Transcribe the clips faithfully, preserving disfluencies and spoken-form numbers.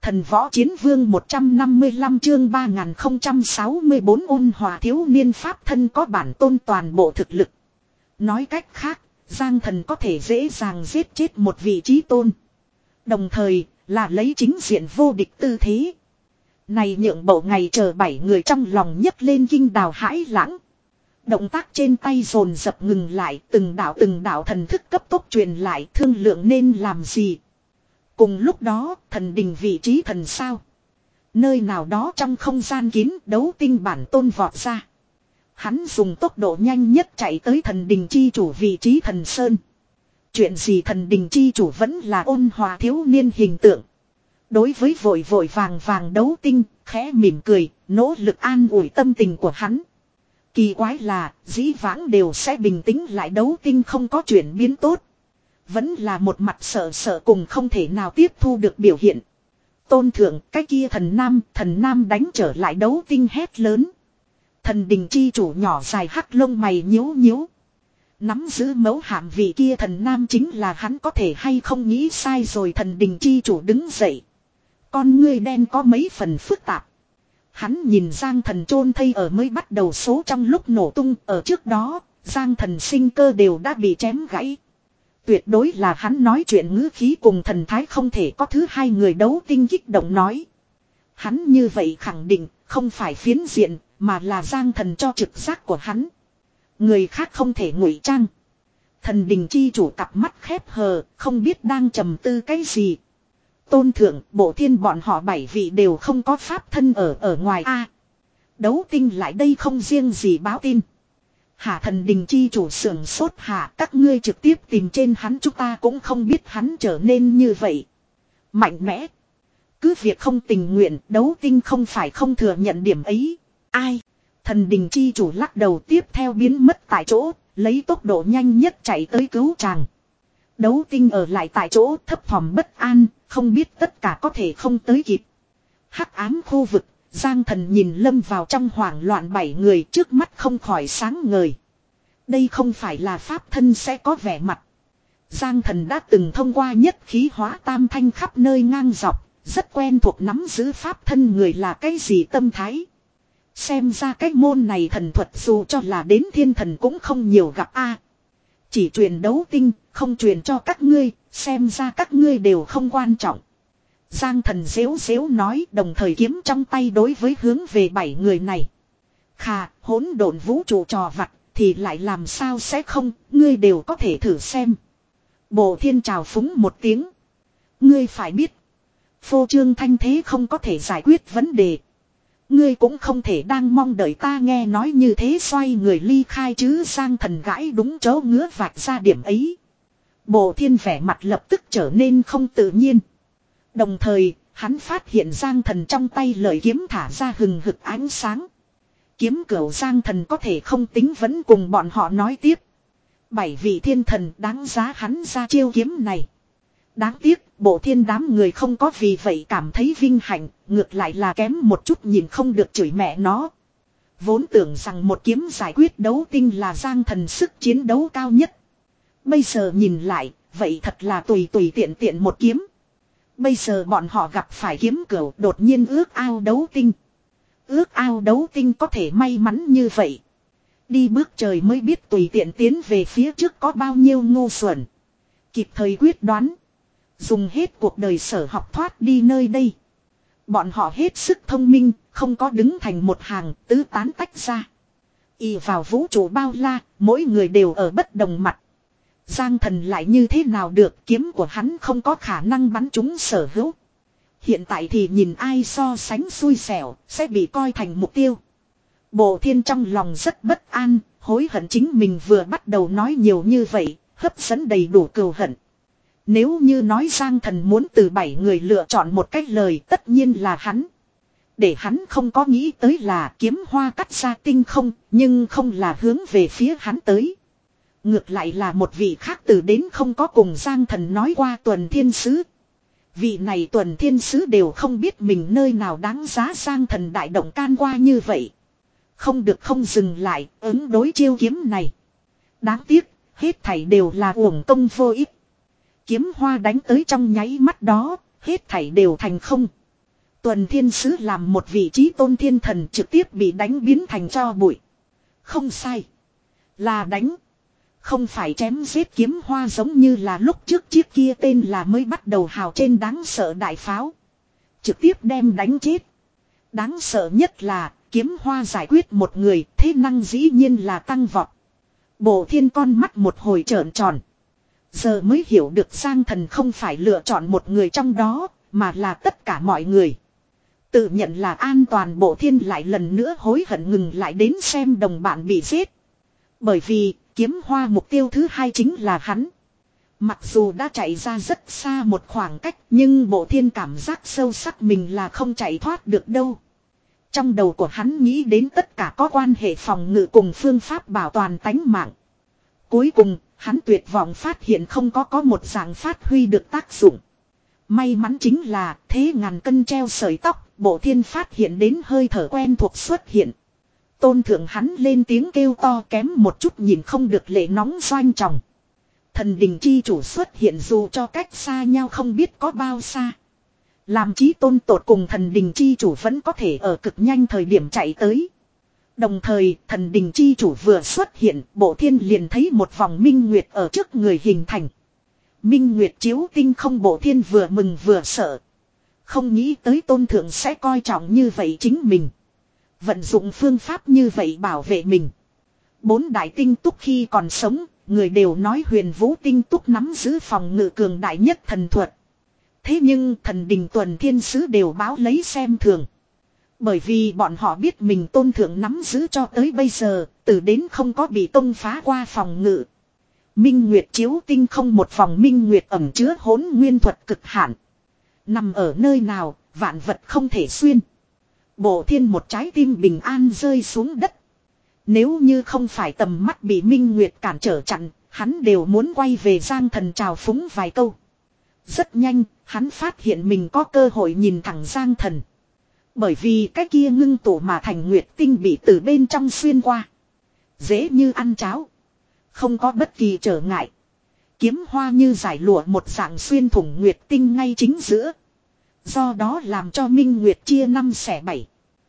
Thần võ chiến vương một trăm năm mươi lăm chương ba nghìn không trăm sáu mươi bốn ôn hòa thiếu niên pháp thân có bản tôn toàn bộ thực lực. Nói cách khác, Giang Thần có thể dễ dàng giết chết một vị trí tôn. Đồng thời, là lấy chính diện vô địch tư thế. Này nhượng bộ ngày chờ bảy người trong lòng nhấc lên kinh đào hãi lãng. Động tác trên tay dồn dập ngừng lại, từng đạo từng đạo thần thức cấp tốc truyền lại, thương lượng nên làm gì. Cùng lúc đó, thần đình vị trí thần sao. Nơi nào đó trong không gian kín, đấu tinh bản tôn vọt ra. Hắn dùng tốc độ nhanh nhất chạy tới thần đình chi chủ vị trí thần sơn. Chuyện gì thần đình chi chủ vẫn là ôn hòa thiếu niên hình tượng. Đối với vội vội vàng vàng đấu tinh, khẽ mỉm cười, nỗ lực an ủi tâm tình của hắn. Kỳ quái là, dĩ vãng đều sẽ bình tĩnh lại, đấu tinh không có chuyển biến tốt. Vẫn là một mặt sợ sợ cùng không thể nào tiếp thu được biểu hiện. Tôn thượng, cái kia thần nam, thần nam đánh trở lại, đấu tinh hét lớn. Thần đình chi chủ nhỏ dài hắc lông mày nhíu nhíu. Nắm giữ mẫu hàm vị kia thần nam chính là hắn, có thể hay không nghĩ sai rồi. Thần đình chi chủ đứng dậy. Con ngươi đen có mấy phần phức tạp. Hắn nhìn Giang Thần chôn thây ở mới bắt đầu số trong lúc nổ tung, ở trước đó, Giang Thần sinh cơ đều đã bị chém gãy. Tuyệt đối là hắn nói chuyện ngữ khí cùng thần thái không thể có thứ hai người đấu tinh kích động nói. Hắn như vậy khẳng định, không phải phiến diện, mà là Giang Thần cho trực giác của hắn. Người khác không thể ngụy trang. Thần đình chi chủ cặp mắt khép hờ, không biết đang trầm tư cái gì. Tôn thượng, bộ thiên bọn họ bảy vị đều không có pháp thân ở ở ngoài a. Đấu tinh lại đây không riêng gì báo tin. Hạ thần đình chi chủ sưởng sốt, hạ các ngươi trực tiếp tìm trên hắn, chúng ta cũng không biết hắn trở nên như vậy. Mạnh mẽ. Cứ việc không tình nguyện, đấu tinh không phải không thừa nhận điểm ấy. Ai? Thần đình chi chủ lắc đầu, tiếp theo biến mất tại chỗ, lấy tốc độ nhanh nhất chạy tới cứu chàng. Đấu tinh ở lại tại chỗ thấp thỏm bất an, không biết tất cả có thể không tới kịp. Hắc ám khu vực, Giang Thần nhìn lâm vào trong hoảng loạn bảy người, trước mắt không khỏi sáng ngời. Đây không phải là pháp thân sẽ có vẻ mặt. Giang Thần đã từng thông qua nhất khí hóa tam thanh khắp nơi ngang dọc, rất quen thuộc nắm giữ pháp thân người là cái gì tâm thái. Xem ra cái môn này thần thuật dù cho là đến thiên thần cũng không nhiều gặp a. Chỉ truyền đấu tinh, không truyền cho các ngươi, xem ra các ngươi đều không quan trọng. Giang Thần dễu dễu nói, đồng thời kiếm trong tay đối với hướng về bảy người này. Khà, hỗn độn vũ trụ trò vặt, thì lại làm sao sẽ không, ngươi đều có thể thử xem. Bộ thiên trào phúng một tiếng. Ngươi phải biết, phô trương thanh thế không có thể giải quyết vấn đề. Ngươi cũng không thể đang mong đợi ta nghe nói như thế xoay người ly khai chứ. Giang Thần gãi đúng chỗ ngứa vạch ra điểm ấy. Bộ thiên vẻ mặt lập tức trở nên không tự nhiên. Đồng thời, hắn phát hiện Giang Thần trong tay lợi kiếm thả ra hừng hực ánh sáng. Kiếm cửu Giang Thần có thể không tính vẫn cùng bọn họ nói tiếp. Bảy vị thiên thần đáng giá hắn ra chiêu kiếm này. Đáng tiếc, bộ thiên đám người không có vì vậy cảm thấy vinh hạnh, ngược lại là kém một chút nhìn không được chửi mẹ nó. Vốn tưởng rằng một kiếm giải quyết đấu tinh là Giang Thần sức chiến đấu cao nhất. Bây giờ nhìn lại, vậy thật là tùy tùy tiện tiện một kiếm. Bây giờ bọn họ gặp phải kiếm cửu, đột nhiên ước ao đấu tinh. Ước ao đấu tinh có thể may mắn như vậy. Đi bước trời mới biết tùy tiện tiến về phía trước có bao nhiêu ngu xuẩn. Kịp thời quyết đoán. Dùng hết cuộc đời sở học thoát đi nơi đây. Bọn họ hết sức thông minh, không có đứng thành một hàng, tứ tán tách ra. Y vào vũ trụ bao la, mỗi người đều ở bất đồng mặt. Giang Thần lại như thế nào được, kiếm của hắn không có khả năng bắn trúng sở hữu. Hiện tại thì nhìn ai so sánh xui xẻo, sẽ bị coi thành mục tiêu. Bộ thiên trong lòng rất bất an, hối hận chính mình vừa bắt đầu nói nhiều như vậy, hấp dẫn đầy đủ cừu hận. Nếu như nói Giang Thần muốn từ bảy người lựa chọn một cách lời, tất nhiên là hắn. Để hắn không có nghĩ tới là kiếm hoa cắt ra tinh không, nhưng không là hướng về phía hắn tới. Ngược lại là một vị khác từ đến không có cùng Giang Thần nói qua Tuần Thiên Sứ. Vị này Tuần Thiên Sứ đều không biết mình nơi nào đáng giá Giang Thần đại động can qua như vậy. Không được không dừng lại, ứng đối chiêu kiếm này. Đáng tiếc, hết thảy đều là uổng công vô ích. Kiếm hoa đánh tới trong nháy mắt đó, hết thảy đều thành không. Tuần thiên sứ làm một vị trí tôn thiên thần trực tiếp bị đánh biến thành tro bụi. Không sai. Là đánh. Không phải chém giết kiếm hoa giống như là lúc trước chiếc kia tên là mới bắt đầu hào trên đáng sợ đại pháo. Trực tiếp đem đánh chết. Đáng sợ nhất là kiếm hoa giải quyết một người, thế năng dĩ nhiên là tăng vọt. Bộ thiên con mắt một hồi trợn tròn. Giờ mới hiểu được Giang Thần không phải lựa chọn một người trong đó, mà là tất cả mọi người. Tự nhận là an toàn, bộ thiên lại lần nữa hối hận ngừng lại đến xem đồng bạn bị giết. Bởi vì kiếm hoa mục tiêu thứ hai chính là hắn. Mặc dù đã chạy ra rất xa một khoảng cách, nhưng bộ thiên cảm giác sâu sắc mình là không chạy thoát được đâu. Trong đầu của hắn nghĩ đến tất cả có quan hệ phòng ngự cùng phương pháp bảo toàn tánh mạng. Cuối cùng, hắn tuyệt vọng phát hiện không có có một dạng phát huy được tác dụng. May mắn chính là thế ngàn cân treo sợi tóc, bộ thiên phát hiện đến hơi thở quen thuộc xuất hiện. Tôn thượng hắn lên tiếng kêu to kém một chút nhìn không được lệ nóng doanh tròng. Thần đình chi chủ xuất hiện dù cho cách xa nhau không biết có bao xa. Làm chí tôn tột cùng thần đình chi chủ vẫn có thể ở cực nhanh thời điểm chạy tới. Đồng thời thần đình chi chủ vừa xuất hiện, bộ thiên liền thấy một vòng minh nguyệt ở trước người hình thành. Minh nguyệt chiếu tinh không, bộ thiên vừa mừng vừa sợ. Không nghĩ tới tôn thượng sẽ coi trọng như vậy chính mình. Vận dụng phương pháp như vậy bảo vệ mình. Bốn đại tinh túc khi còn sống, người đều nói huyền vũ tinh túc nắm giữ phòng ngự cường đại nhất thần thuật. Thế nhưng thần đình tuần thiên sứ đều báo lấy xem thường. Bởi vì bọn họ biết mình tôn thượng nắm giữ cho tới bây giờ, từ đến không có bị tông phá qua phòng ngự. Minh Nguyệt chiếu tinh không, một vòng Minh Nguyệt ẩn chứa hỗn nguyên thuật cực hạn. Nằm ở nơi nào, vạn vật không thể xuyên. Bộ thiên một trái tim bình an rơi xuống đất. Nếu như không phải tầm mắt bị Minh Nguyệt cản trở chặn, hắn đều muốn quay về Giang Thần chào phúng vài câu. Rất nhanh, hắn phát hiện mình có cơ hội nhìn thẳng Giang Thần. Bởi vì cái kia ngưng tụ mà thành nguyệt tinh bị từ bên trong xuyên qua. Dễ như ăn cháo. Không có bất kỳ trở ngại. Kiếm hoa như giải lụa một dạng xuyên thủng nguyệt tinh ngay chính giữa. Do đó làm cho Minh Nguyệt chia năm xẻ bảy.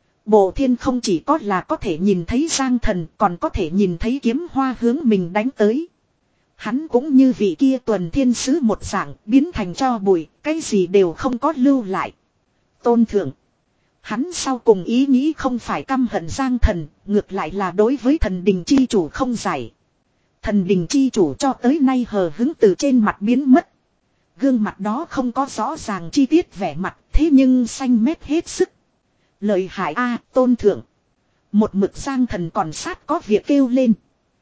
Bộ thiên không chỉ có là có thể nhìn thấy Giang Thần, còn có thể nhìn thấy kiếm hoa hướng mình đánh tới. Hắn cũng như vị kia tuần thiên sứ một dạng biến thành tro bụi, cái gì đều không có lưu lại. Tôn thượng. Hắn sau cùng ý nghĩ không phải căm hận Giang Thần, ngược lại là đối với thần đình chi chủ không giải. Thần đình chi chủ cho tới nay hờ hứng từ trên mặt biến mất. Gương mặt đó không có rõ ràng chi tiết vẻ mặt, thế nhưng xanh mét hết sức. Lợi hại a, tôn thượng. Một mực Giang Thần còn sát có việc kêu lên.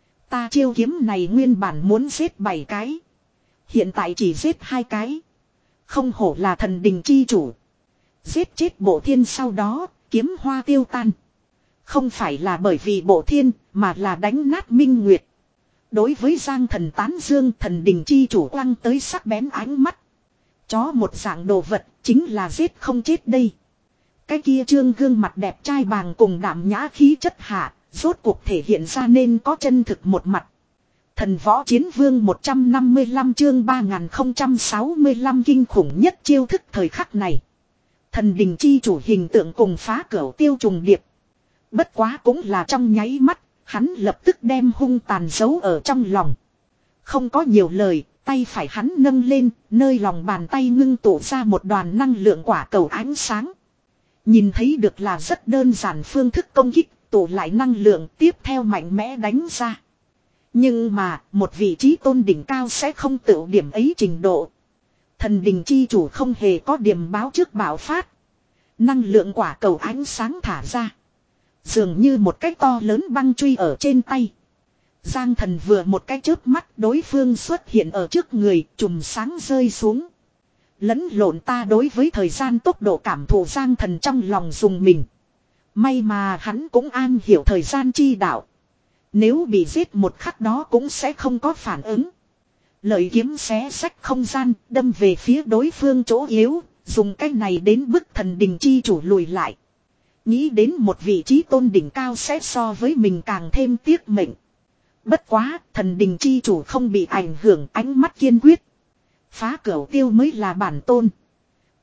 Ta chiêu kiếm này nguyên bản muốn giết bảy cái. Hiện tại chỉ giết hai cái. Không hổ là thần đình chi chủ. Giết chết bộ thiên sau đó, kiếm hoa tiêu tan. Không phải là bởi vì bộ thiên, mà là đánh nát Minh Nguyệt. Đối với Giang Thần tán dương, thần đình chi chủ quăng tới sắc bén ánh mắt. Chó một dạng đồ vật, chính là giết không chết đây. Cái kia trương gương mặt đẹp trai bàng cùng đảm nhã khí chất hạ, rốt cuộc thể hiện ra nên có chân thực một mặt. Thần võ chiến vương một trăm năm mươi lăm chương ba nghìn không trăm sáu mươi lăm kinh khủng nhất chiêu thức thời khắc này. Thần đình chi chủ hình tượng cùng phá cửu tiêu trùng điệp. Bất quá cũng là trong nháy mắt, hắn lập tức đem hung tàn giấu ở trong lòng. Không có nhiều lời, tay phải hắn nâng lên, nơi lòng bàn tay ngưng tụ ra một đoàn năng lượng quả cầu ánh sáng. Nhìn thấy được là rất đơn giản phương thức công kích, tụ lại năng lượng tiếp theo mạnh mẽ đánh ra. Nhưng mà, một vị trí tôn đỉnh cao sẽ không tự điểm ấy trình độ. Thần đình chi chủ không hề có điểm báo trước bạo phát. Năng lượng quả cầu ánh sáng thả ra. Dường như một cái to lớn băng truy ở trên tay. Giang Thần vừa một cái chớp mắt đối phương xuất hiện ở trước người, chùm sáng rơi xuống. Lẫn lộn ta đối với thời gian tốc độ cảm thụ Giang Thần trong lòng dùng mình. May mà hắn cũng an hiểu thời gian chi đạo. Nếu bị giết một khắc đó cũng sẽ không có phản ứng. Lợi kiếm xé sách không gian, đâm về phía đối phương chỗ yếu, dùng cách này đến bức thần đình chi chủ lùi lại. Nghĩ đến một vị trí tôn đỉnh cao sẽ so với mình càng thêm tiếc mệnh. Bất quá, thần đình chi chủ không bị ảnh hưởng, ánh mắt kiên quyết. Phá cửu tiêu mới là bản tôn.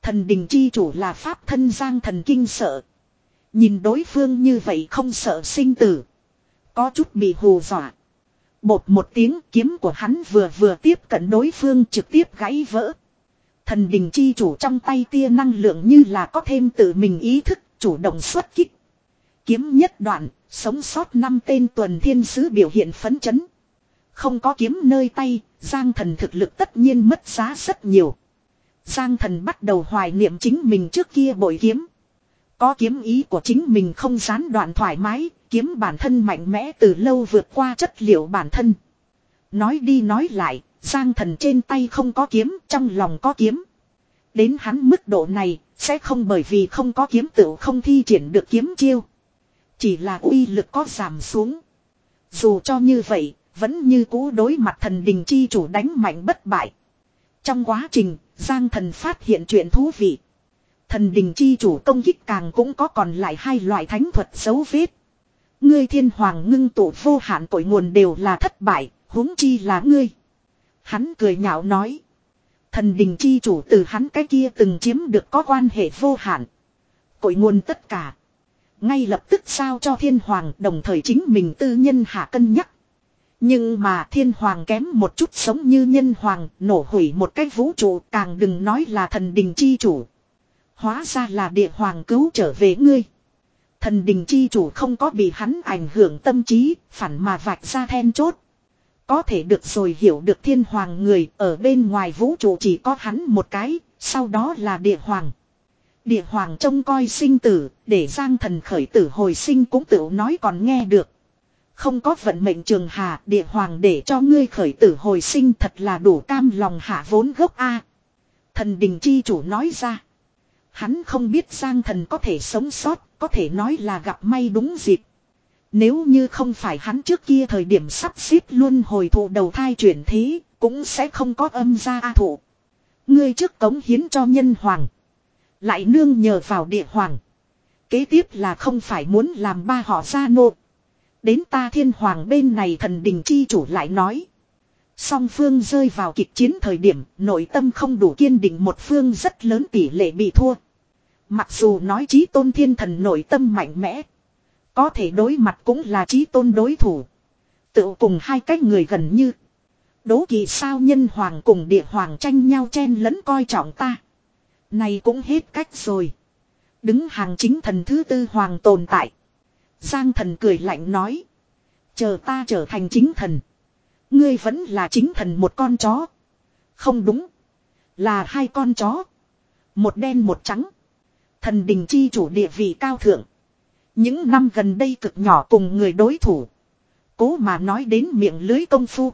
Thần đình chi chủ là pháp thân Giang Thần kinh sợ. Nhìn đối phương như vậy không sợ sinh tử. Có chút bị hù dọa. Bột một tiếng kiếm của hắn vừa vừa tiếp cận đối phương trực tiếp gãy vỡ. Thần đình chi chủ trong tay tia năng lượng như là có thêm tự mình ý thức chủ động xuất kích. Kiếm nhất đoạn, sống sót năm tên tuần thiên sứ biểu hiện phấn chấn. Không có kiếm nơi tay, Giang Thần thực lực tất nhiên mất giá rất nhiều. Giang Thần bắt đầu hoài niệm chính mình trước kia bội kiếm. Có kiếm ý của chính mình không gián đoạn thoải mái, kiếm bản thân mạnh mẽ từ lâu vượt qua chất liệu bản thân. Nói đi nói lại, Giang Thần trên tay không có kiếm, trong lòng có kiếm. Đến hắn mức độ này, sẽ không bởi vì không có kiếm tựu không thi triển được kiếm chiêu. Chỉ là uy lực có giảm xuống. Dù cho như vậy, vẫn như cũ đối mặt thần đình chi chủ đánh mạnh bất bại. Trong quá trình, Giang Thần phát hiện chuyện thú vị. Thần đình chi chủ công kích càng cũng có còn lại hai loại thánh thuật dấu vết. Ngươi thiên hoàng ngưng tụ vô hạn cội nguồn đều là thất bại, huống chi là ngươi. Hắn cười nhạo nói. Thần đình chi chủ từ hắn cái kia từng chiếm được có quan hệ vô hạn. Cội nguồn tất cả. Ngay lập tức sao cho thiên hoàng đồng thời chính mình tư nhân hạ cân nhắc. Nhưng mà thiên hoàng kém một chút sống như nhân hoàng nổ hủy một cái vũ trụ càng đừng nói là thần đình chi chủ. Hóa ra là địa hoàng cứu trở về ngươi. Thần đình chi chủ không có bị hắn ảnh hưởng tâm trí, phản mà vạch ra then chốt. Có thể được rồi hiểu được thiên hoàng người ở bên ngoài vũ trụ chỉ có hắn một cái, sau đó là địa hoàng. Địa hoàng trông coi sinh tử, để Giang Thần khởi tử hồi sinh cũng tự nói còn nghe được. Không có vận mệnh trường hà, địa hoàng để cho ngươi khởi tử hồi sinh thật là đủ cam lòng hạ vốn gốc a. Thần đình chi chủ nói ra. Hắn không biết Giang Thần có thể sống sót, có thể nói là gặp may đúng dịp. Nếu như không phải hắn trước kia thời điểm sắp xếp luôn hồi thụ đầu thai chuyển thế, cũng sẽ không có âm gia a thụ. Ngươi trước cống hiến cho nhân hoàng. Lại nương nhờ vào địa hoàng. Kế tiếp là không phải muốn làm ba họ gia nô. Đến ta thiên hoàng bên này thần đình chi chủ lại nói. Song phương rơi vào kịch chiến thời điểm nội tâm không đủ kiên định một phương rất lớn tỷ lệ bị thua. Mặc dù nói chí tôn thiên thần nội tâm mạnh mẽ. Có thể đối mặt cũng là chí tôn đối thủ. Tự cùng hai cái người gần như. Đố kỵ sao nhân hoàng cùng địa hoàng tranh nhau chen lẫn coi trọng ta. Này cũng hết cách rồi. Đứng hàng chính thần thứ tư hoàng tồn tại. Giang Thần cười lạnh nói. Chờ ta trở thành chính thần. Ngươi vẫn là chính thần một con chó. Không đúng. Là hai con chó. Một đen một trắng. Thần đình chi chủ địa vị cao thượng. Những năm gần đây cực nhỏ cùng người đối thủ. Cố mà nói đến miệng lưới công phu.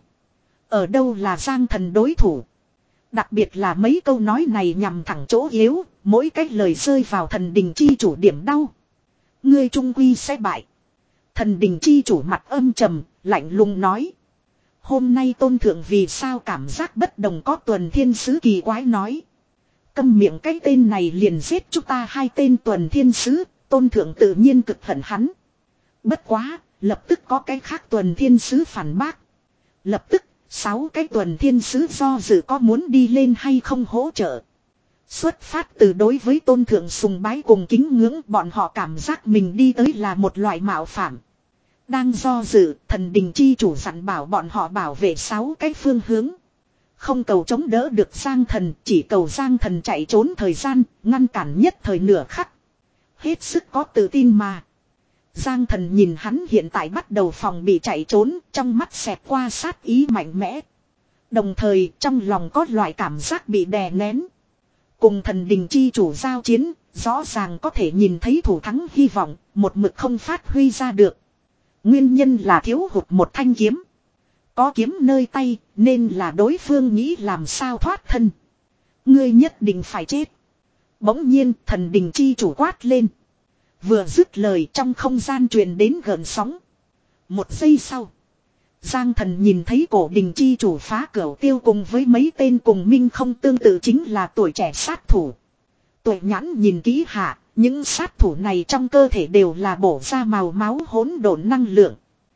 Ở đâu là Giang Thần đối thủ. Đặc biệt là mấy câu nói này nhằm thẳng chỗ yếu. Mỗi cách lời rơi vào thần đình chi chủ điểm đau. Ngươi trung quy sẽ bại. Thần đình chi chủ mặt âm trầm, lạnh lùng nói. Hôm nay tôn thượng vì sao cảm giác bất đồng có tuần thiên sứ kỳ quái nói. Câm miệng cái tên này liền giết chúng ta hai tên tuần thiên sứ, tôn thượng tự nhiên cực hận hắn. Bất quá, lập tức có cái khác tuần thiên sứ phản bác. Lập tức, sáu cái tuần thiên sứ do dự có muốn đi lên hay không hỗ trợ. Xuất phát từ đối với tôn thượng sùng bái cùng kính ngưỡng bọn họ cảm giác mình đi tới là một loại mạo phạm. Đang do dự, thần đình chi chủ dặn bảo bọn họ bảo vệ sáu cái phương hướng. Không cầu chống đỡ được Giang Thần, chỉ cầu Giang Thần chạy trốn thời gian, ngăn cản nhất thời nửa khắc. Hết sức có tự tin mà. Giang Thần nhìn hắn hiện tại bắt đầu phòng bị chạy trốn, trong mắt xẹt qua sát ý mạnh mẽ. Đồng thời trong lòng có loại cảm giác bị đè nén. Cùng thần đình chi chủ giao chiến, rõ ràng có thể nhìn thấy thủ thắng hy vọng, một mực không phát huy ra được. Nguyên nhân là thiếu hụt một thanh kiếm. Có kiếm nơi tay, nên là đối phương nghĩ làm sao thoát thân. Ngươi nhất định phải chết. Bỗng nhiên thần đình chi chủ quát lên. Vừa dứt lời trong không gian truyền đến gợn sóng. Một giây sau. Giang Thần nhìn thấy cổ đình chi chủ phá cửu tiêu cùng với mấy tên cùng minh không tương tự chính là tuổi trẻ sát thủ. Tuổi nhãn nhìn kỹ hạ, những sát thủ này trong cơ thể đều là bổ ra màu máu hỗn độn năng lượng.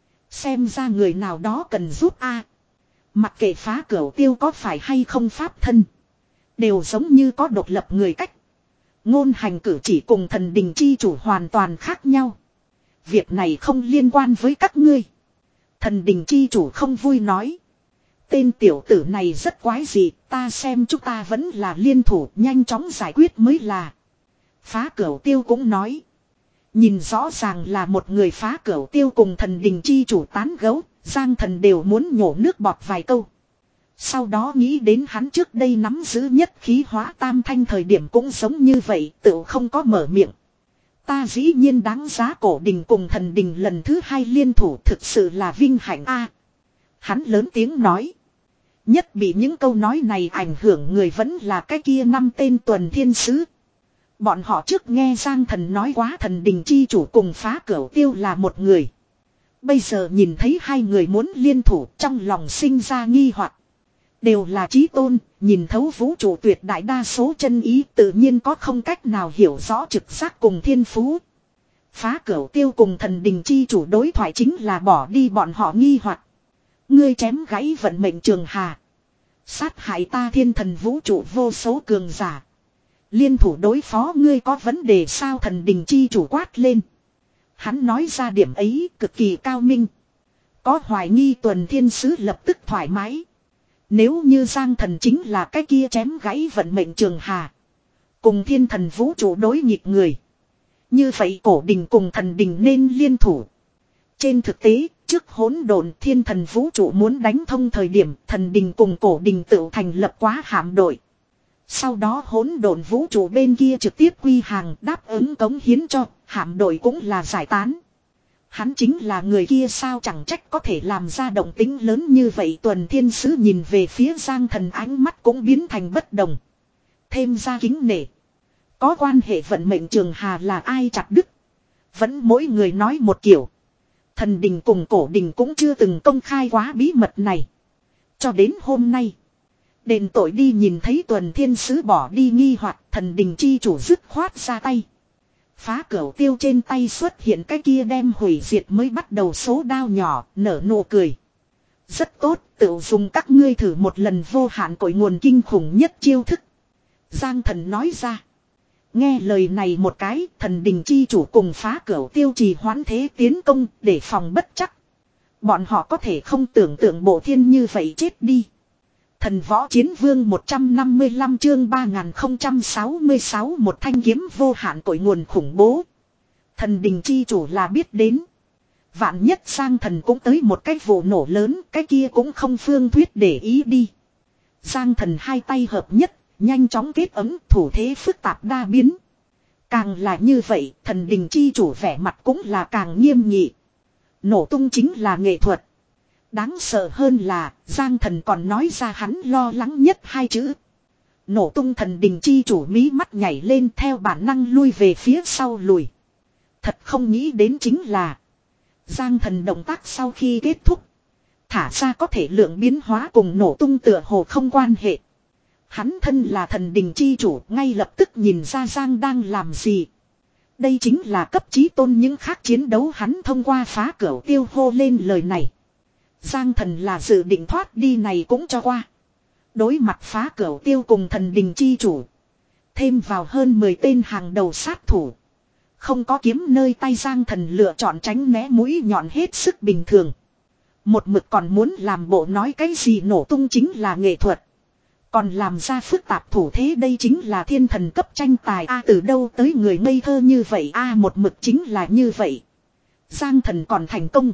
Xem ra người nào đó cần giúp a. Mặc kệ phá cửu tiêu có phải hay không pháp thân. Đều giống như có độc lập người cách. Ngôn hành cử chỉ cùng thần đình chi chủ hoàn toàn khác nhau. Việc này không liên quan với các ngươi. Thần đình chi chủ không vui nói. Tên tiểu tử này rất quái dị, ta xem chúng ta vẫn là liên thủ nhanh chóng giải quyết mới là. Phá Cửu Tiêu cũng nói. Nhìn rõ ràng là một người Phá Cửu Tiêu cùng thần đình chi chủ tán gẫu, Giang Thần đều muốn nhổ nước bọt vài câu. Sau đó nghĩ đến hắn trước đây nắm giữ nhất khí hóa tam thanh thời điểm cũng giống như vậy, tự không có mở miệng. Ta dĩ nhiên đáng giá cổ đình cùng thần đình lần thứ hai liên thủ, thực sự là vinh hạnh a. Hắn lớn tiếng nói. Nhất bị những câu nói này ảnh hưởng người vẫn là cái kia năm tên tuần thiên sứ. Bọn họ trước nghe Giang Thần nói quá thần đình chi chủ cùng Phá Cửu Tiêu là một người. Bây giờ nhìn thấy hai người muốn liên thủ, trong lòng sinh ra nghi hoặc. Đều là chí tôn, nhìn thấu vũ trụ tuyệt đại đa số chân ý, tự nhiên có không cách nào hiểu rõ trực giác cùng thiên phú. Phá Cửu Tiêu cùng thần đình chi chủ đối thoại chính là bỏ đi bọn họ nghi hoặc. Ngươi chém gãy vận mệnh trường hà. Sát hại ta thiên thần vũ trụ vô số cường giả. Liên thủ đối phó ngươi có vấn đề sao, thần đình chi chủ quát lên. Hắn nói ra điểm ấy cực kỳ cao minh. Có hoài nghi tuần thiên sứ lập tức thoải mái. Nếu như Giang Thần chính là cái kia chém gãy vận mệnh trường hà. Cùng thiên thần vũ trụ đối nghịch người. Như vậy cổ đình cùng thần đình nên liên thủ. Trên thực tế, trước hỗn độn thiên thần vũ trụ muốn đánh thông thời điểm thần đình cùng cổ đình tự thành lập quá hạm đội. Sau đó hỗn độn vũ trụ bên kia trực tiếp quy hàng đáp ứng cống hiến cho, hạm đội cũng là giải tán. Hắn chính là người kia sao, chẳng trách có thể làm ra động tính lớn như vậy. Tuần thiên sứ nhìn về phía Giang Thần, ánh mắt cũng biến thành bất đồng. Thêm ra kính nể. Có quan hệ vận mệnh trường hà là ai chặt đứt. Vẫn mỗi người nói một kiểu. Thần đình cùng cổ đình cũng chưa từng công khai quá bí mật này. Cho đến hôm nay. Đền tội đi nhìn thấy tuần thiên sứ bỏ đi nghi hoặc, thần đình chi chủ dứt khoát ra tay. Phá Cửu Tiêu trên tay xuất hiện cái kia đem hủy diệt mới bắt đầu số đao nhỏ, nở nụ cười. Rất tốt, tự dùng các ngươi thử một lần vô hạn cội nguồn kinh khủng nhất chiêu thức. Giang Thần nói ra. Nghe lời này một cái, thần đình chi chủ cùng Phá Cửu Tiêu trì hoãn thế tiến công để phòng bất chắc. Bọn họ có thể không tưởng tượng bộ thiên như vậy chết đi. Thần võ chiến vương một trăm năm mươi lăm chương ba nghìn không trăm sáu mươi sáu, một thanh kiếm vô hạn cội nguồn khủng bố. Thần đình chi chủ là biết đến. Vạn nhất Giang Thần cũng tới một cái vụ nổ lớn, cái kia cũng không phương thuyết để ý đi. Giang Thần hai tay hợp nhất, nhanh chóng kết ấm, thủ thế phức tạp đa biến. Càng là như vậy, thần đình chi chủ vẻ mặt cũng là càng nghiêm nghị. Nổ tung chính là nghệ thuật. Đáng sợ hơn là, Giang Thần còn nói ra hắn lo lắng nhất hai chữ. Nổ tung, thần đình chi chủ mí mắt nhảy lên theo bản năng lui về phía sau lùi. Thật không nghĩ đến chính là, Giang Thần động tác sau khi kết thúc, thả ra có thể lượng biến hóa cùng nổ tung tựa hồ không quan hệ. Hắn thân là thần đình chi chủ, ngay lập tức nhìn ra Giang đang làm gì. Đây chính là cấp chí tôn, những khác chiến đấu hắn thông qua Phá Cửu Tiêu hô lên lời này. Giang Thần là dự định thoát đi này cũng cho qua. Đối mặt Phá Cửu Tiêu cùng thần đình chi chủ, thêm vào hơn mười tên hàng đầu sát thủ, không có kiếm nơi tay, Giang Thần lựa chọn tránh né mũi nhọn hết sức bình thường. Một mực còn muốn làm bộ nói cái gì nổ tung chính là nghệ thuật, còn làm ra phức tạp thủ thế đây chính là thiên thần cấp tranh tài a. Từ đâu tới người ngây thơ như vậy a, à, một mực chính là như vậy. Giang Thần còn thành công.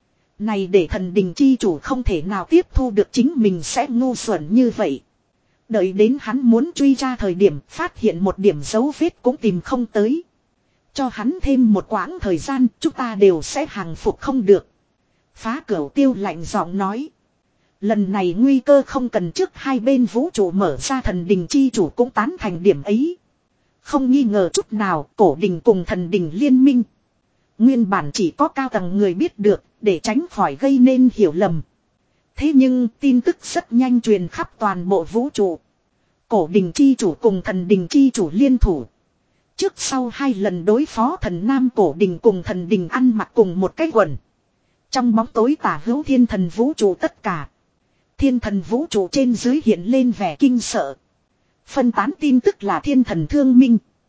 Này để thần đình chi chủ không thể nào tiếp thu được chính mình sẽ ngu xuẩn như vậy. Đợi đến hắn muốn truy ra thời điểm, phát hiện một điểm dấu vết cũng tìm không tới. Cho hắn thêm một quãng thời gian, chúng ta đều sẽ hàng phục không được. Phá Cửu Tiêu lạnh giọng nói. Lần này nguy cơ không cần trước hai bên vũ trụ mở ra, thần đình chi chủ cũng tán thành điểm ấy. Không nghi ngờ chút nào, cổ đình cùng thần đình liên minh. Nguyên bản chỉ có cao tầng người biết được, để tránh khỏi gây nên hiểu lầm. Thế nhưng tin tức rất nhanh truyền khắp toàn bộ vũ trụ. Cổ đình chi chủ cùng thần đình chi chủ liên thủ. Trước sau hai lần đối phó thần nam cổ đình cùng thần đình ăn mặc cùng một cái quần. Trong bóng tối tả hữu thiên thần vũ trụ tất cả. Thiên thần vũ trụ trên dưới hiện lên vẻ kinh sợ. Phân tán tin tức là thiên thần thương minh.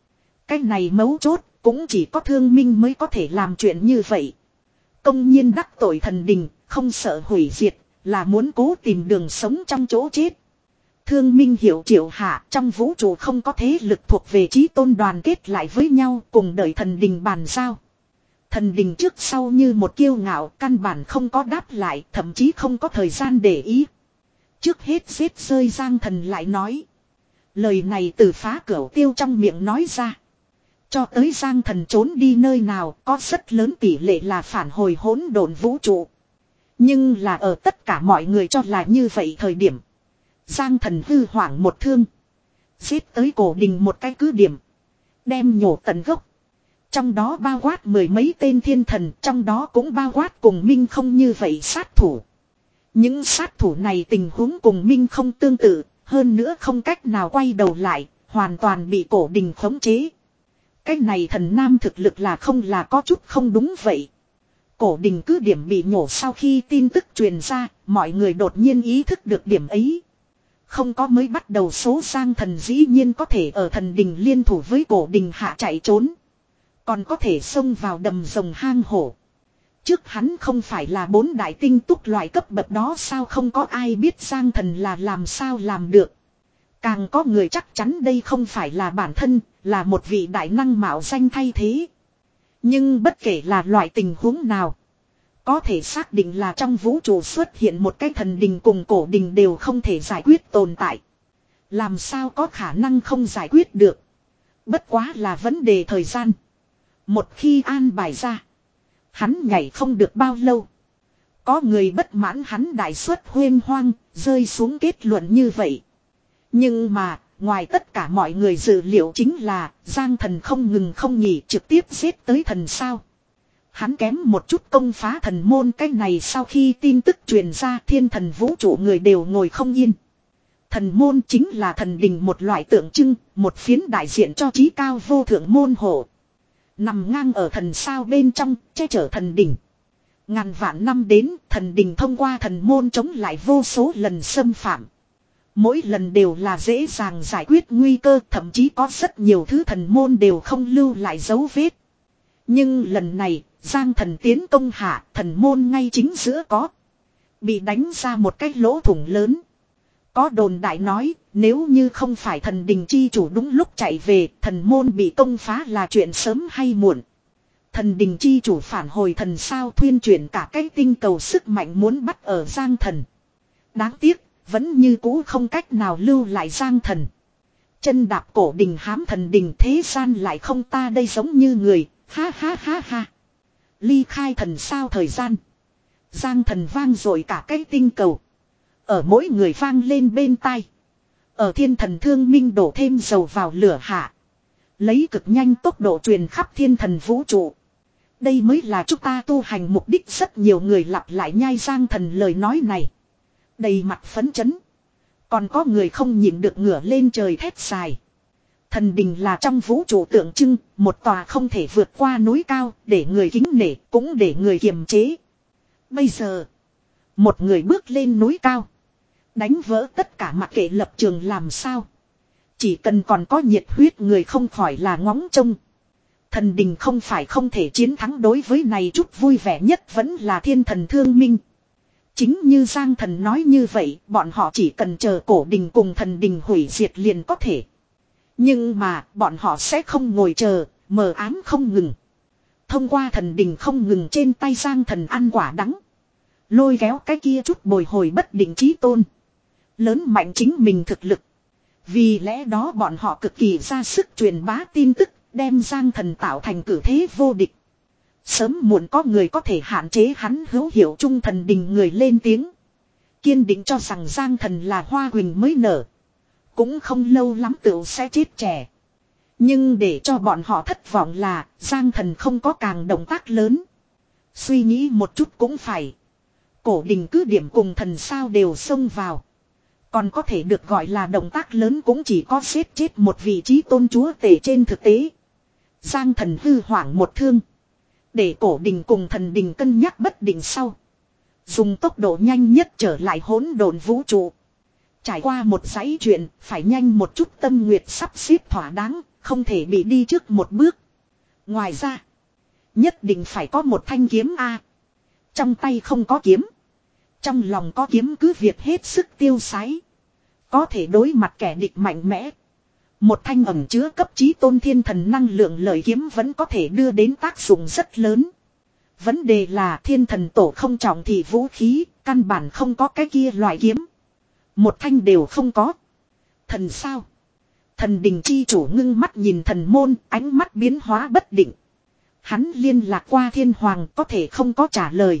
Cái này mấu chốt, cũng chỉ có Thương Minh mới có thể làm chuyện như vậy. Công nhiên đắc tội thần đình, không sợ hủy diệt, là muốn cố tìm đường sống trong chỗ chết. Thương Minh hiểu Triệu Hạ, trong vũ trụ không có thế lực thuộc về chí tôn đoàn kết lại với nhau, cùng đợi thần đình bàn giao. Thần đình trước sau như một kiêu ngạo, căn bản không có đáp lại, thậm chí không có thời gian để ý. Trước hết giết rơi Giang Thần lại nói. Lời này từ Phá Cửu Tiêu trong miệng nói ra. Cho tới Giang Thần trốn đi nơi nào, có rất lớn tỷ lệ là phản hồi hỗn độn vũ trụ. Nhưng là ở tất cả mọi người cho là như vậy thời điểm. Giang Thần hư hoảng một thương. Giết tới cổ đình một cái cứ điểm. Đem nhổ tận gốc. Trong đó bao quát mười mấy tên thiên thần, trong đó cũng bao quát cùng Minh không như vậy sát thủ. Những sát thủ này tình huống cùng Minh không tương tự, hơn nữa không cách nào quay đầu lại, hoàn toàn bị cổ đình khống chế. Cái này thần nam thực lực là không là có chút không đúng vậy. Cổ đình cứ điểm bị nhổ sau khi tin tức truyền ra, mọi người đột nhiên ý thức được điểm ấy. Không có mới bắt đầu số Giang Thần dĩ nhiên có thể ở thần đình liên thủ với cổ đình hạ chạy trốn. Còn có thể xông vào đầm rồng hang hổ. Trước hắn không phải là bốn đại tinh túc loại cấp bậc đó sao không có ai biết Giang Thần là làm sao làm được. Càng có người chắc chắn đây không phải là bản thân, là một vị đại năng mạo danh thay thế. Nhưng bất kể là loại tình huống nào, có thể xác định là trong vũ trụ xuất hiện một cái thần đình cùng cổ đình đều không thể giải quyết tồn tại. Làm sao có khả năng không giải quyết được. Bất quá là vấn đề thời gian. Một khi an bài ra, hắn nhảy không được bao lâu. Có người bất mãn hắn đại suất huyên hoang, rơi xuống kết luận như vậy. Nhưng mà, ngoài tất cả mọi người dự liệu chính là, Giang Thần không ngừng không nghỉ trực tiếp giết tới thần sao. Hắn kém một chút công phá thần môn cái này sau khi tin tức truyền ra thiên thần vũ trụ người đều ngồi không yên. Thần môn chính là thần đình một loại tượng trưng, một phiến đại diện cho trí cao vô thượng môn hộ. Nằm ngang ở thần sao bên trong, che chở thần đình. Ngàn vạn năm đến, thần đình thông qua thần môn chống lại vô số lần xâm phạm. Mỗi lần đều là dễ dàng giải quyết nguy cơ, thậm chí có rất nhiều thứ thần môn đều không lưu lại dấu vết. Nhưng lần này, Giang Thần tiến công hạ, thần môn ngay chính giữa có. Bị đánh ra một cái lỗ thủng lớn. Có đồn đại nói, nếu như không phải thần đình chi chủ đúng lúc chạy về, thần môn bị công phá là chuyện sớm hay muộn. Thần đình chi chủ phản hồi thần sao thuyên chuyển cả cái tinh cầu sức mạnh muốn bắt ở Giang Thần. Đáng tiếc, vẫn như cũ không cách nào lưu lại Giang Thần. Chân đạp cổ đình hám thần đình thế gian lại không ta đây giống như người, ha ha ha ha. Ly khai thần sao thời gian. Giang Thần vang rồi cả cái tinh cầu. Ở mỗi người vang lên bên tai. Ở thiên thần Thương Minh đổ thêm dầu vào lửa hạ. Lấy cực nhanh tốc độ truyền khắp thiên thần vũ trụ. Đây mới là chúng ta tu hành mục đích. Rất nhiều người lặp lại nhai Giang Thần lời nói này. Đầy mặt phấn chấn. Còn có người không nhịn được ngửa lên trời thét dài. Thần đình là trong vũ trụ tượng trưng, một tòa không thể vượt qua núi cao, để người kính nể, cũng để người kiềm chế. Bây giờ, một người bước lên núi cao. Đánh vỡ tất cả mặc kệ lập trường làm sao. Chỉ cần còn có nhiệt huyết người không khỏi là ngóng trông. Thần đình không phải không thể chiến thắng, đối với này chút vui vẻ nhất vẫn là thiên thần Thương Minh. Chính như Giang Thần nói như vậy, bọn họ chỉ cần chờ cổ đình cùng thần đình hủy diệt liền có thể. Nhưng mà, bọn họ sẽ không ngồi chờ, mờ ám không ngừng. Thông qua thần đình không ngừng trên tay Giang Thần ăn quả đắng. Lôi kéo cái kia chút bồi hồi bất định chí tôn. Lớn mạnh chính mình thực lực. Vì lẽ đó bọn họ cực kỳ ra sức truyền bá tin tức, đem Giang Thần tạo thành cử thế vô địch. Sớm muộn có người có thể hạn chế hắn hữu hiệu trung thần đình người lên tiếng. Kiên định cho rằng Giang Thần là hoa huỳnh mới nở. Cũng không lâu lắm tựu sẽ chết trẻ. Nhưng để cho bọn họ thất vọng là Giang Thần không có càng động tác lớn. Suy nghĩ một chút cũng phải. Cổ đình cứ điểm cùng thần sao đều xông vào. Còn có thể được gọi là động tác lớn cũng chỉ có xếp chết một vị trí tôn chúa tể trên thực tế. Giang Thần hư hoảng một thương. Để cổ đình cùng thần đình cân nhắc bất định sau. Dùng tốc độ nhanh nhất trở lại hỗn độn vũ trụ. Trải qua một dãy chuyện, phải nhanh một chút tâm nguyệt sắp xếp thỏa đáng, không thể bị đi trước một bước. Ngoài ra, nhất định phải có một thanh kiếm A. Trong tay không có kiếm, trong lòng có kiếm cứ việc hết sức tiêu sái. Có thể đối mặt kẻ địch mạnh mẽ. Một thanh ẩn chứa cấp chí tôn thiên thần năng lượng lợi kiếm vẫn có thể đưa đến tác dụng rất lớn. Vấn đề là thiên thần tổ không trọng thì vũ khí, căn bản không có cái kia loại kiếm. Một thanh đều không có. Thần sao? Thần đình chi chủ ngưng mắt nhìn thần môn, ánh mắt biến hóa bất định. Hắn liên lạc qua thiên hoàng có thể không có trả lời.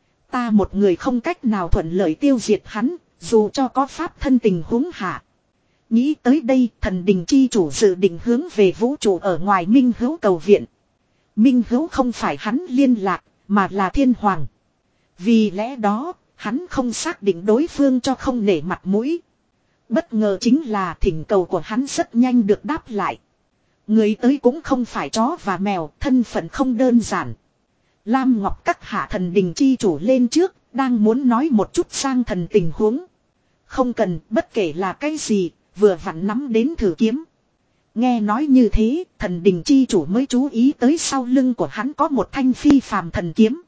Ta một người không cách nào thuận lợi tiêu diệt hắn, dù cho có pháp thân tình huống hạ. Nghĩ tới đây, thần đình chi chủ dự định hướng về vũ trụ ở ngoài Minh Hữu cầu viện. Minh Hữu không phải hắn liên lạc, mà là thiên hoàng. Vì lẽ đó, hắn không xác định đối phương cho không nể mặt mũi. Bất ngờ chính là thỉnh cầu của hắn rất nhanh được đáp lại. Người tới cũng không phải chó và mèo, thân phận không đơn giản. Lam Ngọc các hạ thần đình chi chủ lên trước, đang muốn nói một chút sang thần tình huống. Không cần, bất kể là cái gì, vừa vặn nắm đến thử kiếm. Nghe nói như thế, thần đình chi chủ mới chú ý tới sau lưng của hắn có một thanh phi phàm thần kiếm.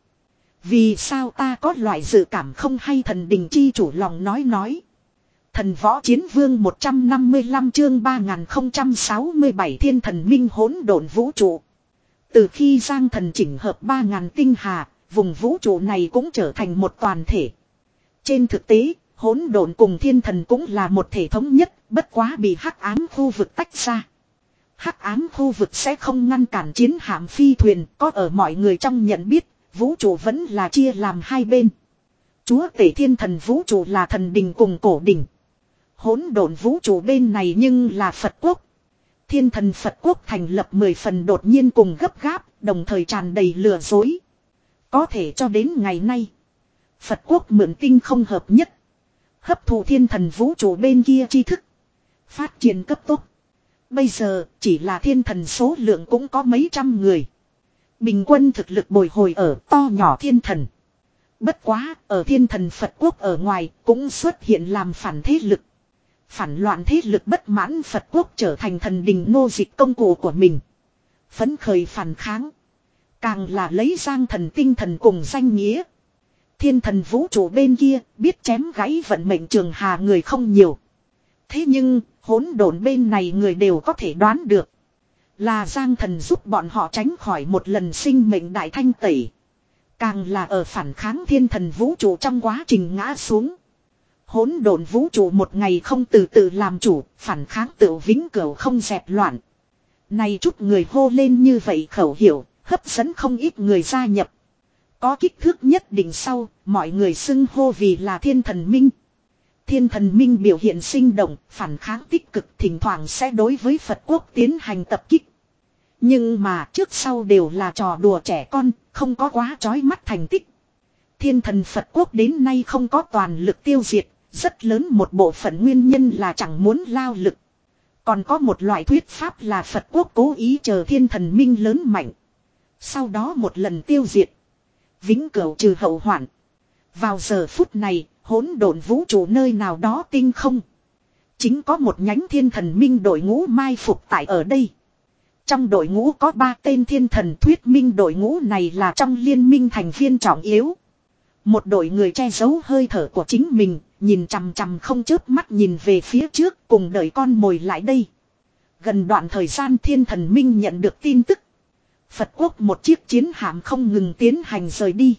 Vì sao ta có loại dự cảm không hay, thần đình chi chủ lòng nói nói. Thần võ chiến vương một trăm năm mươi lăm chương ba nghìn không trăm sáu mươi bảy thiên thần minh hỗn độn vũ trụ. Từ khi Giang thần chỉnh hợp ba ngàn tinh hà, vùng vũ trụ này cũng trở thành một toàn thể. Trên thực tế, hỗn độn cùng thiên thần cũng là một thể thống nhất, bất quá bị hắc ám khu vực tách ra. Hắc ám khu vực sẽ không ngăn cản chiến hạm phi thuyền, có ở mọi người trong nhận biết, vũ trụ vẫn là chia làm hai bên. Chúa tể thiên thần vũ trụ là thần đình cùng cổ đình. Hỗn độn vũ trụ bên này nhưng là Phật quốc. Thiên thần Phật quốc thành lập mười phần đột nhiên cùng gấp gáp, đồng thời tràn đầy lừa dối. Có thể cho đến ngày nay, Phật quốc mượn tinh không hợp nhất, hấp thụ thiên thần vũ trụ bên kia tri thức, phát triển cấp tốc. Bây giờ chỉ là thiên thần số lượng cũng có mấy trăm người. Bình quân thực lực bồi hồi ở to nhỏ thiên thần. Bất quá, ở thiên thần Phật quốc ở ngoài cũng xuất hiện làm phản thế lực. Phản loạn thế lực bất mãn Phật quốc trở thành thần đình nô dịch công cụ của mình. Phấn khởi phản kháng. Càng là lấy Giang thần tinh thần cùng danh nghĩa. Thiên thần vũ trụ bên kia biết chém gãy vận mệnh trường hà người không nhiều. Thế nhưng hỗn độn bên này người đều có thể đoán được. Là Giang thần giúp bọn họ tránh khỏi một lần sinh mệnh đại thanh tẩy. Càng là ở phản kháng thiên thần vũ trụ trong quá trình ngã xuống. Hỗn độn vũ trụ một ngày không từ từ làm chủ, phản kháng tự vĩnh cửu không dẹp loạn. Này chút người hô lên như vậy khẩu hiệu, hấp dẫn không ít người gia nhập. Có kích thước nhất định sau, mọi người xưng hô vì là thiên thần minh. Thiên thần minh biểu hiện sinh động, phản kháng tích cực, thỉnh thoảng sẽ đối với Phật quốc tiến hành tập kích. Nhưng mà trước sau đều là trò đùa trẻ con, không có quá chói mắt thành tích. Thiên thần Phật quốc đến nay không có toàn lực tiêu diệt, rất lớn một bộ phận nguyên nhân là chẳng muốn lao lực. Còn có một loại thuyết pháp là Phật quốc cố ý chờ thiên thần minh lớn mạnh. Sau đó một lần tiêu diệt. Vĩnh cửu trừ hậu hoạn. Vào giờ phút này, hỗn độn vũ trụ nơi nào đó tinh không. Chính có một nhánh thiên thần minh đội ngũ mai phục tại ở đây. Trong đội ngũ có ba tên thiên thần, thuyết minh đội ngũ này là trong liên minh thành viên trọng yếu. Một đội người che giấu hơi thở của chính mình, nhìn chằm chằm không chớp mắt nhìn về phía trước, cùng đợi con mồi lại đây. Gần đoạn thời gian thiên thần minh nhận được tin tức. Phật quốc một chiếc chiến hạm không ngừng tiến hành rời đi.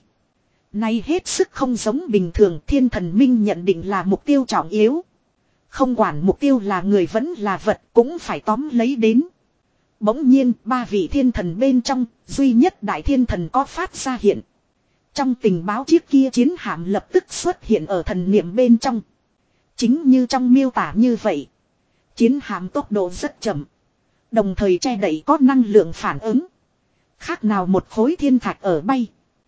Nay hết sức không giống bình thường, thiên thần minh nhận định là mục tiêu trọng yếu. Không quản mục tiêu là người vẫn là vật cũng phải tóm lấy đến. Bỗng nhiên ba vị thiên thần bên trong, duy nhất đại thiên thần có phát ra hiện. Trong tình báo chiếc kia chiến hạm lập tức xuất hiện ở thần niệm bên trong. Chính như trong miêu tả như vậy. Chiến hạm tốc độ rất chậm. Đồng thời che đậy có năng lượng phản ứng. Khác nào một khối thiên thạch ở bay.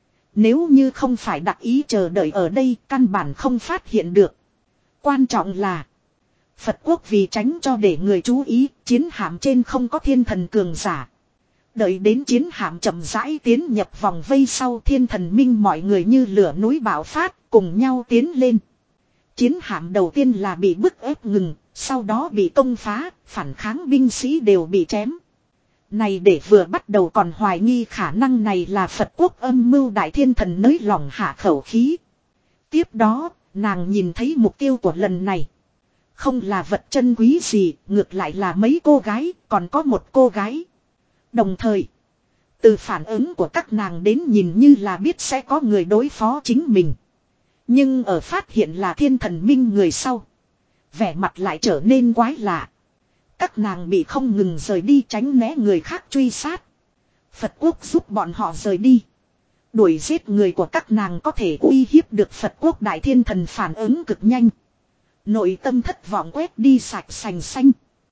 Nếu như không phải đặc ý chờ đợi ở đây, căn bản không phát hiện được. Quan trọng là Phật quốc vì tránh cho để người chú ý, chiến hạm trên không có thiên thần cường giả. Đợi đến chiến hạm chậm rãi tiến nhập vòng vây sau, thiên thần minh mọi người như lửa núi bạo phát, cùng nhau tiến lên. chiến hạm đầu tiên là bị bức ép ngừng, sau đó bị công phá, phản kháng binh sĩ đều bị chém. Này để vừa bắt đầu còn hoài nghi khả năng này là Phật quốc âm mưu đại thiên thần nới lỏng hạ khẩu khí. Tiếp đó, nàng nhìn thấy mục tiêu của lần này. Không là vật chân quý gì, ngược lại là mấy cô gái, còn có một cô gái. Đồng thời, từ phản ứng của các nàng đến nhìn như là biết sẽ có người đối phó chính mình. Nhưng ở phát hiện là thiên thần minh người sau. Vẻ mặt lại trở nên quái lạ. Các nàng bị không ngừng rời đi tránh né người khác truy sát. Phật quốc giúp bọn họ rời đi. Đuổi giết người của các nàng có thể uy hiếp được Phật quốc đại thiên thần phản ứng cực nhanh. Nội tâm thất vọng quét đi sạch sành xanh.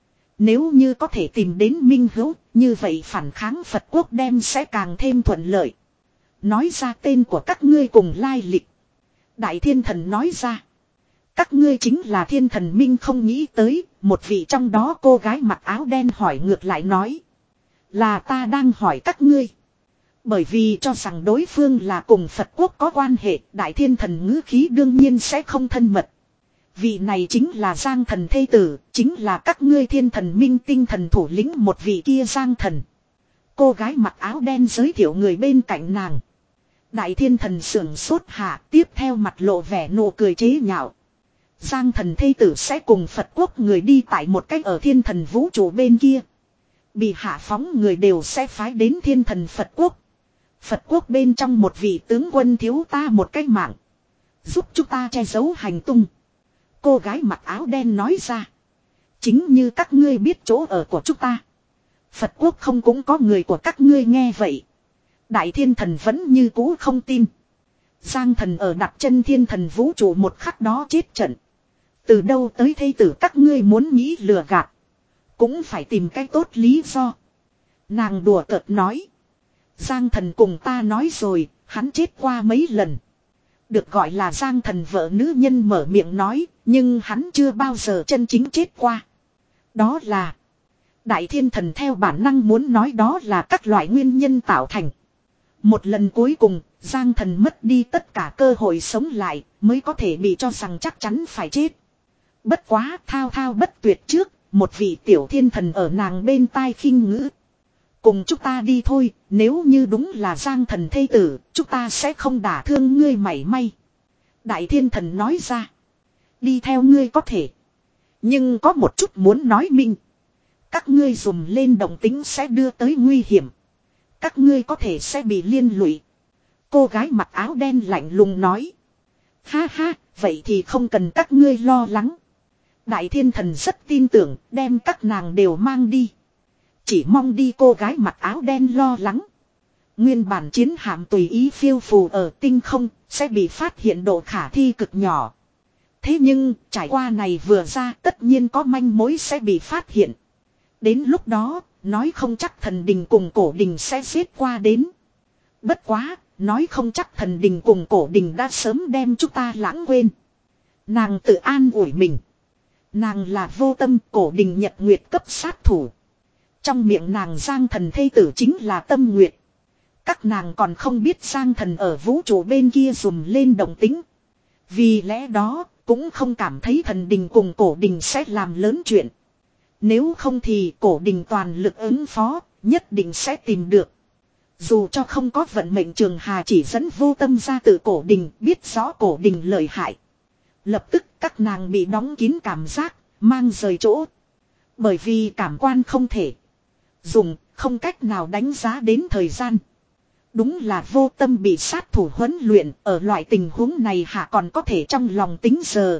Nếu như có thể tìm đến minh hữu, như vậy phản kháng Phật quốc đem sẽ càng thêm thuận lợi. Nói ra tên của các ngươi cùng lai lịch. Đại thiên thần nói ra. Các ngươi chính là thiên thần minh không nghĩ tới, một vị trong đó cô gái mặc áo đen hỏi ngược lại nói. Là ta đang hỏi các ngươi. Bởi vì cho rằng đối phương là cùng Phật quốc có quan hệ, đại thiên thần ngữ khí đương nhiên sẽ không thân mật. Vị này chính là Giang thần thê tử, chính là các ngươi thiên thần minh tinh thần thủ lĩnh một vị kia Giang thần. Cô gái mặc áo đen giới thiệu người bên cạnh nàng. Đại thiên thần sưởng sốt hạ, tiếp theo mặt lộ vẻ nụ cười chế nhạo. Giang thần thê tử sẽ cùng Phật quốc người đi tại một cách ở thiên thần vũ trụ bên kia. Bị hạ phóng người đều sẽ phái đến thiên thần Phật quốc. Phật quốc bên trong một vị tướng quân thiếu ta một cái mạng. Giúp chúng ta che giấu hành tung. Cô gái mặc áo đen nói ra. Chính như các ngươi biết chỗ ở của chúng ta. Phật quốc không cũng có người của các ngươi nghe vậy. Đại thiên thần vẫn như cũ không tin. Giang thần ở đặt chân thiên thần vũ trụ một khắc đó chết trận. Từ đâu tới thê tử các ngươi muốn nghĩ lừa gạt. Cũng phải tìm cái tốt lý do. Nàng đùa cợt nói. Giang thần cùng ta nói rồi, hắn chết qua mấy lần. Được gọi là Giang thần vợ nữ nhân mở miệng nói, nhưng hắn chưa bao giờ chân chính chết qua. Đó là... Đại thiên thần theo bản năng muốn nói đó là các loại nguyên nhân tạo thành. Một lần cuối cùng, Giang thần mất đi tất cả cơ hội sống lại, mới có thể bị cho rằng chắc chắn phải chết. Bất quá thao thao bất tuyệt trước, một vị tiểu thiên thần ở nàng bên tai khinh ngữ. Cùng chúng ta đi thôi, nếu như đúng là Giang thần thê tử, chúng ta sẽ không đả thương ngươi mảy may. Đại thiên thần nói ra. Đi theo ngươi có thể. Nhưng có một chút muốn nói minh. Các ngươi dùng lên động tính sẽ đưa tới nguy hiểm. Các ngươi có thể sẽ bị liên lụy. Cô gái mặc áo đen lạnh lùng nói. Ha ha, vậy thì không cần các ngươi lo lắng. Đại thiên thần rất tin tưởng, đem các nàng đều mang đi. Chỉ mong đi cô gái mặc áo đen lo lắng. Nguyên bản chiến hạm tùy ý phiêu phù ở tinh không, sẽ bị phát hiện độ khả thi cực nhỏ. Thế nhưng, trải qua này vừa ra tất nhiên có manh mối sẽ bị phát hiện. Đến lúc đó, nói không chắc thần đình cùng cổ đình sẽ giết qua đến. Bất quá, nói không chắc thần đình cùng cổ đình đã sớm đem chúng ta lãng quên. Nàng tự an ủi mình. Nàng là vô tâm, cổ đình nhật nguyệt cấp sát thủ. Trong miệng nàng Giang thần thê tử chính là Tâm Nguyệt. Các nàng còn không biết Giang thần ở vũ trụ bên kia dùm lên động tính. Vì lẽ đó, cũng không cảm thấy thần đình cùng cổ đình sẽ làm lớn chuyện. Nếu không thì cổ đình toàn lực ứng phó, nhất định sẽ tìm được. Dù cho không có vận mệnh trường hà chỉ dẫn vô tâm ra từ cổ đình, biết rõ cổ đình lợi hại. Lập tức các nàng bị đóng kín cảm giác, mang rời chỗ. Bởi vì cảm quan không thể dùng, không cách nào đánh giá đến thời gian. Đúng là vô tâm bị sát thủ huấn luyện, ở loại tình huống này hạ còn có thể trong lòng tính giờ.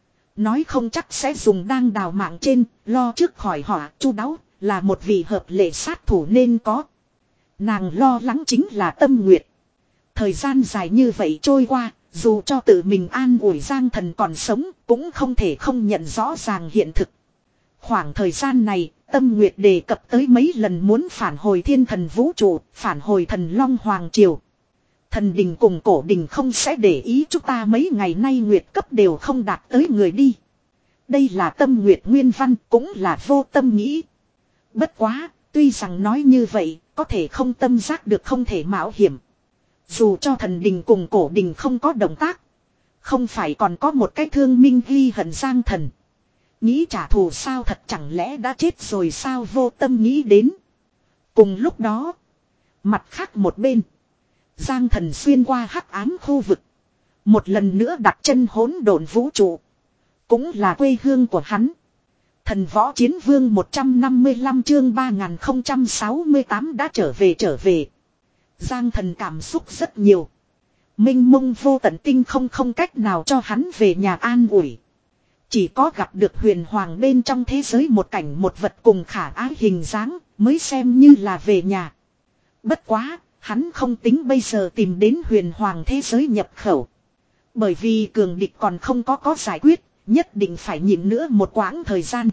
Nói không chắc sẽ dùng đang đào mạng trên, lo trước khỏi họa chu đáo, là một vị hợp lệ sát thủ nên có. Nàng lo lắng chính là Tâm Nguyệt. Thời gian dài như vậy trôi qua, dù cho tự mình an ủi Giang thần còn sống, cũng không thể không nhận rõ ràng hiện thực. Khoảng thời gian này, Tâm Nguyệt đề cập tới mấy lần muốn phản hồi thiên thần vũ trụ, phản hồi thần Long Hoàng Triều. Thần đình cùng cổ đình không sẽ để ý chúng ta mấy ngày nay nguyệt cấp đều không đạt tới người đi. Đây là Tâm Nguyệt nguyên văn, cũng là vô tâm nghĩ. Bất quá, tuy rằng nói như vậy, có thể không tâm giác được không thể mạo hiểm. Dù cho thần đình cùng cổ đình không có động tác, Không phải còn có một cái thương minh ghi hận Giang Thần. Nghĩ trả thù sao, thật chẳng lẽ đã chết rồi sao, vô tâm nghĩ đến. Cùng lúc đó. Mặt khác một bên. Giang Thần xuyên qua hắc ám khu vực. Một lần nữa đặt chân hỗn độn vũ trụ. Cũng là quê hương của hắn. Thần võ chiến vương một trăm năm mươi lăm chương ba nghìn không trăm sáu mươi tám đã trở về trở về. Giang Thần cảm xúc rất nhiều. Minh mông vô tận tinh không không cách nào cho hắn về nhà an ủi. Chỉ có gặp được huyền hoàng bên trong thế giới một cảnh một vật cùng khả ái hình dáng mới xem như là về nhà. Bất quá, hắn không tính bây giờ tìm đến huyền hoàng thế giới nhập khẩu. Bởi vì cường địch còn không có có giải quyết, nhất định phải nhịn nữa một quãng thời gian.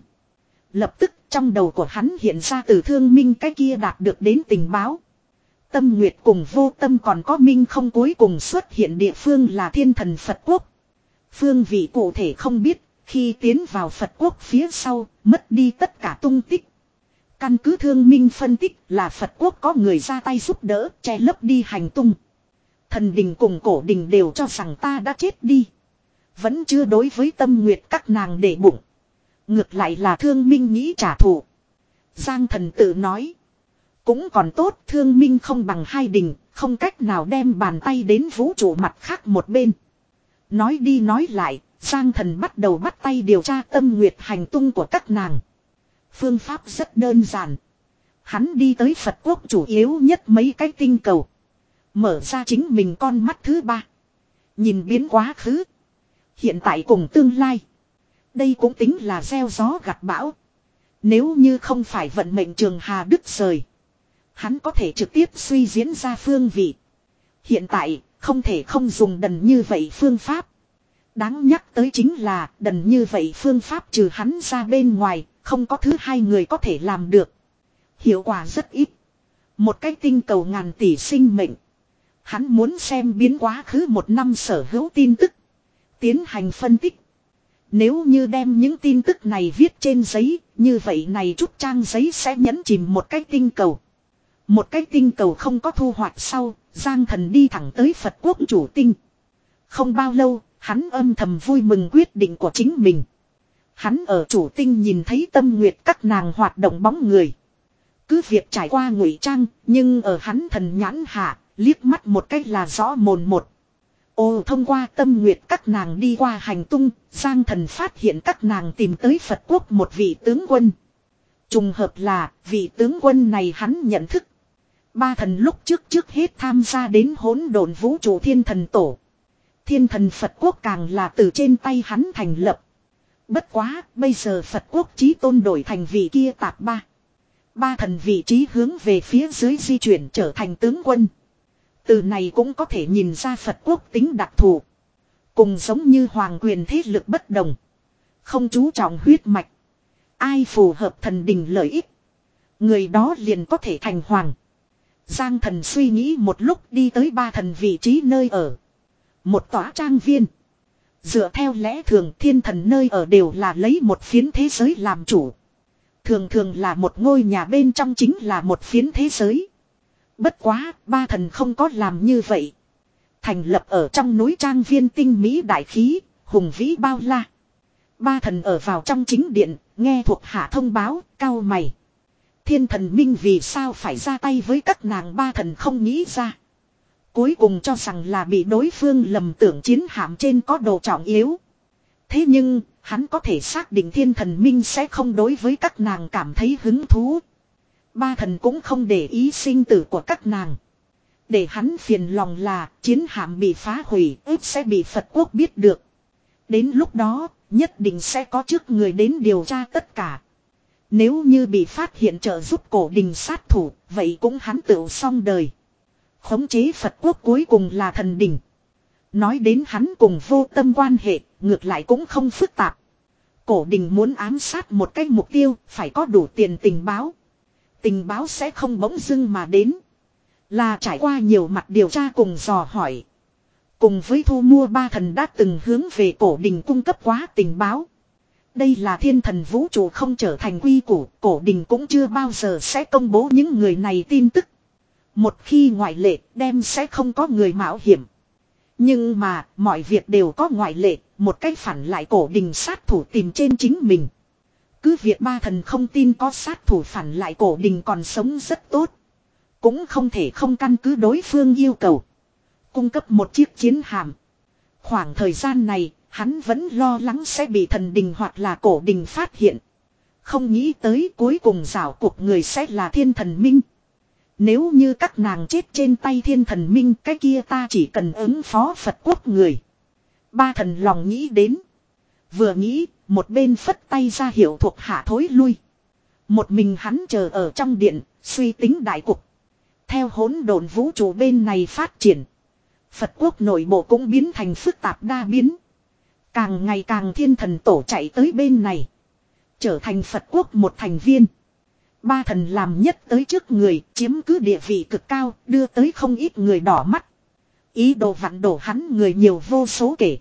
Lập tức trong đầu của hắn hiện ra từ thương minh cái kia đạt được đến tình báo. Tâm Nguyệt cùng vô tâm còn có minh không cuối cùng xuất hiện địa phương là Thiên Thần Phật Quốc. Phương vị cụ thể không biết, khi tiến vào Phật Quốc phía sau, mất đi tất cả tung tích. Căn cứ thương minh phân tích là Phật Quốc có người ra tay giúp đỡ, che lấp đi hành tung. Thần đình cùng cổ đình đều cho rằng ta đã chết đi. Vẫn chưa đối với Tâm Nguyệt các nàng để bụng. Ngược lại là thương minh nghĩ trả thù. Giang Thần tự nói. Cũng còn tốt, thương minh không bằng hai đình, không cách nào đem bàn tay đến vũ trụ mặt khác một bên. Nói đi nói lại, Giang Thần bắt đầu bắt tay điều tra Tâm Nguyệt hành tung của các nàng. Phương pháp rất đơn giản. Hắn đi tới Phật Quốc chủ yếu nhất mấy cái tinh cầu. Mở ra chính mình con mắt thứ ba. Nhìn biến quá khứ. Hiện tại cùng tương lai. Đây cũng tính là gieo gió gặt bão. Nếu như không phải vận mệnh Trường Hà đứt rời. Hắn có thể trực tiếp suy diễn ra phương vị. Hiện tại, không thể không dùng đần như vậy phương pháp. Đáng nhắc tới chính là đần như vậy phương pháp trừ hắn ra bên ngoài, không có thứ hai người có thể làm được. Hiệu quả rất ít. Một cái tinh cầu ngàn tỷ sinh mệnh. Hắn muốn xem biến quá khứ một năm sở hữu tin tức. Tiến hành phân tích. Nếu như đem những tin tức này viết trên giấy, như vậy này chút trang giấy sẽ nhấn chìm một cái tinh cầu. Một cái tinh cầu không có thu hoạch sau, Giang Thần đi thẳng tới Phật Quốc chủ tinh. Không bao lâu, hắn âm thầm vui mừng quyết định của chính mình. Hắn ở chủ tinh nhìn thấy Tâm Nguyệt các nàng hoạt động bóng người. Cứ việc trải qua ngụy trang, nhưng ở hắn thần nhãn hạ, liếc mắt một cách là rõ mồn một. Ồ, thông qua Tâm Nguyệt các nàng đi qua hành tung, Giang Thần phát hiện các nàng tìm tới Phật Quốc một vị tướng quân. Trùng hợp là, vị tướng quân này hắn nhận thức. Ba thần lúc trước trước hết tham gia đến hỗn độn vũ trụ Thiên Thần Tổ. Thiên Thần Phật Quốc càng là từ trên tay hắn thành lập. Bất quá, bây giờ Phật Quốc chí tôn đổi thành vị kia tạp ba. Ba thần vị trí hướng về phía dưới di chuyển trở thành tướng quân. Từ này cũng có thể nhìn ra Phật Quốc tính đặc thù. Cùng giống như hoàng quyền thế lực bất đồng. Không chú trọng huyết mạch. Ai phù hợp thần đình lợi ích. Người đó liền có thể thành hoàng. Giang Thần suy nghĩ một lúc đi tới ba thần vị trí nơi ở. Một tòa trang viên. Dựa theo lẽ thường thiên thần nơi ở đều là lấy một phiến thế giới làm chủ. Thường thường là một ngôi nhà bên trong chính là một phiến thế giới. Bất quá, ba thần không có làm như vậy. Thành lập ở trong núi trang viên tinh mỹ đại khí, hùng vĩ bao la. Ba thần ở vào trong chính điện, nghe thuộc hạ thông báo, cau mày. Thiên thần minh vì sao phải ra tay với các nàng, ba thần không nghĩ ra. Cuối cùng cho rằng là bị đối phương lầm tưởng chiến hạm trên có đồ trọng yếu. Thế nhưng, hắn có thể xác định thiên thần minh sẽ không đối với các nàng cảm thấy hứng thú. Ba thần cũng không để ý sinh tử của các nàng. Để hắn phiền lòng là chiến hạm bị phá hủy, ếp sẽ bị Phật Quốc biết được. Đến lúc đó, nhất định sẽ có trước người đến điều tra tất cả. Nếu như bị phát hiện trợ giúp cổ đình sát thủ, vậy cũng hắn tự xong đời. Khống chế Phật Quốc cuối cùng là thần đình. Nói đến hắn cùng vô tâm quan hệ, ngược lại cũng không phức tạp. Cổ đình muốn ám sát một cái mục tiêu, phải có đủ tiền tình báo. Tình báo sẽ không bỗng dưng mà đến. Là trải qua nhiều mặt điều tra cùng dò hỏi. Cùng với thu mua ba thần đã từng hướng về cổ đình cung cấp quá tình báo. Đây là thiên thần vũ trụ không trở thành quy củ, cổ đình cũng chưa bao giờ sẽ công bố những người này tin tức. Một khi ngoại lệ, đem sẽ không có người mạo hiểm. Nhưng mà, mọi việc đều có ngoại lệ, một cách phản lại cổ đình sát thủ tìm trên chính mình. Cứ việc ba thần không tin có sát thủ phản lại cổ đình còn sống rất tốt. Cũng không thể không căn cứ đối phương yêu cầu. Cung cấp một chiếc chiến hạm. Khoảng thời gian này, hắn vẫn lo lắng sẽ bị thần đình hoặc là cổ đình phát hiện. Không nghĩ tới cuối cùng rảo cuộc người sẽ là thiên thần minh. Nếu như các nàng chết trên tay thiên thần minh, cái kia ta chỉ cần ứng phó Phật quốc người. Ba thần lòng nghĩ đến. Vừa nghĩ, một bên phất tay ra hiệu thuộc hạ thối lui. Một mình hắn chờ ở trong điện, suy tính đại cục. Theo hỗn độn vũ trụ bên này phát triển, Phật quốc nội bộ cũng biến thành phức tạp đa biến. Càng ngày càng thiên thần tổ chạy tới bên này, trở thành Phật quốc một thành viên. Ba thần làm nhất tới trước người, chiếm cứ địa vị cực cao, đưa tới không ít người đỏ mắt. Ý đồ vặn đổ hắn người nhiều vô số kể.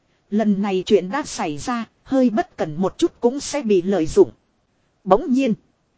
Lần này chuyện đã xảy ra, hơi bất cẩn một chút cũng sẽ bị lợi dụng. Bỗng nhiên,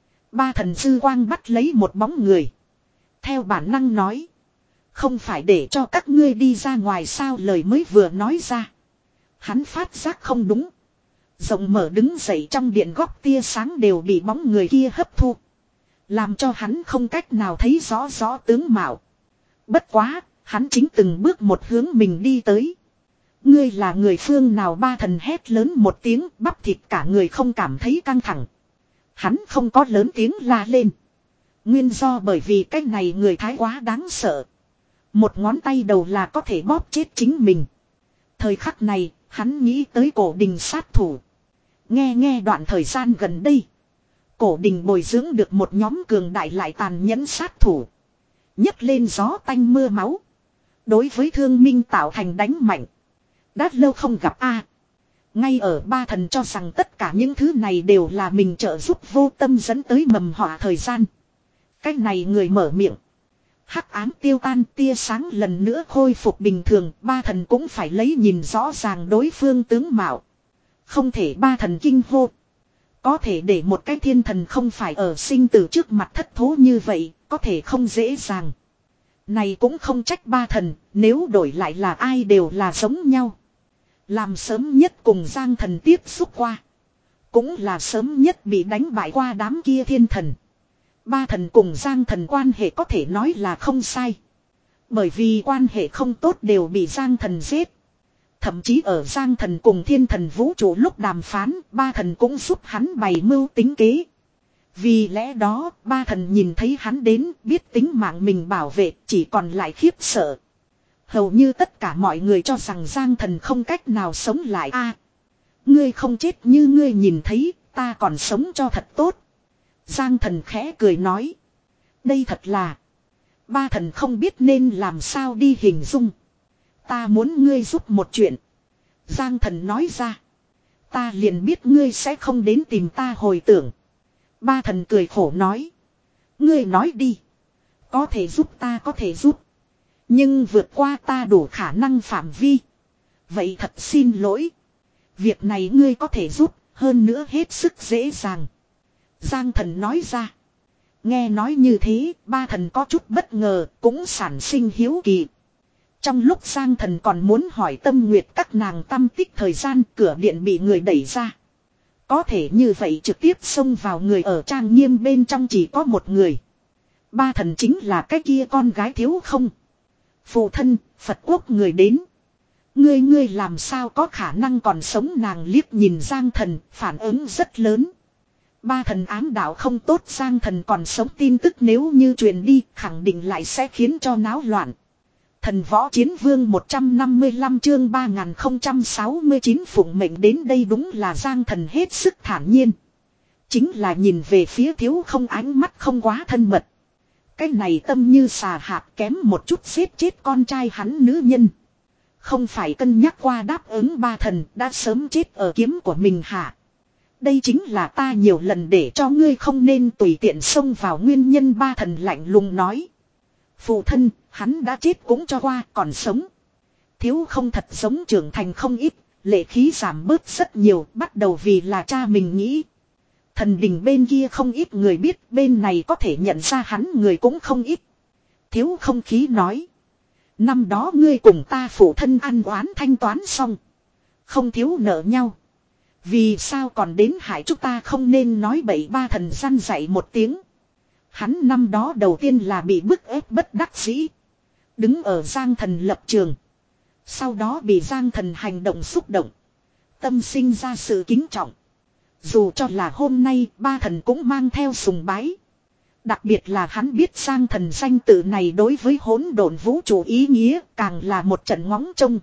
ba thần sư quang bắt lấy một bóng người. Theo bản năng nói, không phải để cho các ngươi đi ra ngoài sao, lời mới vừa nói ra. Hắn phát giác không đúng. Rộng mở đứng dậy trong điện góc tia sáng đều bị bóng người kia hấp thu. Làm cho hắn không cách nào thấy rõ rõ tướng mạo. Bất quá, hắn chính từng bước một hướng mình đi tới. Ngươi là người phương nào, ba thần hét lớn một tiếng, bắp thịt cả người không cảm thấy căng thẳng. Hắn không có lớn tiếng la lên. Nguyên do bởi vì cái này người thái quá đáng sợ. Một ngón tay đầu là có thể bóp chết chính mình. Thời khắc này, hắn nghĩ tới cổ đình sát thủ. Nghe nghe đoạn thời gian gần đây, cổ đình bồi dưỡng được một nhóm cường đại lại tàn nhẫn sát thủ. Nhấc lên gió tanh mưa máu. Đối với thương minh tạo thành đánh mạnh. Đã lâu không gặp a. Ngay ở ba thần cho rằng tất cả những thứ này đều là mình trợ giúp vô tâm dẫn tới mầm họa thời gian. Cái này người mở miệng. Hắc ám tiêu tan, tia sáng lần nữa khôi phục bình thường, ba thần cũng phải lấy nhìn rõ ràng đối phương tướng mạo. Không thể, ba thần kinh hô. Có thể để một cái thiên thần không phải ở sinh tử trước mặt thất thố như vậy, có thể không dễ dàng. Này cũng không trách ba thần, nếu đổi lại là ai đều là giống nhau. Làm sớm nhất cùng Giang thần tiếp xúc qua. Cũng là sớm nhất bị đánh bại qua đám kia thiên thần. Ba thần cùng Giang thần quan hệ có thể nói là không sai. Bởi vì quan hệ không tốt đều bị Giang thần giết. Thậm chí ở Giang thần cùng thiên thần vũ trụ lúc đàm phán, ba thần cũng giúp hắn bày mưu tính kế. Vì lẽ đó, ba thần nhìn thấy hắn đến, biết tính mạng mình bảo vệ, chỉ còn lại khiếp sợ. Hầu như tất cả mọi người cho rằng Giang thần không cách nào sống lại a. Ngươi không chết như ngươi nhìn thấy, ta còn sống cho thật tốt. Giang thần khẽ cười nói. Đây thật là. Ba thần không biết nên làm sao đi hình dung. Ta muốn ngươi giúp một chuyện. Giang thần nói ra. Ta liền biết ngươi sẽ không đến tìm ta hồi tưởng. Ba thần cười khổ nói. Ngươi nói đi. Có thể giúp ta có thể giúp. Nhưng vượt qua ta đủ khả năng phạm vi. Vậy thật xin lỗi. Việc này ngươi có thể giúp, hơn nữa hết sức dễ dàng. Giang thần nói ra. Nghe nói như thế, ba thần có chút bất ngờ, cũng sản sinh hiếu kỳ. Trong lúc Giang thần còn muốn hỏi Tâm Nguyệt các nàng tâm tích thời gian, cửa điện bị người đẩy ra. Có thể như vậy trực tiếp xông vào người ở trang nghiêm bên trong chỉ có một người. Ba thần chính là cái kia con gái thiếu không. Phụ thân, Phật quốc người đến. Ngươi ngươi làm sao có khả năng còn sống, nàng liếc nhìn Giang thần, phản ứng rất lớn. Ba thần ám đạo không tốt, Giang thần còn sống tin tức nếu như truyền đi, khẳng định lại sẽ khiến cho náo loạn. Thần võ chiến vương một trăm năm mươi lăm chương ba nghìn không trăm sáu mươi chín phụng mệnh đến đây, đúng là Giang thần hết sức thản nhiên. Chính là nhìn về phía thiếu không, ánh mắt không quá thân mật. Cái này tâm như xà hạt, kém một chút giết chết con trai hắn nữ nhân. Không phải cân nhắc qua đáp ứng ba thần, đã sớm chết ở kiếm của mình hả? Đây chính là ta nhiều lần để cho ngươi không nên tùy tiện xông vào nguyên nhân, ba thần lạnh lùng nói. Phụ thân, hắn đã chết cũng cho qua, còn sống. Thiếu không thật giống trưởng thành không ít, lệ khí giảm bớt rất nhiều, bắt đầu vì là cha mình nghĩ. Thần đình bên kia không ít người biết, bên này có thể nhận ra hắn người cũng không ít. Thiếu không khí nói. Năm đó ngươi cùng ta phụ thân ăn oán thanh toán xong. Không thiếu nợ nhau. Vì sao còn đến hại chúng ta không nên nói bậy. Ba thần răn dạy một tiếng. Hắn năm đó đầu tiên là bị bức ép bất đắc dĩ. Đứng ở Giang Thần lập trường. Sau đó bị Giang Thần hành động xúc động. Tâm sinh ra sự kính trọng. Dù cho là hôm nay ba thần cũng mang theo sùng bái. Đặc biệt là hắn biết Giang Thần danh tự này đối với hỗn độn vũ trụ ý nghĩa càng là một trận ngóng trông.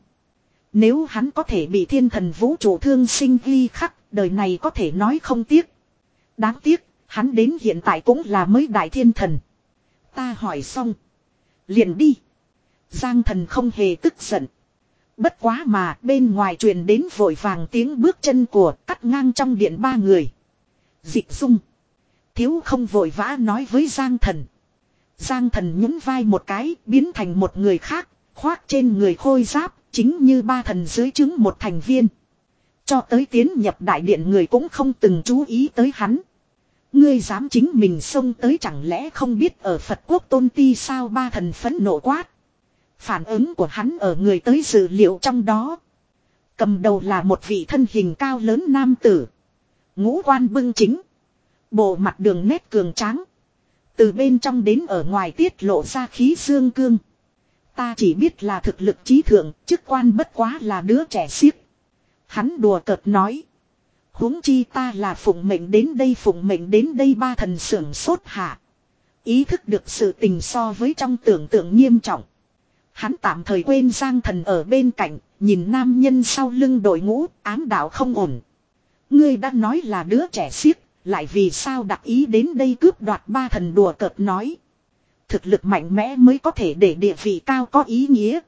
Nếu hắn có thể bị thiên thần vũ trụ thương sinh ghi khắc, đời này có thể nói không tiếc. Đáng tiếc, hắn đến hiện tại cũng là mới đại thiên thần. Ta hỏi xong. Liền đi. Giang Thần không hề tức giận. Bất quá mà bên ngoài truyền đến vội vàng tiếng bước chân của cắt ngang trong điện ba người. Dịch Dung. Thiếu không vội vã nói với Giang Thần. Giang Thần nhún vai một cái biến thành một người khác. Khoác trên người khôi giáp chính như ba thần dưới trướng một thành viên. Cho tới tiến nhập đại điện người cũng không từng chú ý tới hắn. Ngươi dám chính mình xông tới chẳng lẽ không biết ở Phật quốc tôn ti sao. Ba thần phẫn nộ quát. Phản ứng của hắn ở người tới dự liệu trong đó. Cầm đầu là một vị thân hình cao lớn nam tử. Ngũ quan bưng chính. Bộ mặt đường nét cường tráng. Từ bên trong đến ở ngoài tiết lộ ra khí dương cương. Ta chỉ biết là thực lực trí thượng, chức quan bất quá là đứa trẻ xiếc. Hắn đùa cợt nói. Huống chi ta là phụng mệnh đến đây phụng mệnh đến đây. Ba thần sưởng sốt hạ. Ý thức được sự tình so với trong tưởng tượng nghiêm trọng. Hắn tạm thời quên Giang Thần ở bên cạnh, nhìn nam nhân sau lưng đội ngũ, ám đạo không ổn. Ngươi đã nói là đứa trẻ xiếc, lại vì sao đặc ý đến đây cướp đoạt. Ba thần đùa cợt nói. Thực lực mạnh mẽ mới có thể để địa vị cao có ý nghĩa.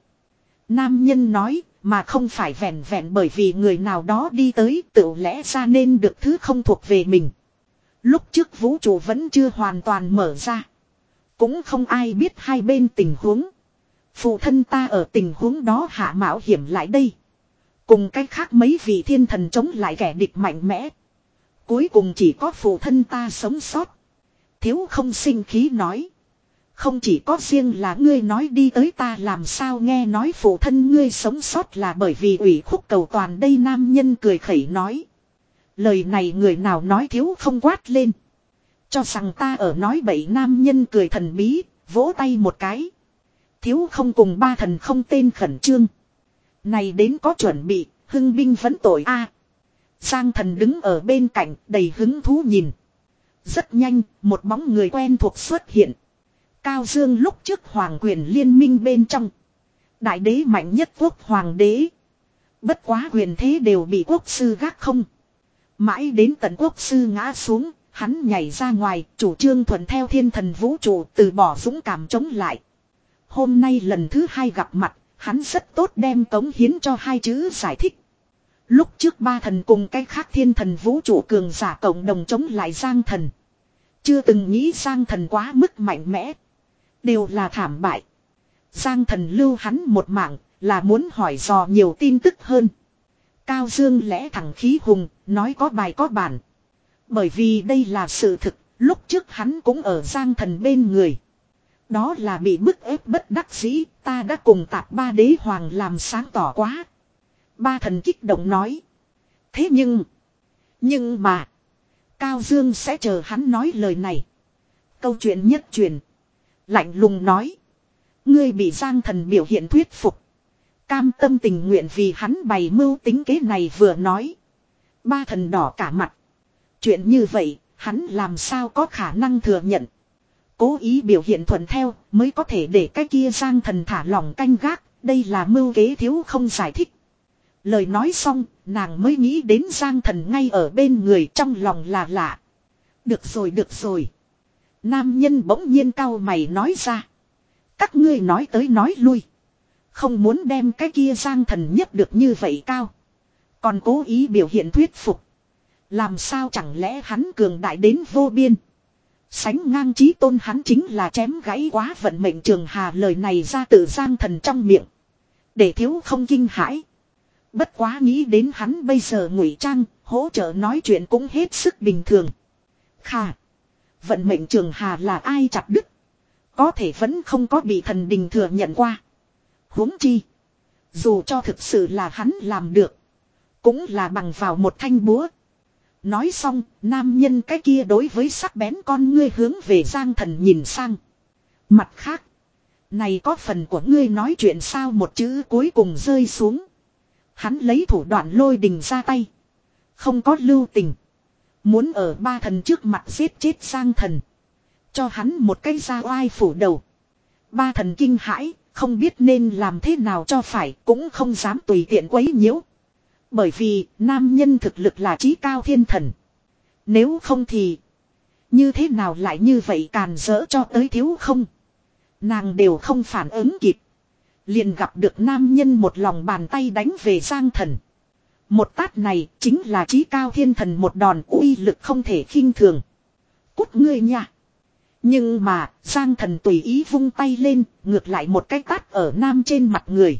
Nam nhân nói, mà không phải vẹn vẹn bởi vì người nào đó đi tới tự lẽ ra nên được thứ không thuộc về mình. Lúc trước vũ trụ vẫn chưa hoàn toàn mở ra. Cũng không ai biết hai bên tình huống. Phụ thân ta ở tình huống đó hạ mạo hiểm lại đây. Cùng cách khác mấy vị thiên thần chống lại kẻ địch mạnh mẽ. Cuối cùng chỉ có phụ thân ta sống sót. Thiếu không sinh khí nói. Không chỉ có riêng là ngươi nói đi tới ta làm sao nghe nói phụ thân ngươi sống sót là bởi vì ủy khúc cầu toàn đây. Nam nhân cười khẩy nói. Lời này người nào nói thiếu không quát lên. Cho rằng ta ở nói bậy. Nam nhân cười thần bí, vỗ tay một cái. Thiếu không cùng ba thần không tên khẩn trương. Này đến có chuẩn bị, hưng binh vẫn tội a. Giang Thần đứng ở bên cạnh, đầy hứng thú nhìn. Rất nhanh, một bóng người quen thuộc xuất hiện. Cao Dương lúc trước hoàng quyền liên minh bên trong. Đại đế mạnh nhất quốc hoàng đế. Bất quá quyền thế đều bị quốc sư gác không. Mãi đến tận quốc sư ngã xuống, hắn nhảy ra ngoài, chủ trương thuận theo thiên thần vũ trụ, từ bỏ dũng cảm chống lại. Hôm nay lần thứ hai gặp mặt, hắn rất tốt đem cống hiến cho hai chữ giải thích. Lúc trước ba thần cùng cái khác thiên thần vũ trụ cường giả cộng đồng chống lại Giang Thần. Chưa từng nghĩ Giang Thần quá mức mạnh mẽ. Đều là thảm bại. Giang Thần lưu hắn một mạng, là muốn hỏi dò nhiều tin tức hơn. Cao Dương lẽ thẳng khí hùng, nói có bài có bản. Bởi vì đây là sự thực, lúc trước hắn cũng ở Giang Thần bên người. Đó là bị bức ép bất đắc dĩ, ta đã cùng tạp ba đế hoàng làm sáng tỏ quá. Ba thần kích động nói. Thế nhưng, nhưng mà, Cao Dương sẽ chờ hắn nói lời này. Câu chuyện nhất truyền. Lạnh lùng nói. Ngươi bị Giang Thần biểu hiện thuyết phục. Cam tâm tình nguyện vì hắn bày mưu tính kế này vừa nói. Ba thần đỏ cả mặt. Chuyện như vậy, hắn làm sao có khả năng thừa nhận. Cố ý biểu hiện thuận theo mới có thể để cái kia Giang Thần thả lỏng canh gác. Đây là mưu kế thiếu không giải thích. Lời nói xong, nàng mới nghĩ đến Giang Thần ngay ở bên người trong lòng là lạ. Được rồi được rồi. Nam nhân bỗng nhiên cau mày nói ra. Các ngươi nói tới nói lui. Không muốn đem cái kia Giang Thần nhất được như vậy cao. Còn cố ý biểu hiện thuyết phục. Làm sao chẳng lẽ hắn cường đại đến vô biên. Sánh ngang chí tôn hắn chính là chém gãy quá vận mệnh Trường Hà. Lời này ra từ Giang Thần trong miệng. Để thiếu không kinh hãi. Bất quá nghĩ đến hắn bây giờ ngụy trang, hỗ trợ nói chuyện cũng hết sức bình thường. Khà. Vận mệnh Trường Hà là ai chặt đứt. Có thể vẫn không có bị thần đình thừa nhận qua. Huống chi. Dù cho thực sự là hắn làm được. Cũng là bằng vào một thanh búa. Nói xong, nam nhân cái kia đối với sắc bén con ngươi hướng về Giang Thần nhìn sang. Mặt khác. Này có phần của ngươi nói chuyện sao, một chữ cuối cùng rơi xuống. Hắn lấy thủ đoạn lôi đình ra tay. Không có lưu tình. Muốn ở ba thần trước mặt giết chết Giang Thần. Cho hắn một cái ra oai phủ đầu. Ba thần kinh hãi, không biết nên làm thế nào cho phải, cũng không dám tùy tiện quấy nhiễu. Bởi vì nam nhân thực lực là chí cao thiên thần. Nếu không thì như thế nào lại như vậy càn rỡ cho tới thiếu không. Nàng đều không phản ứng kịp. Liền gặp được nam nhân một lòng bàn tay đánh về Giang Thần. Một tát này chính là chí cao thiên thần một đòn uy lực không thể khinh thường. Cút ngươi nha. Nhưng mà Giang Thần tùy ý vung tay lên, ngược lại một cái tát ở nam trên mặt người.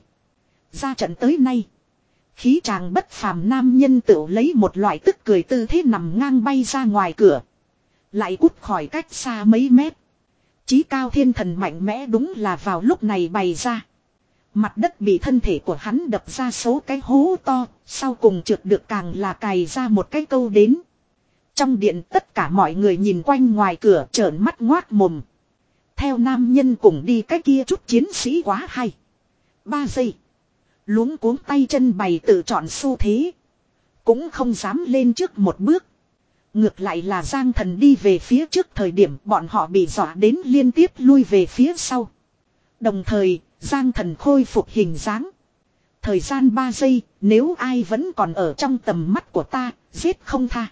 Ra trận tới nay. Khí chàng bất phàm nam nhân tự lấy một loại tức cười tư thế nằm ngang bay ra ngoài cửa. Lại cút khỏi cách xa mấy mét. Chí cao thiên thần mạnh mẽ đúng là vào lúc này bày ra. Mặt đất bị thân thể của hắn đập ra số cái hố to, sau cùng trượt được càng là cày ra một cái câu đến. Trong điện tất cả mọi người nhìn quanh ngoài cửa trợn mắt ngoác mồm. Theo nam nhân cùng đi cái kia chút chiến sĩ quá hay. Ba giây. Luống cuống tay chân bày tự chọn xu thế. Cũng không dám lên trước một bước. Ngược lại là Giang Thần đi về phía trước thời điểm bọn họ bị dọa đến liên tiếp lui về phía sau. Đồng thời, Giang Thần khôi phục hình dáng. Thời gian ba giây, nếu ai vẫn còn ở trong tầm mắt của ta, giết không tha.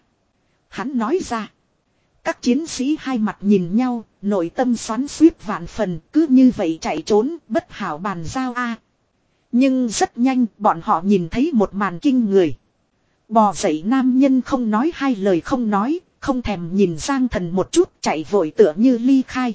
Hắn nói ra. Các chiến sĩ hai mặt nhìn nhau, nội tâm xoắn xuýt vạn phần, cứ như vậy chạy trốn, bất hảo bàn giao a. Nhưng rất nhanh, bọn họ nhìn thấy một màn kinh người. Bò dậy nam nhân không nói hai lời không nói, không thèm nhìn Giang Thần một chút, chạy vội tựa như ly khai.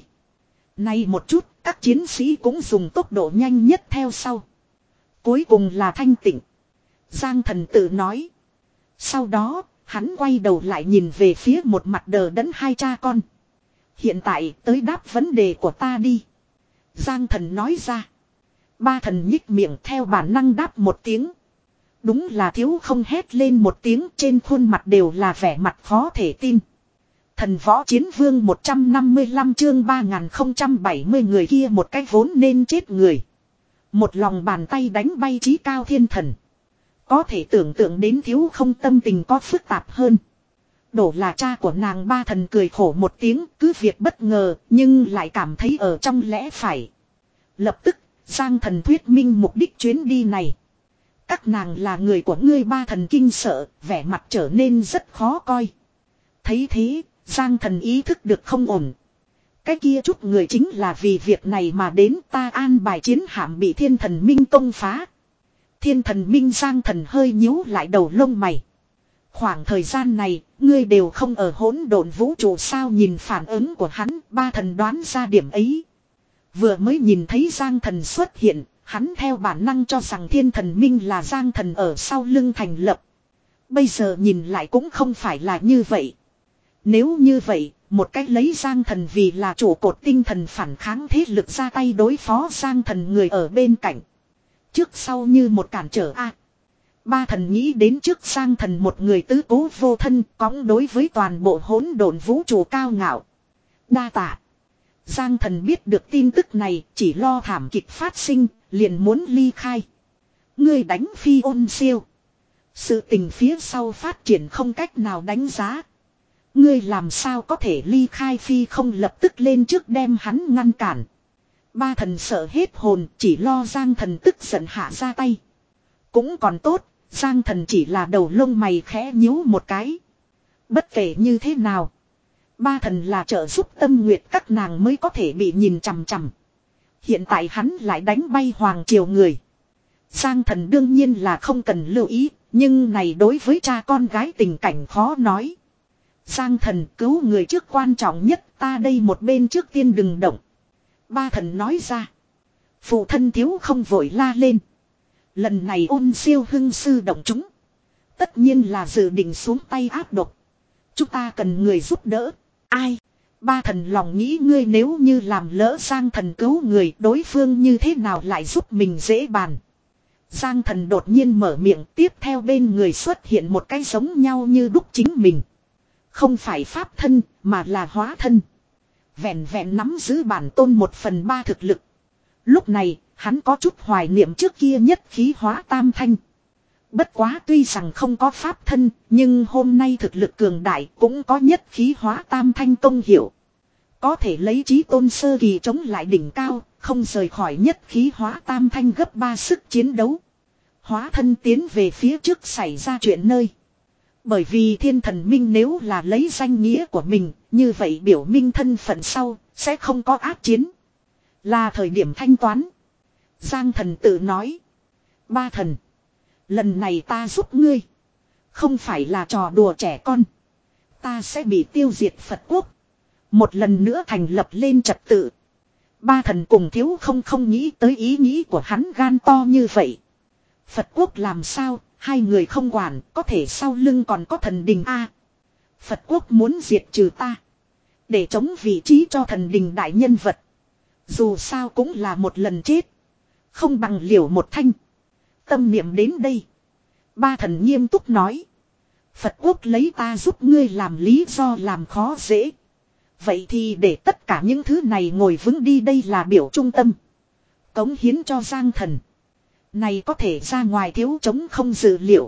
Nay một chút, các chiến sĩ cũng dùng tốc độ nhanh nhất theo sau. Cuối cùng là thanh tịnh. Giang Thần tự nói. Sau đó, hắn quay đầu lại nhìn về phía một mặt đờ đẫn hai cha con. Hiện tại tới đáp vấn đề của ta đi. Giang Thần nói ra. Ba thần nhích miệng theo bản năng đáp một tiếng. Đúng là thiếu không hét lên một tiếng, trên khuôn mặt đều là vẻ mặt khó thể tin. Thần võ chiến vương một trăm năm mươi lăm chương ba nghìn không trăm bảy mươi người kia một cái vốn nên chết người. Một lòng bàn tay đánh bay chí cao thiên thần. Có thể tưởng tượng đến thiếu không tâm tình có phức tạp hơn. Đổ là cha của nàng ba thần cười khổ một tiếng, cứ việc bất ngờ nhưng lại cảm thấy ở trong lẽ phải. Lập tức, Giang Thần thuyết minh mục đích chuyến đi này. Các nàng là người của ngươi, ba thần kinh sợ, vẻ mặt trở nên rất khó coi. Thấy thế, Giang Thần ý thức được không ổn. Cái kia chút người chính là vì việc này mà đến, ta an bài chiến hạm bị thiên thần minh công phá. Thiên thần minh Giang Thần hơi nhíu lại đầu lông mày. Khoảng thời gian này, ngươi đều không ở hỗn độn vũ trụ sao, nhìn phản ứng của hắn, ba thần đoán ra điểm ấy. Vừa mới nhìn thấy Giang Thần xuất hiện, hắn theo bản năng cho rằng thiên thần minh là Giang Thần ở sau lưng thành lập. Bây giờ nhìn lại cũng không phải là như vậy. Nếu như vậy, một cách lấy Giang Thần vì là trụ cột tinh thần phản kháng thế lực ra tay đối phó Giang Thần người ở bên cạnh. Trước sau như một cản trở a. Ba thần nghĩ đến trước Giang Thần một người tứ cố vô thân, cõng đối với toàn bộ hỗn độn vũ trụ cao ngạo. Đa tạ. Giang Thần biết được tin tức này, chỉ lo thảm kịch phát sinh, liền muốn ly khai. Ngươi đánh phi ôn siêu. Sự tình phía sau phát triển không cách nào đánh giá. Ngươi làm sao có thể ly khai phi không lập tức lên trước đem hắn ngăn cản. Ba thần sợ hết hồn, chỉ lo Giang Thần tức giận hạ ra tay. Cũng còn tốt, Giang Thần chỉ là đầu lông mày khẽ nhíu một cái. Bất kể như thế nào, ba thần là trợ giúp Tâm Nguyệt các nàng mới có thể bị nhìn chằm chằm. Hiện tại hắn lại đánh bay hoàng triều người. Giang Thần đương nhiên là không cần lưu ý, nhưng này đối với cha con gái tình cảnh khó nói. Giang Thần cứu người trước quan trọng nhất, ta đây một bên trước tiên đừng động. Ba thần nói ra. Phụ thân thiếu không vội la lên. Lần này Ôn Siêu hưng sư động chúng. Tất nhiên là dự định xuống tay áp độc. Chúng ta cần người giúp đỡ. Ai? Ba thần lòng nghĩ ngươi nếu như làm lỡ Giang Thần cứu người, đối phương như thế nào lại giúp mình dễ bàn. Giang Thần đột nhiên mở miệng, tiếp theo bên người xuất hiện một cái giống nhau như đúc chính mình. Không phải pháp thân, mà là hóa thân. Vẹn vẹn nắm giữ bản tôn một phần ba thực lực. Lúc này, hắn có chút hoài niệm trước kia nhất khí hóa tam thanh. Bất quá tuy rằng không có pháp thân, nhưng hôm nay thực lực cường đại cũng có nhất khí hóa tam thanh công hiệu. Có thể lấy chí tôn sơ kỳ chống lại đỉnh cao, không rời khỏi nhất khí hóa tam thanh gấp ba sức chiến đấu. Hóa thân tiến về phía trước xảy ra chuyện nơi. Bởi vì thiên thần minh nếu là lấy danh nghĩa của mình, như vậy biểu minh thân phận sau, sẽ không có ác chiến. Là thời điểm thanh toán. Giang Thần tự nói. Ba thần. Lần này ta giúp ngươi. Không phải là trò đùa trẻ con. Ta sẽ bị tiêu diệt Phật quốc. Một lần nữa thành lập lên trật tự. Ba thần cùng thiếu không không nghĩ tới ý nghĩ của hắn gan to như vậy. Phật quốc làm sao, hai người không quản, có thể sau lưng còn có thần đình A. Phật quốc muốn diệt trừ ta. Để chống vị trí cho thần đình đại nhân vật. Dù sao cũng là một lần chết. Không bằng liều một thanh. Tâm niệm đến đây. Ba thần nghiêm túc nói. Phật quốc lấy ta giúp ngươi làm lý do làm khó dễ. Vậy thì để tất cả những thứ này ngồi vững đi, đây là biểu trung tâm. Cống hiến cho Giang Thần. Này có thể ra ngoài thiếu chống không dự liệu.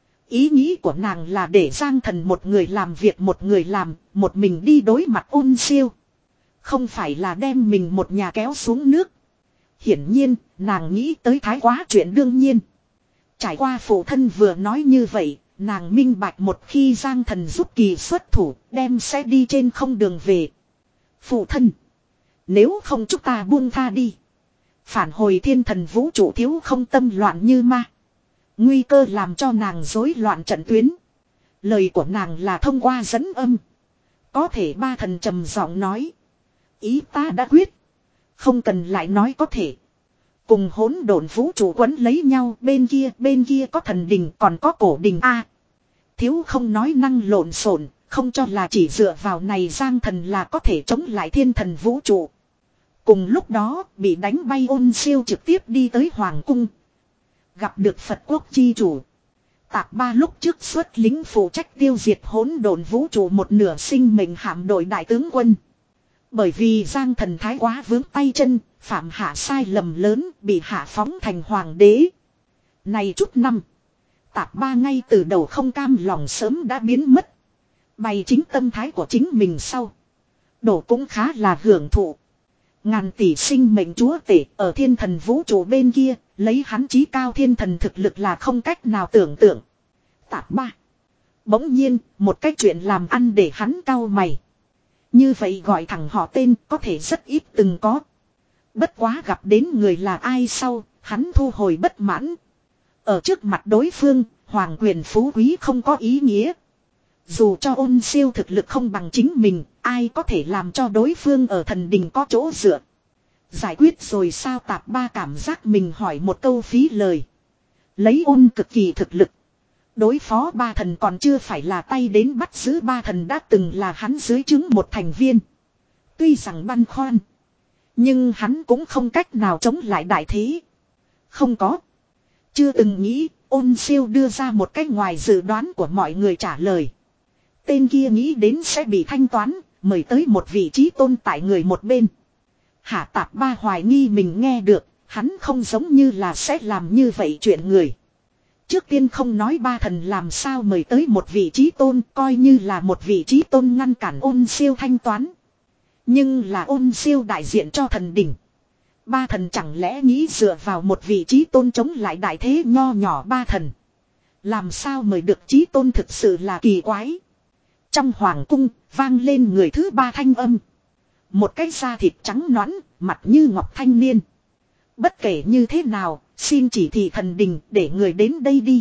Ý nghĩ của nàng là để Giang Thần một người làm việc một người làm, một mình đi đối mặt Ôn Siêu. Không phải là đem mình một nhà kéo xuống nước. Hiển nhiên, nàng nghĩ tới thái quá chuyện đương nhiên. Trải qua phụ thân vừa nói như vậy, nàng minh bạch một khi Giang Thần giúp kỳ xuất thủ, đem sẽ đi trên không đường về. Phụ thân, nếu không chúng ta buông tha đi. Phản hồi thiên thần vũ trụ thiếu không tâm loạn như ma. Nguy cơ làm cho nàng rối loạn trận tuyến. Lời của nàng là thông qua dẫn âm. Có thể ba thần trầm giọng nói. Ý ta đã quyết. Không cần lại nói có thể. Cùng hỗn độn vũ trụ quấn lấy nhau, bên kia, bên kia có thần đình còn có cổ đình A. Thiếu không nói năng lộn xộn, không cho là chỉ dựa vào này Giang Thần là có thể chống lại thiên thần vũ trụ. Cùng lúc đó, bị đánh bay Ôn Siêu trực tiếp đi tới Hoàng cung. Gặp được Phật quốc chi chủ. Tạp Ba lúc trước xuất lính phụ trách tiêu diệt hỗn độn vũ trụ một nửa sinh mệnh hạm đội đại tướng quân. Bởi vì Giang Thần thái quá vướng tay chân, phạm hạ sai lầm lớn, bị hạ phóng thành hoàng đế. Này chút năm, Tạp Ba ngay từ đầu không cam lòng sớm đã biến mất. Bày chính tâm thái của chính mình sau. Đổ cũng khá là hưởng thụ. Ngàn tỷ sinh mệnh chúa tể ở thiên thần vũ trụ bên kia, lấy hắn chí cao thiên thần thực lực là không cách nào tưởng tượng. Tạp Ba. Bỗng nhiên, một cái chuyện làm ăn để hắn cau mày. Như vậy gọi thẳng họ tên có thể rất ít từng có. Bất quá gặp đến người là ai sau, hắn thu hồi bất mãn. Ở trước mặt đối phương, hoàng quyền phú quý không có ý nghĩa. Dù cho Ôn Siêu thực lực không bằng chính mình, ai có thể làm cho đối phương ở thần đình có chỗ dựa. Giải quyết rồi sao? Tạp Ba cảm giác mình hỏi một câu phí lời. Lấy Ôn cực kỳ thực lực. Đối phó ba thần còn chưa phải là tay đến bắt giữ, ba thần đã từng là hắn dưới trướng một thành viên. Tuy rằng băn khoăn, nhưng hắn cũng không cách nào chống lại đại thế. Không có. Chưa từng nghĩ. Ôn Siêu đưa ra một cách ngoài dự đoán của mọi người trả lời. Tên kia nghĩ đến sẽ bị thanh toán, mời tới một vị trí tôn tại người một bên. Hạ Tạp Ba hoài nghi mình nghe được, hắn không giống như là sẽ làm như vậy chuyện người. Trước tiên không nói ba thần làm sao mời tới một vị trí tôn, coi như là một vị trí tôn ngăn cản Ôn Siêu thanh toán. Nhưng là Ôn Siêu đại diện cho thần đỉnh. Ba thần chẳng lẽ nghĩ dựa vào một vị trí tôn chống lại đại thế nho nhỏ ba thần. Làm sao mời được trí tôn thực sự là kỳ quái. Trong hoàng cung, vang lên người thứ ba thanh âm. Một cái da thịt trắng nõn, mặt như ngọc thanh niên. Bất kể như thế nào, xin chỉ thị thần đình để người đến đây đi.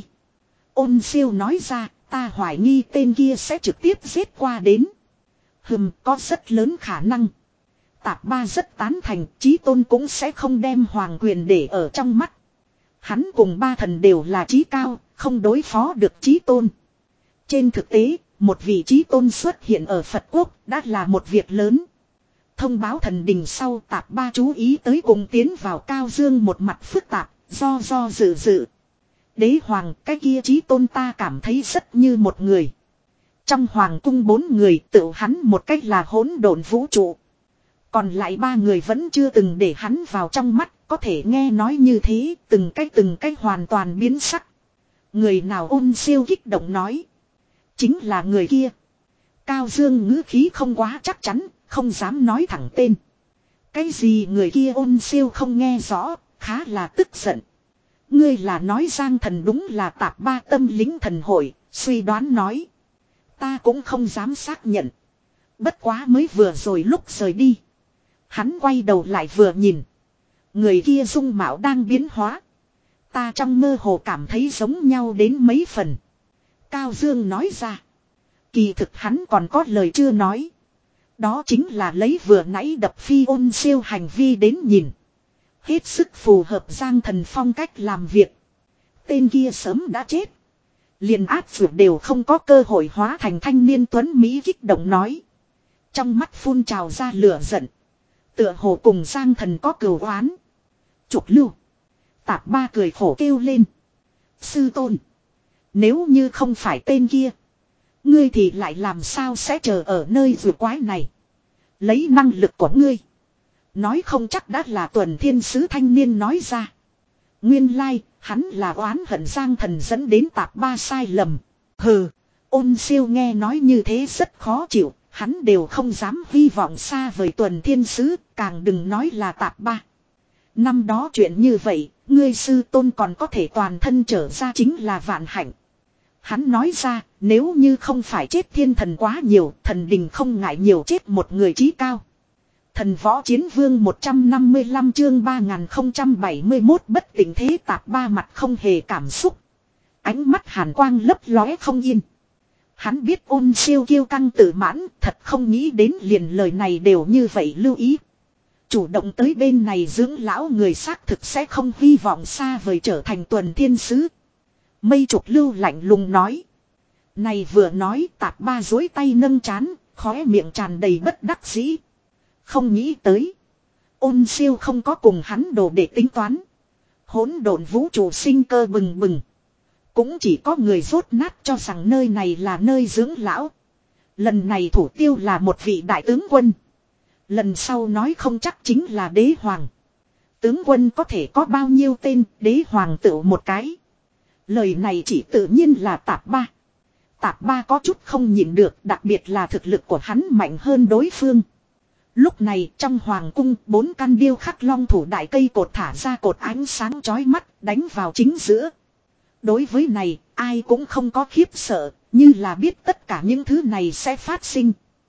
Ôn Siêu nói ra, ta hoài nghi tên kia sẽ trực tiếp giết qua đến. Hừm, có rất lớn khả năng. Tạp Ba rất tán thành, chí tôn cũng sẽ không đem hoàng quyền để ở trong mắt. Hắn cùng ba thần đều là chí cao, không đối phó được chí tôn. Trên thực tế, một vị trí tôn xuất hiện ở Phật quốc đã là một việc lớn. Thông báo thần đình sau, Tạp Ba chú ý tới cùng tiến vào Cao Dương một mặt phức tạp, do do dự dự. Đế hoàng, cái kia trí tôn ta cảm thấy rất như một người. Trong hoàng cung bốn người tự hắn một cách là hỗn độn vũ trụ. Còn lại ba người vẫn chưa từng để hắn vào trong mắt, có thể nghe nói như thế, từng cách từng cách hoàn toàn biến sắc. Người nào ôn siêu kích động nói. Chính là người kia. Cao Dương ngữ khí không quá chắc chắn, không dám nói thẳng tên. Cái gì người kia ôn siêu không nghe rõ, khá là tức giận. Ngươi là nói Giang Thần đúng là Tạp Ba tâm lính thần hội, suy đoán nói. Ta cũng không dám xác nhận. Bất quá mới vừa rồi lúc rời đi. Hắn quay đầu lại vừa nhìn. Người kia dung mạo đang biến hóa. Ta trong mơ hồ cảm thấy giống nhau đến mấy phần. Cao Dương nói ra. Kỳ thực hắn còn có lời chưa nói. Đó chính là lấy vừa nãy đập phi ôn siêu hành vi đến nhìn. Hết sức phù hợp Giang Thần phong cách làm việc. Tên kia sớm đã chết. Liền áp dụng đều không có cơ hội hóa thành thanh niên tuấn Mỹ kích động nói. Trong mắt phun trào ra lửa giận. Tựa hồ cùng Giang Thần có cừu oán. Trục lưu. Tạp Ba cười khổ kêu lên. Sư tôn. Nếu như không phải tên kia. Ngươi thì lại làm sao sẽ chờ ở nơi rùa quái này. Lấy năng lực của ngươi. Nói không chắc đã là Tuần Thiên Sứ thanh niên nói ra. Nguyên lai, hắn là oán hận Giang Thần dẫn đến Tạp Ba sai lầm. Hừ, ôn siêu nghe nói như thế rất khó chịu. Hắn đều không dám hy vọng xa vời Tuần Thiên Sứ, càng đừng nói là Tạp Ba. Năm đó chuyện như vậy, ngươi sư tôn còn có thể toàn thân trở ra chính là vạn hạnh. Hắn nói ra, nếu như không phải chết thiên thần quá nhiều, thần đình không ngại nhiều chết một người trí cao. Thần võ chiến vương một trăm năm mươi lăm chương ba nghìn không trăm bảy mươi mốt bất tỉnh thế Tạp Ba mặt không hề cảm xúc. Ánh mắt hàn quang lấp lóe không yên. Hắn biết ôn siêu kiêu căng tự mãn, thật không nghĩ đến liền lời này đều như vậy lưu ý. Chủ động tới bên này dưỡng lão người xác thực sẽ không hy vọng xa vời trở thành Tuần Thiên Sứ. Mây trục lưu lạnh lùng nói. Này vừa nói Tạp Ba dối tay nâng trán, khóe miệng tràn đầy bất đắc dĩ. Không nghĩ tới. Ôn siêu không có cùng hắn đồ để tính toán. Hỗn độn vũ trụ sinh cơ bừng bừng. Cũng chỉ có người rốt nát cho rằng nơi này là nơi dưỡng lão. Lần này thủ tiêu là một vị đại tướng quân. Lần sau nói không chắc chính là đế hoàng. Tướng quân có thể có bao nhiêu tên, đế hoàng tự một cái. Lời này chỉ tự nhiên là Tạp Ba. Tạp Ba có chút không nhịn được, đặc biệt là thực lực của hắn mạnh hơn đối phương. Lúc này trong hoàng cung, bốn căn điêu khắc long thủ đại cây cột thả ra cột ánh sáng chói mắt, đánh vào chính giữa. Đối với này, ai cũng không có khiếp sợ, như là biết tất cả những thứ này sẽ phát sinh.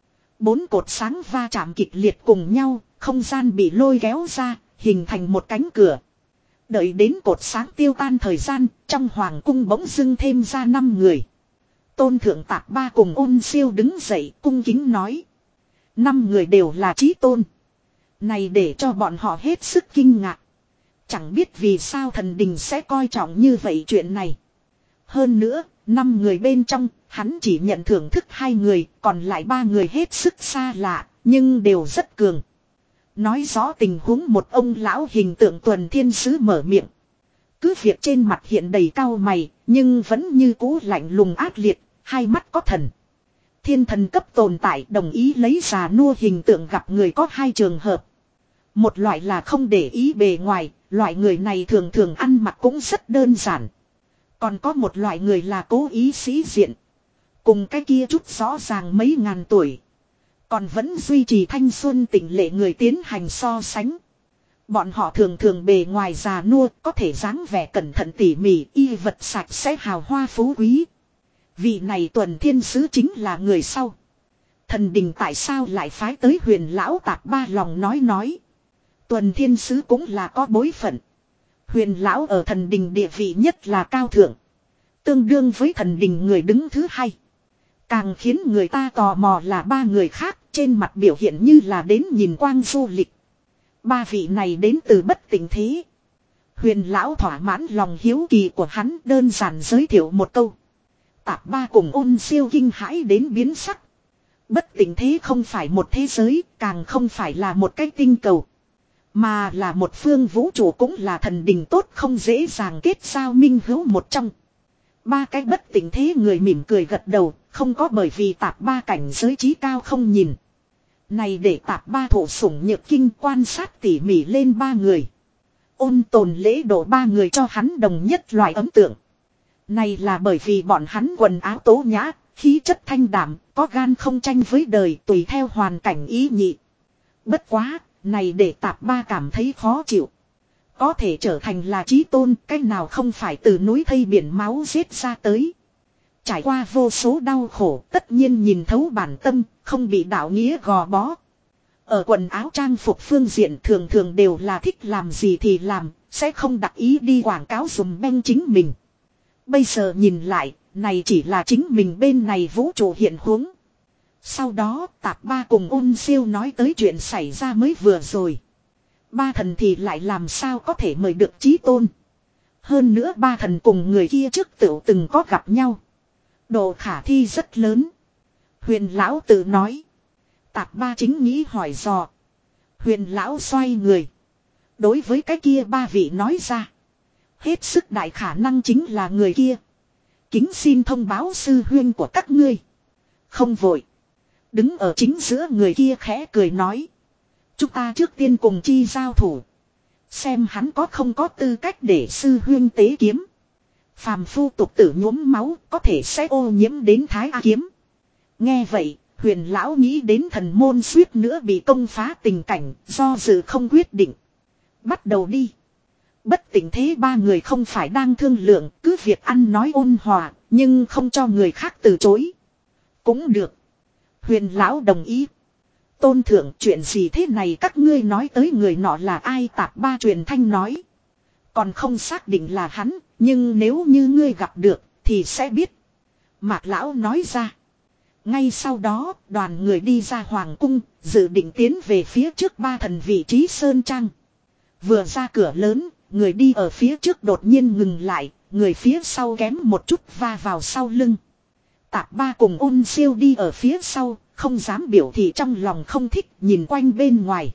Bốn cột sáng va chạm kịch liệt cùng nhau, không gian bị lôi kéo ra, hình thành một cánh cửa. Đợi đến cột sáng tiêu tan thời gian, trong hoàng cung bỗng dưng thêm ra năm người. Tôn thượng Tạp Ba cùng ôn siêu đứng dậy cung kính nói. Năm người đều là chí tôn. Này để cho bọn họ hết sức kinh ngạc. Chẳng biết vì sao thần đình sẽ coi trọng như vậy chuyện này. Hơn nữa, năm người bên trong, hắn chỉ nhận thưởng thức hai người, còn lại ba người hết sức xa lạ, nhưng đều rất cường. Nói rõ tình huống một ông lão hình tượng Tuần Thiên Sứ mở miệng. Cứ việc trên mặt hiện đầy cau mày, nhưng vẫn như cũ lạnh lùng ác liệt, hai mắt có thần. Thiên thần cấp tồn tại đồng ý lấy già nua hình tượng gặp người có hai trường hợp. Một loại là không để ý bề ngoài, loại người này thường thường ăn mặc cũng rất đơn giản. Còn có một loại người là cố ý sĩ diện. Cùng cái kia chút rõ ràng mấy ngàn tuổi. Còn vẫn duy trì thanh xuân tỉnh lệ người tiến hành so sánh. Bọn họ thường thường bề ngoài già nua, có thể dáng vẻ cẩn thận tỉ mỉ, y vật sạch sẽ hào hoa phú quý. Vị này Tuần Thiên Sứ chính là người sau. Thần đình tại sao lại phái tới huyền lão Tạp Ba lòng nói nói. Tuần Thiên Sứ cũng là có bối phận. Huyền lão ở thần đình địa vị nhất là cao thượng. Tương đương với thần đình người đứng thứ hai. Càng khiến người ta tò mò là ba người khác trên mặt biểu hiện như là đến nhìn quang du lịch. Ba vị này đến từ bất tỉnh thế. Huyền lão thỏa mãn lòng hiếu kỳ của hắn đơn giản giới thiệu một câu. Tạp Ba cùng Ôn Siêu kinh hãi đến biến sắc. Bất tỉnh thế không phải một thế giới, càng không phải là một cái tinh cầu. Mà là một phương vũ trụ, cũng là thần đình tốt không dễ dàng kết giao minh hữu một trong. Ba cái bất tỉnh thế người mỉm cười gật đầu, không có bởi vì Tạp Ba cảnh giới trí cao không nhìn. Này để Tạp Ba thụ sủng nhược kinh quan sát tỉ mỉ lên ba người. Ôn Tồn lễ độ ba người cho hắn đồng nhất loại ấn tượng. Này là bởi vì bọn hắn quần áo tố nhã, khí chất thanh đảm, có gan không tranh với đời, tùy theo hoàn cảnh ý nhị. Bất quá, này để Tạp Ba cảm thấy khó chịu. Có thể trở thành là chí tôn, cái nào không phải từ núi thây biển máu giết ra tới. Trải qua vô số đau khổ, tất nhiên nhìn thấu bản tâm, không bị đạo nghĩa gò bó. Ở quần áo trang phục phương diện thường thường đều là thích làm gì thì làm, sẽ không đặc ý đi quảng cáo dùm beng chính mình. Bây giờ nhìn lại, này chỉ là chính mình bên này vũ trụ hiện huống. Sau đó Tạp Ba cùng Ôn Siêu nói tới chuyện xảy ra mới vừa rồi. Ba thần thì lại làm sao có thể mời được chí tôn. Hơn nữa ba thần cùng người kia trước tựu từng có gặp nhau. Độ khả thi rất lớn. Huyền lão tự nói. Tạp Ba chính nghĩ hỏi dò. Huyền lão xoay người. Đối với cái kia ba vị nói ra. Hết sức đại khả năng chính là người kia. Kính xin thông báo sư huyên của các ngươi. Không vội. Đứng ở chính giữa người kia khẽ cười nói. Chúng ta trước tiên cùng chi giao thủ. Xem hắn có không có tư cách để sư huyên tế kiếm. Phàm phu tục tử nhuốm máu có thể sẽ ô nhiễm đến Thái A kiếm. Nghe vậy, huyền lão nghĩ đến thần môn suýt nữa bị công phá tình cảnh, do dự không quyết định. Bắt đầu đi. Bất tỉnh thế ba người không phải đang thương lượng, cứ việc ăn nói ôn hòa, nhưng không cho người khác từ chối. Cũng được. Huyền lão đồng ý. Tôn thượng, chuyện gì thế này các ngươi nói tới người nọ là ai? Tạp Ba truyền thanh nói. Còn không xác định là hắn, nhưng nếu như ngươi gặp được, thì sẽ biết. Mạc lão nói ra. Ngay sau đó, đoàn người đi ra hoàng cung, dự định tiến về phía trước ba thần vị trí sơn trang. Vừa ra cửa lớn, người đi ở phía trước đột nhiên ngừng lại, người phía sau kém một chút va vào sau lưng. Tạp Ba cùng Ôn Siêu đi ở phía sau, không dám biểu thị trong lòng không thích, nhìn quanh bên ngoài.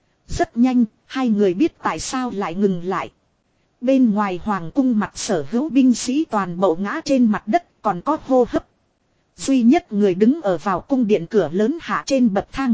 Rất nhanh, hai người biết tại sao lại ngừng lại. Bên ngoài hoàng cung mặt sở hữu binh sĩ toàn bộ ngã trên mặt đất, còn có hô hấp. Duy nhất người đứng ở vào cung điện cửa lớn hạ trên bậc thang.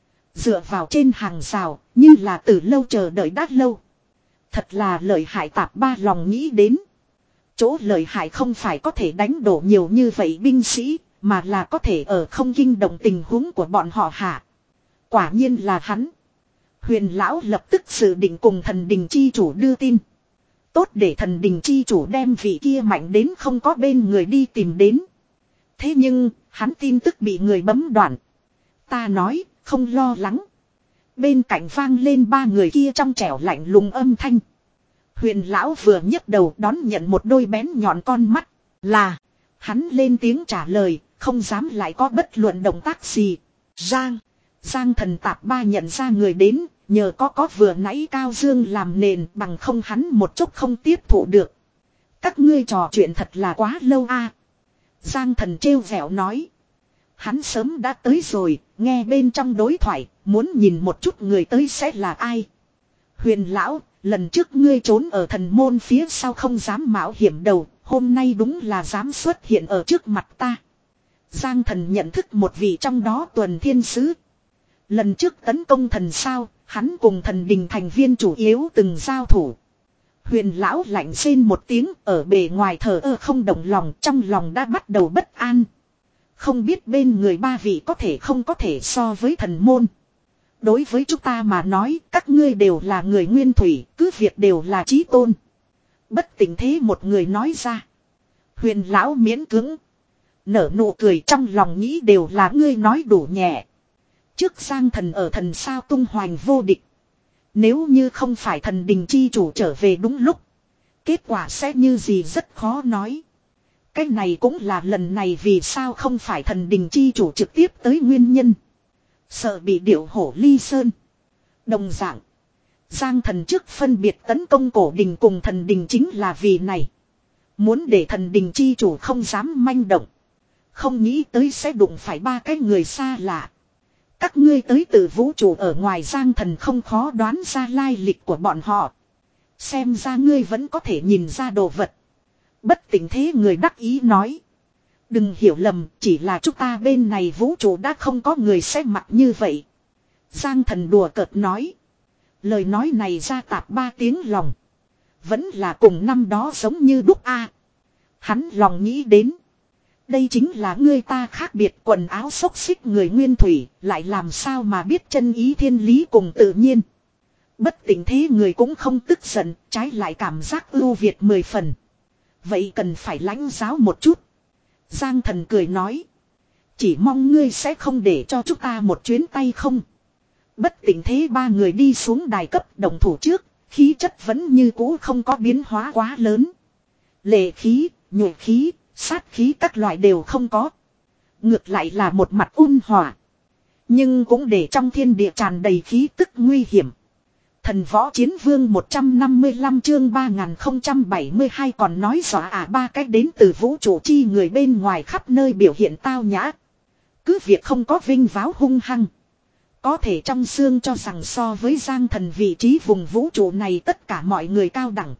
Dựa vào trên hàng rào, như là từ lâu chờ đợi đã lâu. Thật là lợi hại. Tạp Ba lòng nghĩ đến. Chỗ lợi hại không phải có thể đánh đổ nhiều như vậy binh sĩ, mà là có thể ở không kinh động tình huống của bọn họ hạ. Quả nhiên là hắn. Huyền lão lập tức dự định cùng thần đình chi chủ đưa tin. Tốt để thần đình chi chủ đem vị kia mạnh đến không có bên người đi tìm đến. Thế nhưng, hắn tin tức bị người bấm đoạn. Ta nói, không lo lắng. Bên cạnh vang lên ba người kia trong trẻo lạnh lùng âm thanh. Huyền lão vừa nhấc đầu đón nhận một đôi bén nhọn con mắt. Là, hắn lên tiếng trả lời, không dám lại có bất luận động tác gì. Giang, Giang thần. Tạp Ba nhận ra người đến, nhờ có có vừa nãy Cao Dương làm nền, bằng không hắn một chút không tiếp thụ được. Các ngươi trò chuyện thật là quá lâu a. Giang thần trêu vẻo nói. Hắn sớm đã tới rồi, nghe bên trong đối thoại, muốn nhìn một chút người tới sẽ là ai. Huyền lão, lần trước ngươi trốn ở thần môn phía sau không dám mạo hiểm đầu, hôm nay đúng là dám xuất hiện ở trước mặt ta. Giang thần nhận thức một vị trong đó tuần thiên sứ. Lần trước tấn công thần sao, hắn cùng thần đình thành viên chủ yếu từng giao thủ. Huyền lão lạnh rên một tiếng, ở bề ngoài thờ ơ không động lòng, trong lòng đã bắt đầu bất an. Không biết bên người ba vị có thể không có thể so với thần môn. Đối với chúng ta mà nói, các ngươi đều là người nguyên thủy, cứ việc đều là chí tôn. Bất tỉnh thế một người nói ra. Huyền lão miễn cưỡng. Nở nụ cười, trong lòng nghĩ đều là ngươi nói đủ nhẹ. Trước Giang thần ở thần sao tung hoành vô địch. Nếu như không phải thần đình chi chủ trở về đúng lúc, kết quả sẽ như gì rất khó nói. Cái này cũng là lần này vì sao không phải thần đình chi chủ trực tiếp tới nguyên nhân. Sợ bị điệu hổ ly sơn. Đồng dạng, Giang thần trước phân biệt tấn công cổ đình cùng thần đình chính là vì này. Muốn để thần đình chi chủ không dám manh động. Không nghĩ tới sẽ đụng phải ba cái người xa lạ. Các ngươi tới từ vũ trụ ở ngoài, Giang Thần không khó đoán ra lai lịch của bọn họ. Xem ra ngươi vẫn có thể nhìn ra đồ vật. Bất tỉnh thế người đắc ý nói. Đừng hiểu lầm, chỉ là chúng ta bên này vũ trụ đã không có người sẽ mặc như vậy. Giang Thần đùa cợt nói. Lời nói này ra tạp ba tiếng lòng. Vẫn là cùng năm đó giống như đúc a. Hắn lòng nghĩ đến. Đây chính là ngươi ta khác biệt, quần áo xốc xích người nguyên thủy, lại làm sao mà biết chân ý thiên lý cùng tự nhiên. Bất tỉnh thế người cũng không tức giận, trái lại cảm giác ưu việt mười phần. Vậy cần phải lãnh giáo một chút. Giang Thần cười nói. Chỉ mong ngươi sẽ không để cho chúng ta một chuyến tay không. Bất tỉnh thế ba người đi xuống đài cấp đồng thủ trước, khí chất vẫn như cũ không có biến hóa quá lớn. Lệ khí, nhuệ khí, sát khí các loại đều không có. Ngược lại là một mặt ôn hòa. Nhưng cũng để trong thiên địa tràn đầy khí tức nguy hiểm. Thần võ chiến vương một trăm năm mươi lăm chương ba nghìn không trăm bảy mươi hai còn nói rõ à, ba cách đến từ vũ trụ chi người bên ngoài khắp nơi biểu hiện tao nhã. Cứ việc không có vinh váo hung hăng. Có thể trong xương cho rằng so với Giang Thần vị trí vùng vũ trụ này tất cả mọi người cao đẳng.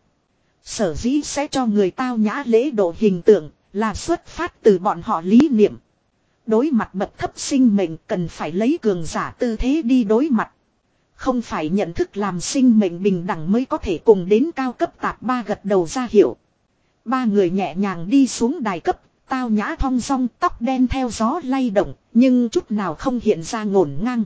Sở dĩ sẽ cho người tao nhã lễ độ hình tượng là xuất phát từ bọn họ lý niệm. Đối mặt bậc thấp sinh mệnh cần phải lấy cường giả tư thế đi đối mặt. Không phải nhận thức làm sinh mệnh bình đẳng mới có thể cùng đến cao cấp tạp ba gật đầu ra hiệu. Ba người nhẹ nhàng đi xuống đài cấp, tao nhã thong dong, tóc đen theo gió lay động, nhưng chút nào không hiện ra ngổn ngang.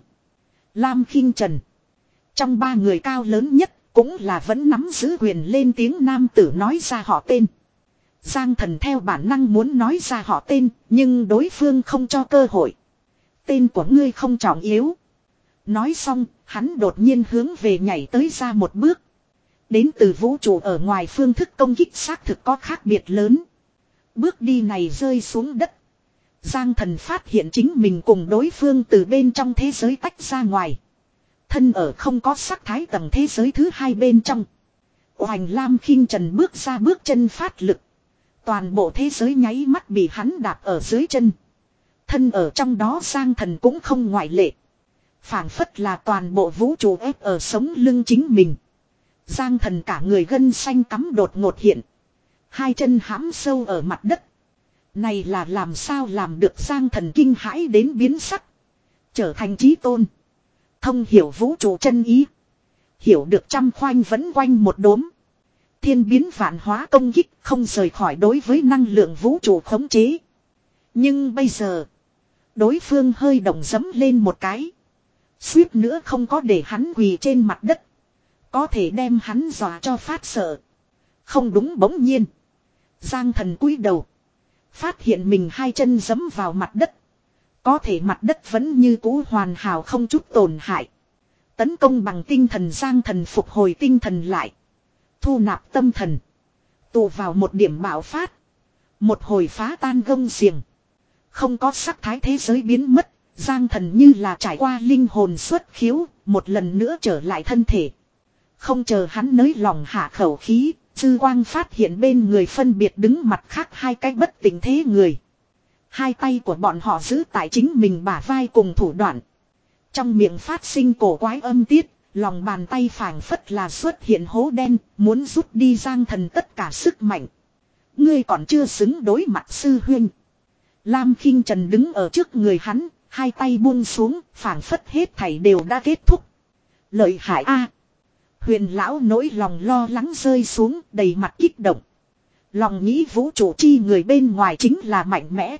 Lam Khinh Trần. Trong ba người cao lớn nhất, cũng là vẫn nắm giữ quyền lên tiếng nam tử nói ra họ tên. Giang Thần theo bản năng muốn nói ra họ tên, nhưng đối phương không cho cơ hội. Tên của ngươi không trọng yếu. Nói xong, hắn đột nhiên hướng về nhảy tới ra một bước. Đến từ vũ trụ ở ngoài phương thức công kích xác thực có khác biệt lớn. Bước đi này rơi xuống đất. Giang Thần phát hiện chính mình cùng đối phương từ bên trong thế giới tách ra ngoài. Thân ở không có sắc thái tầng thế giới thứ hai bên trong. Oành Lam Khinh Trần bước ra bước chân phát lực. Toàn bộ thế giới nháy mắt bị hắn đạp ở dưới chân. Thân ở trong đó Giang Thần cũng không ngoại lệ. Phảng phất là toàn bộ vũ trụ ép ở sống lưng chính mình. Giang Thần cả người gân xanh cắm đột ngột hiện. Hai chân hãm sâu ở mặt đất. Này là làm sao làm được, Giang Thần kinh hãi đến biến sắc. Trở thành chí tôn. Thông hiểu vũ trụ chân ý. Hiểu được trăm khoanh vẫn quanh một đốm. Thiên biến vạn hóa công kích không rời khỏi đối với năng lượng vũ trụ khống chế. Nhưng bây giờ. Đối phương hơi động dẫm lên một cái. Suýt nữa không có để hắn quỳ trên mặt đất. Có thể đem hắn dọa cho phát sợ. Không đúng, bỗng nhiên. Giang Thần cúi đầu. Phát hiện mình hai chân giẫm vào mặt đất. Có thể mặt đất vẫn như cũ hoàn hảo không chút tổn hại. Tấn công bằng tinh thần, Giang Thần phục hồi tinh thần lại. Thu nạp tâm thần. Tụ vào một điểm bạo phát. Một hồi phá tan gông xiềng. Không có sắc thái thế giới biến mất. Giang Thần như là trải qua linh hồn xuất khiếu. Một lần nữa trở lại thân thể. Không chờ hắn nới lòng hạ khẩu khí. Dư quang phát hiện bên người phân biệt đứng mặt khác hai cái bất tỉnh thế người. Hai tay của bọn họ giữ tại chính mình bả vai cùng thủ đoạn. Trong miệng phát sinh cổ quái âm tiết. Lòng bàn tay phảng phất là xuất hiện hố đen. Muốn rút đi Giang Thần tất cả sức mạnh. Ngươi còn chưa xứng đối mặt sư huynh. Lam Khinh Trần đứng ở trước người hắn. Hai tay buông xuống. Phảng phất hết thảy đều đã kết thúc. Lợi hại a. Huyền lão nỗi lòng lo lắng rơi xuống, đầy mặt kích động. Lòng nghĩ vũ trụ chi người bên ngoài chính là mạnh mẽ.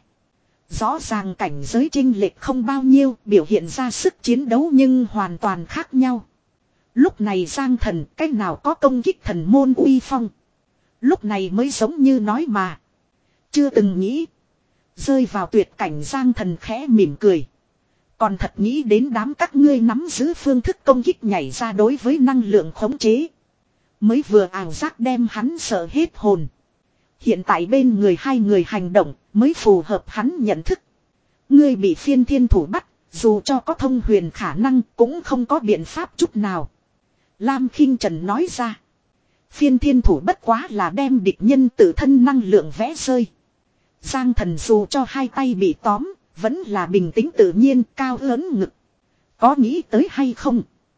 Rõ ràng cảnh giới chênh lệch không bao nhiêu, biểu hiện ra sức chiến đấu nhưng hoàn toàn khác nhau. Lúc này Giang Thần cách nào có công kích thần môn uy phong. Lúc này mới giống như nói mà. Chưa từng nghĩ. Rơi vào tuyệt cảnh, Giang Thần khẽ mỉm cười. Còn thật nghĩ đến đám các ngươi nắm giữ phương thức công kích nhảy ra đối với năng lượng khống chế. Mới vừa ảo giác đem hắn sợ hết hồn. Hiện tại bên người hai người hành động mới phù hợp hắn nhận thức. Ngươi bị phiên thiên thủ bắt, dù cho có thông huyền khả năng cũng không có biện pháp chút nào. Lam Khinh Trần nói ra. Phiên thiên thủ bất quá là đem địch nhân tự thân năng lượng vẽ rơi. Giang thần dù cho hai tay bị tóm, vẫn là bình tĩnh tự nhiên cao lớn ngực. Có nghĩ tới hay không?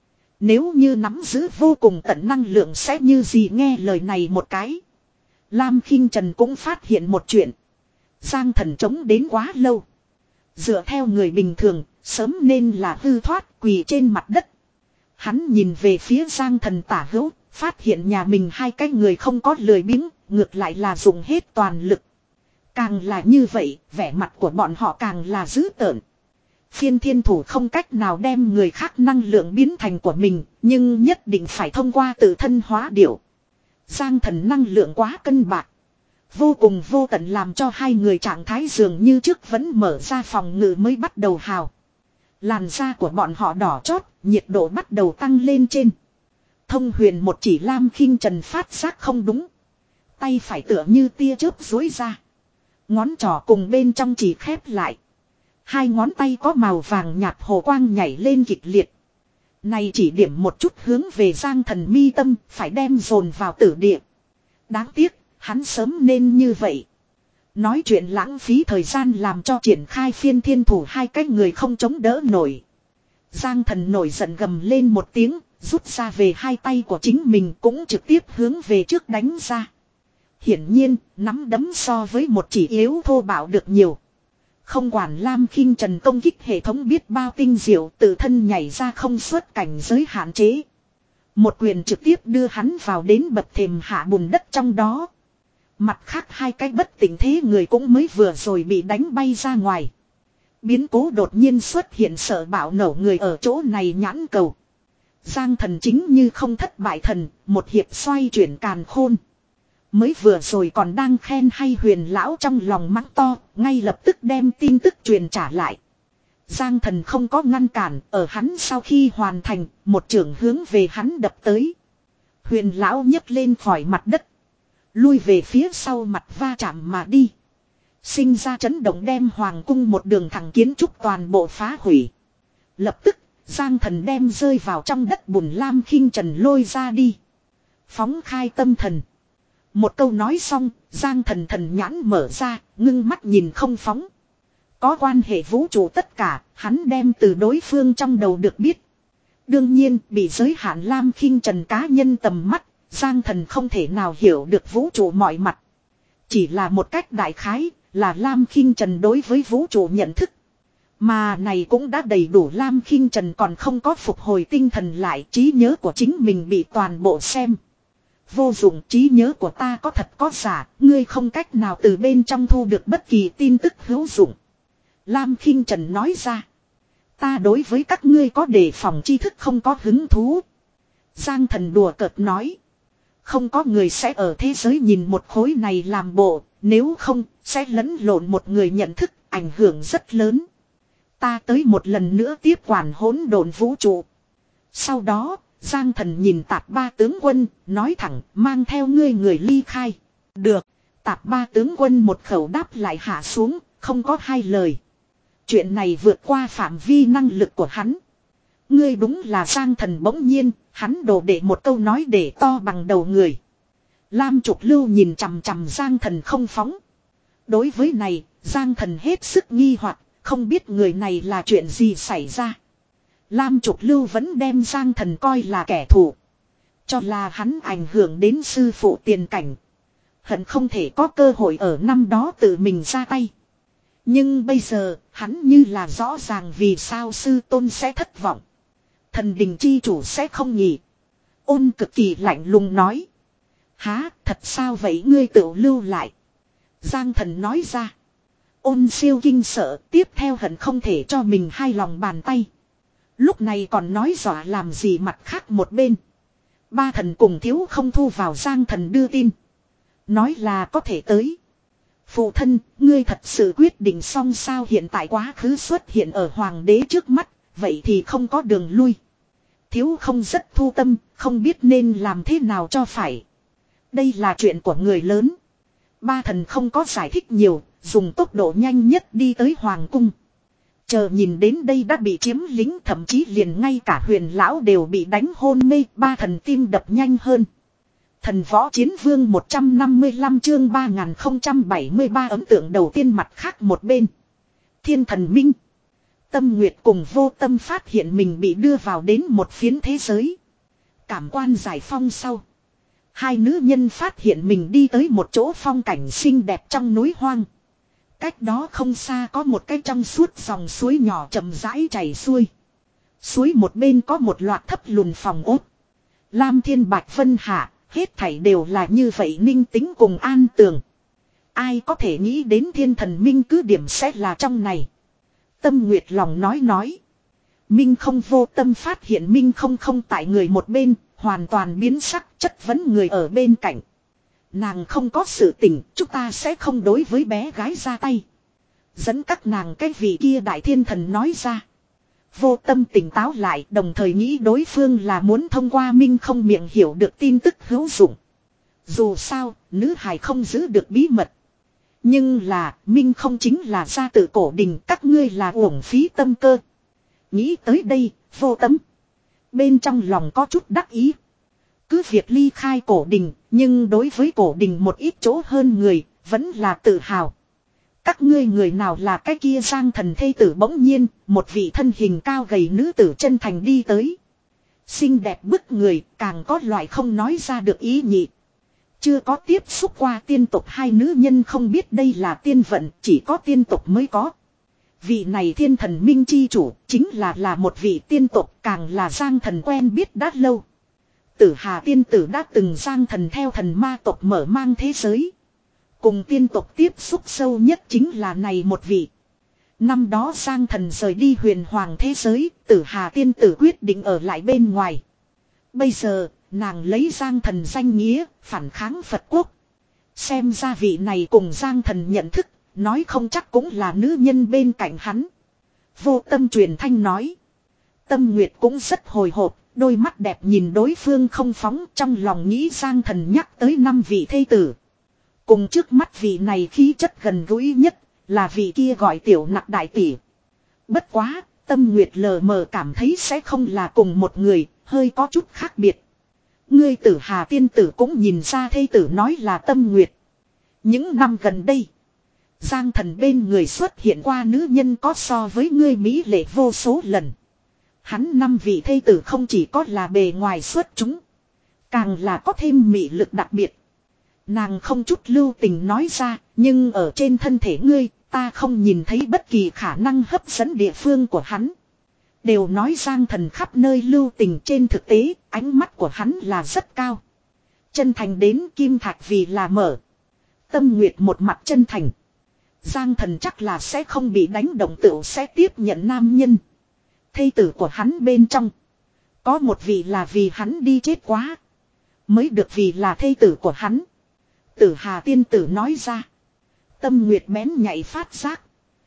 Nếu như nắm giữ vô cùng tận năng lượng sẽ như gì, nghe lời này một cái. Lam Khinh Trần cũng phát hiện một chuyện. Giang thần chống đến quá lâu. Dựa theo người bình thường, sớm nên là hư thoát quỳ trên mặt đất. Hắn nhìn về phía Giang thần tả hữu, phát hiện nhà mình hai cái người không có lười biếng, ngược lại là dùng hết toàn lực. Càng là như vậy, vẻ mặt của bọn họ càng là dữ tợn. Phiên thiên thủ không cách nào đem người khác năng lượng biến thành của mình, nhưng nhất định phải thông qua tự thân hóa điệu. Giang thần năng lượng quá cân bạc. Vô cùng vô tận làm cho hai người trạng thái dường như trước vẫn mở ra phòng ngự mới bắt đầu hào. Làn da của bọn họ đỏ chót, nhiệt độ bắt đầu tăng lên trên. Thông huyền một chỉ Lam Khinh Trần phát giác không đúng. Tay phải tựa như tia chớp duỗi ra. Ngón trỏ cùng bên trong chỉ khép lại. Hai ngón tay có màu vàng nhạt hồ quang nhảy lên kịch liệt. Này chỉ điểm một chút hướng về Giang thần mi tâm, phải đem dồn vào tử địa. Đáng tiếc, hắn sớm nên như vậy. Nói chuyện lãng phí thời gian làm cho triển khai phiên thiên thủ hai cái người không chống đỡ nổi. Giang thần nổi giận gầm lên một tiếng, rút ra về hai tay của chính mình cũng trực tiếp hướng về trước đánh ra. Hiển nhiên, nắm đấm so với một chỉ yếu thô bạo được nhiều. Không quản Lam Khinh Trần công kích hệ thống biết bao tinh diệu, tự thân nhảy ra không xuất cảnh giới hạn chế. Một quyền trực tiếp đưa hắn vào đến bậc thềm hạ bùn đất trong đó. Mặt khác hai cái bất tỉnh thế người cũng mới vừa rồi bị đánh bay ra ngoài. Biến cố đột nhiên xuất hiện, sợ bạo nổ người ở chỗ này nhãn cầu. Giang thần chính như không thất bại thần, một hiệp xoay chuyển càn khôn. Mới vừa rồi còn đang khen hay huyền lão trong lòng mắng to, ngay lập tức đem tin tức truyền trả lại. Giang thần không có ngăn cản, ở hắn sau khi hoàn thành, một chưởng hướng về hắn đập tới. Huyền lão nhấc lên khỏi mặt đất. Lui về phía sau mặt va chạm mà đi. Sinh ra chấn động đem hoàng cung một đường thẳng kiến trúc toàn bộ phá hủy. Lập tức, Giang thần đem rơi vào trong đất bùn Lam Khinh Trần lôi ra đi. Phóng khai tâm thần. Một câu nói xong, Giang thần thần nhãn mở ra, ngưng mắt nhìn không phóng. Có quan hệ vũ trụ tất cả, hắn đem từ đối phương trong đầu được biết. Đương nhiên, bị giới hạn Lam Khinh Trần cá nhân tầm mắt, Giang thần không thể nào hiểu được vũ trụ mọi mặt. Chỉ là một cách đại khái, là Lam Khinh Trần đối với vũ trụ nhận thức. Mà này cũng đã đầy đủ. Lam Khinh Trần còn không có phục hồi tinh thần lại, trí nhớ của chính mình bị toàn bộ xem. Vô dụng, trí nhớ của ta có thật có giả, ngươi không cách nào từ bên trong thu được bất kỳ tin tức hữu dụng. Lam Khinh Trần nói ra. Ta đối với các ngươi có đề phòng tri thức không có hứng thú. Giang thần đùa cợt nói. Không có người sẽ ở thế giới nhìn một khối này làm bộ, nếu không, sẽ lẫn lộn một người nhận thức, ảnh hưởng rất lớn. Ta tới một lần nữa tiếp quản hỗn độn vũ trụ. Sau đó, Giang thần nhìn Tạp Ba tướng quân, nói thẳng, mang theo ngươi người ly khai. Được, Tạp Ba tướng quân một khẩu đáp lại hạ xuống, không có hai lời. Chuyện này vượt qua phạm vi năng lực của hắn. Ngươi đúng là Giang thần bỗng nhiên, hắn đổ để một câu nói để to bằng đầu người. Lam Trục Lưu nhìn chằm chằm Giang thần không phóng. Đối với này, Giang thần hết sức nghi hoặc, không biết người này là chuyện gì xảy ra. Lam Trục Lưu vẫn đem Giang thần coi là kẻ thù. Cho là hắn ảnh hưởng đến sư phụ tiền cảnh. Hận không thể có cơ hội ở năm đó tự mình ra tay. Nhưng bây giờ, hắn như là rõ ràng vì sao sư tôn sẽ thất vọng. Thần đình chi chủ sẽ không nhỉ. Ôn cực kỳ lạnh lùng nói. Há, thật sao vậy, ngươi tự lưu lại. Giang thần nói ra. Ôn siêu kinh sợ, tiếp theo hận không thể cho mình hai lòng bàn tay. Lúc này còn nói dọa làm gì, mặt khác một bên. Ba thần cùng thiếu không thu vào Giang thần đưa tin. Nói là có thể tới. Phụ thân, ngươi thật sự quyết định xong sao, hiện tại quá khứ xuất hiện ở hoàng đế trước mắt, vậy thì không có đường lui. Thiếu không rất thu tâm, không biết nên làm thế nào cho phải. Đây là chuyện của người lớn. Ba thần không có giải thích nhiều, dùng tốc độ nhanh nhất đi tới hoàng cung. Chờ nhìn đến đây đã bị chiếm lính, thậm chí liền ngay cả huyền lão đều bị đánh hôn mê, ba thần tim đập nhanh hơn. Thần võ chiến vương một trăm năm mươi lăm chương ba nghìn không trăm bảy mươi ba ấn tượng đầu tiên mặt khác một bên. Thiên thần minh. Tâm Nguyệt cùng Vô Tâm phát hiện mình bị đưa vào đến một phiến thế giới. Cảm quan giải phong sau. Hai nữ nhân phát hiện mình đi tới một chỗ phong cảnh xinh đẹp trong núi hoang. Cách đó không xa có một cái trong suốt dòng suối nhỏ chậm rãi chảy xuôi. Suối một bên có một loạt thấp lùn phòng ốt. Lam thiên bạch vân hạ, hết thảy đều là như vậy ninh tĩnh cùng an tường. Ai có thể nghĩ đến thiên thần minh cứ điểm sẽ là trong này. Tâm Nguyệt lòng nói nói. Minh không Vô Tâm phát hiện Minh không không tại người một bên, hoàn toàn biến sắc chất vấn người ở bên cạnh. Nàng không có sự tình, chúng ta sẽ không đối với bé gái ra tay. Dẫn các nàng cái vị kia đại thiên thần nói ra. Vô Tâm tỉnh táo lại, đồng thời nghĩ đối phương là muốn thông qua Minh không miệng hiểu được tin tức hữu dụng. Dù sao, nữ hài không giữ được bí mật. Nhưng là, Minh không chính là gia tự cổ đình, các ngươi là uổng phí tâm cơ. Nghĩ tới đây, Vô Tâm bên trong lòng có chút đắc ý. Cứ việc ly khai cổ đình, nhưng đối với cổ đình một ít chỗ hơn người, vẫn là tự hào. Các ngươi người nào là cái kia Giang thần thê tử, bỗng nhiên, một vị thân hình cao gầy nữ tử chân thành đi tới. Xinh đẹp bức người, càng có loại không nói ra được ý nhị. Chưa có tiếp xúc qua tiên tộc hai nữ nhân không biết đây là tiên vận, chỉ có tiên tộc mới có. Vị này thiên thần minh chi chủ, chính là là một vị tiên tộc, càng là Giang thần quen biết đã lâu. Tử Hà tiên tử đã từng Giang thần theo thần ma tộc mở mang thế giới. Cùng tiên tộc tiếp xúc sâu nhất chính là này một vị. Năm đó Giang thần rời đi huyền hoàng thế giới, Tử Hà tiên tử quyết định ở lại bên ngoài. Bây giờ, nàng lấy Giang thần danh nghĩa, phản kháng Phật quốc. Xem ra vị này cùng Giang thần nhận thức, nói không chắc cũng là nữ nhân bên cạnh hắn. Vô Tâm truyền thanh nói. Tâm Nguyệt cũng rất hồi hộp, đôi mắt đẹp nhìn đối phương không phóng, trong lòng nghĩ Giang thần nhắc tới năm vị thê tử. Cùng trước mắt vị này khí chất gần gũi nhất, là vị kia gọi tiểu nặc đại tỷ. Bất quá, Tâm Nguyệt lờ mờ cảm thấy sẽ không là cùng một người, hơi có chút khác biệt. Ngươi Tử Hà tiên tử cũng nhìn ra thê tử nói là Tâm Nguyệt. Những năm gần đây, Giang thần bên người xuất hiện qua nữ nhân có so với ngươi mỹ lệ vô số lần. Hắn năm vị thê tử không chỉ có là bề ngoài xuất chúng, càng là có thêm mị lực đặc biệt. Nàng không chút lưu tình nói ra, nhưng ở trên thân thể ngươi, ta không nhìn thấy bất kỳ khả năng hấp dẫn địa phương của hắn. Đều nói Giang thần khắp nơi lưu tình, trên thực tế, ánh mắt của hắn là rất cao. Chân thành đến kim thạch vì là mở. Tâm Nguyệt một mặt chân thành. Giang thần chắc là sẽ không bị đánh động tựu sẽ tiếp nhận nam nhân. Thê tử của hắn bên trong, có một vị là vì hắn đi chết quá, mới được vì là thê tử của hắn. Tử Hà tiên tử nói ra. Tâm Nguyệt bén nhạy phát giác.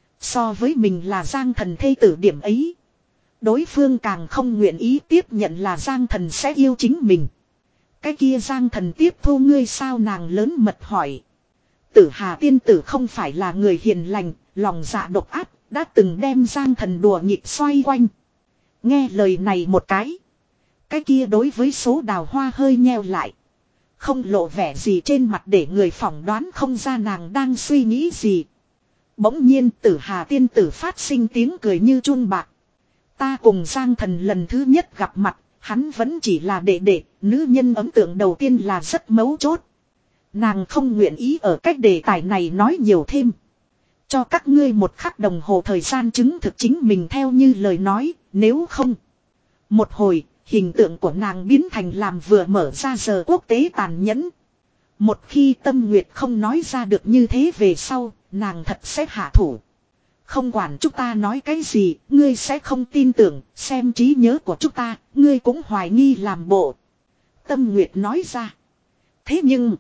So với mình là Giang thần thê tử điểm ấy, đối phương càng không nguyện ý tiếp nhận là Giang thần sẽ yêu chính mình. Cái kia Giang thần tiếp thu ngươi sao, nàng lớn mật hỏi. Tử Hà tiên tử không phải là người hiền lành, lòng dạ độc ác, đã từng đem Giang thần đùa nghịch xoay quanh. Nghe lời này một cái, cái kia đối với số đào hoa hơi nheo lại, không lộ vẻ gì trên mặt để người phỏng đoán không ra nàng đang suy nghĩ gì. Bỗng nhiên Tử Hà tiên tử phát sinh tiếng cười như chuông bạc. Ta cùng Giang thần lần thứ nhất gặp mặt, hắn vẫn chỉ là đệ đệ, nữ nhân ấn tượng đầu tiên là rất mấu chốt. Nàng không nguyện ý ở cách đề tài này nói nhiều thêm. Cho các ngươi một khắc đồng hồ thời gian chứng thực chính mình theo như lời nói, nếu không. Một hồi, hình tượng của nàng biến thành làm vừa mở ra giờ quốc tế tàn nhẫn. Một khi Tâm Nguyệt không nói ra được như thế về sau, nàng thật sẽ hạ thủ. Không quản chúng ta nói cái gì, ngươi sẽ không tin tưởng, xem trí nhớ của chúng ta, ngươi cũng hoài nghi làm bộ. Tâm Nguyệt nói ra. Thế nhưng,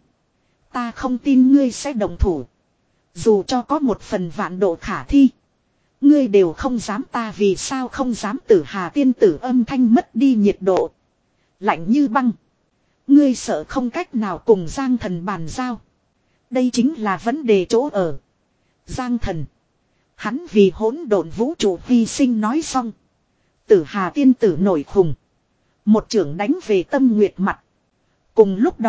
ta không tin ngươi sẽ đồng thủ. Dù cho có một phần vạn độ khả thi, ngươi đều không dám, ta vì sao không dám? Tử Hà tiên tử âm thanh mất đi nhiệt độ, lạnh như băng. Ngươi sợ không cách nào cùng Giang thần bàn giao. Đây chính là vấn đề chỗ ở. Giang thần, hắn vì hỗn độn vũ trụ hy sinh. Nói xong, Tử Hà tiên tử nổi khùng, một chưởng đánh về Tâm Nguyệt mặt. Cùng lúc đó,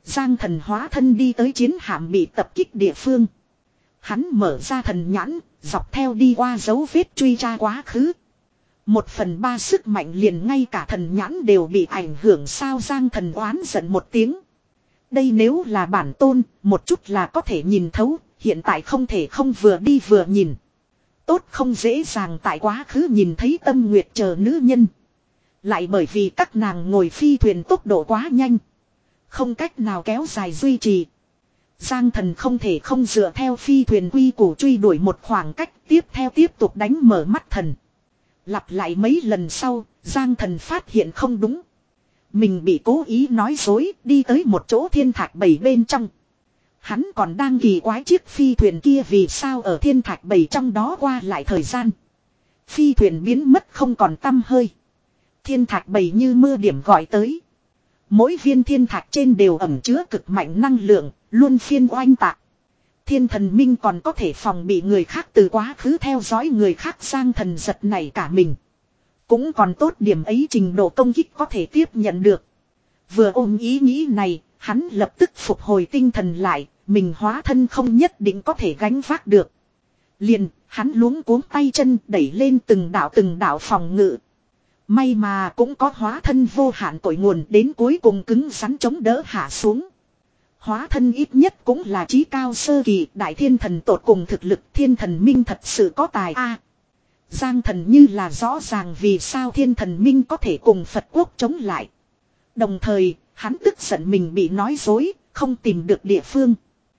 Giang thần hóa thân đi tới chiến hạm bị tập kích địa phương. Hắn mở ra thần nhãn, dọc theo đi qua dấu vết truy tra quá khứ. Một phần ba sức mạnh liền ngay cả thần nhãn đều bị ảnh hưởng sao Giang thần oán giận một tiếng. Đây nếu là bản tôn, một chút là có thể nhìn thấu, hiện tại không thể không vừa đi vừa nhìn. Tốt không dễ dàng tại quá khứ nhìn thấy Tâm Nguyệt chờ nữ nhân. Lại bởi vì các nàng ngồi phi thuyền tốc độ quá nhanh. Không cách nào kéo dài duy trì. Giang thần không thể không dựa theo phi thuyền quy củ truy đuổi một khoảng cách tiếp theo tiếp tục đánh mở mắt thần. Lặp lại mấy lần sau, Giang thần phát hiện không đúng. Mình bị cố ý nói dối đi tới một chỗ thiên thạch bầy bên trong. Hắn còn đang kỳ quái chiếc phi thuyền kia vì sao ở thiên thạch bầy trong đó qua lại thời gian. Phi thuyền biến mất không còn tăm hơi. Thiên thạch bầy như mưa điểm gọi tới. Mỗi viên thiên thạch trên đều ẩn chứa cực mạnh năng lượng, luôn phiên oanh tạc. Thiên thần minh còn có thể phòng bị người khác từ quá khứ theo dõi người khác Giang thần giật này cả mình. Cũng còn tốt điểm ấy trình độ công kích có thể tiếp nhận được. Vừa ôm ý nghĩ này, hắn lập tức phục hồi tinh thần lại, mình hóa thân không nhất định có thể gánh vác được. Liền, hắn luống cuống tay chân đẩy lên từng đạo từng đạo phòng ngự. May mà cũng có hóa thân vô hạn cội nguồn đến cuối cùng cứng rắn chống đỡ hạ xuống. Hóa thân ít nhất cũng là trí cao sơ kỳ đại thiên thần tột cùng thực lực thiên thần minh thật sự có tài a. À, Giang thần như là rõ ràng vì sao thiên thần minh có thể cùng Phật quốc chống lại. Đồng thời, hắn tức giận mình bị nói dối, không tìm được địa phương.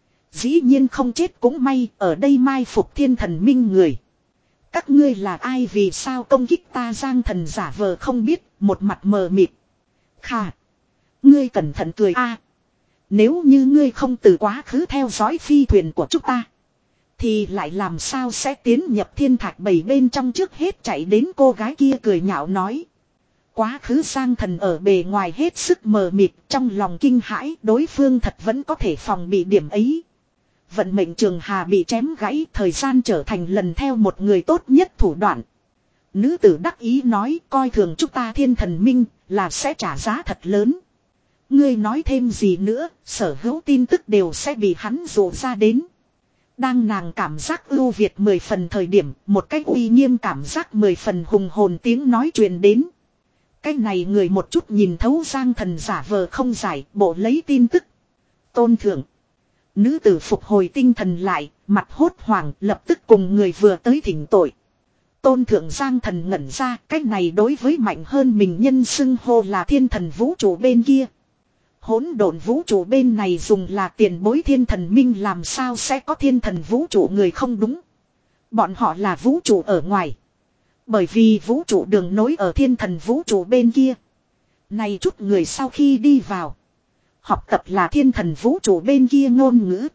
Dĩ nhiên không chết cũng may, ở đây mai phục thiên thần minh người. Các ngươi là ai vì sao công kích ta Giang thần giả vờ không biết, một mặt mờ mịt. Khà! Ngươi cẩn thận cười a. À, nếu như ngươi không từ quá khứ theo dõi phi thuyền của chúng ta. Thì lại làm sao sẽ tiến nhập thiên thạch bầy bên trong trước hết chạy đến cô gái kia cười nhạo nói. Quá khứ Giang thần ở bề ngoài hết sức mờ mịt trong lòng kinh hãi đối phương thật vẫn có thể phòng bị điểm ấy. Vận mệnh trường hà bị chém gãy thời gian trở thành lần theo một người tốt nhất thủ đoạn. Nữ tử đắc ý nói coi thường chúng ta thiên thần minh là sẽ trả giá thật lớn. Ngươi nói thêm gì nữa, sở hữu tin tức đều sẽ bị hắn rộ ra đến. Đang nàng cảm giác ưu việt mười phần thời điểm, một cách uy nghiêm cảm giác mười phần hùng hồn tiếng nói truyền đến. Cái này người một chút nhìn thấu Giang thần giả vờ không giải, bộ lấy tin tức. Tôn thượng. Nữ tử phục hồi tinh thần lại, mặt hốt hoảng, lập tức cùng người vừa tới thỉnh tội. Tôn thượng Giang thần ngẩn ra, cái này đối với mạnh hơn mình nhân xưng hô là thiên thần vũ trụ bên kia. Hỗn độn vũ trụ bên này dùng là tiền bối thiên thần minh làm sao sẽ có thiên thần vũ trụ người không đúng. Bọn họ là vũ trụ ở ngoài. Bởi vì vũ trụ đường nối ở thiên thần vũ trụ bên kia. Này chút người sau khi đi vào. Học tập là thiên thần vũ trụ bên kia ngôn ngữ.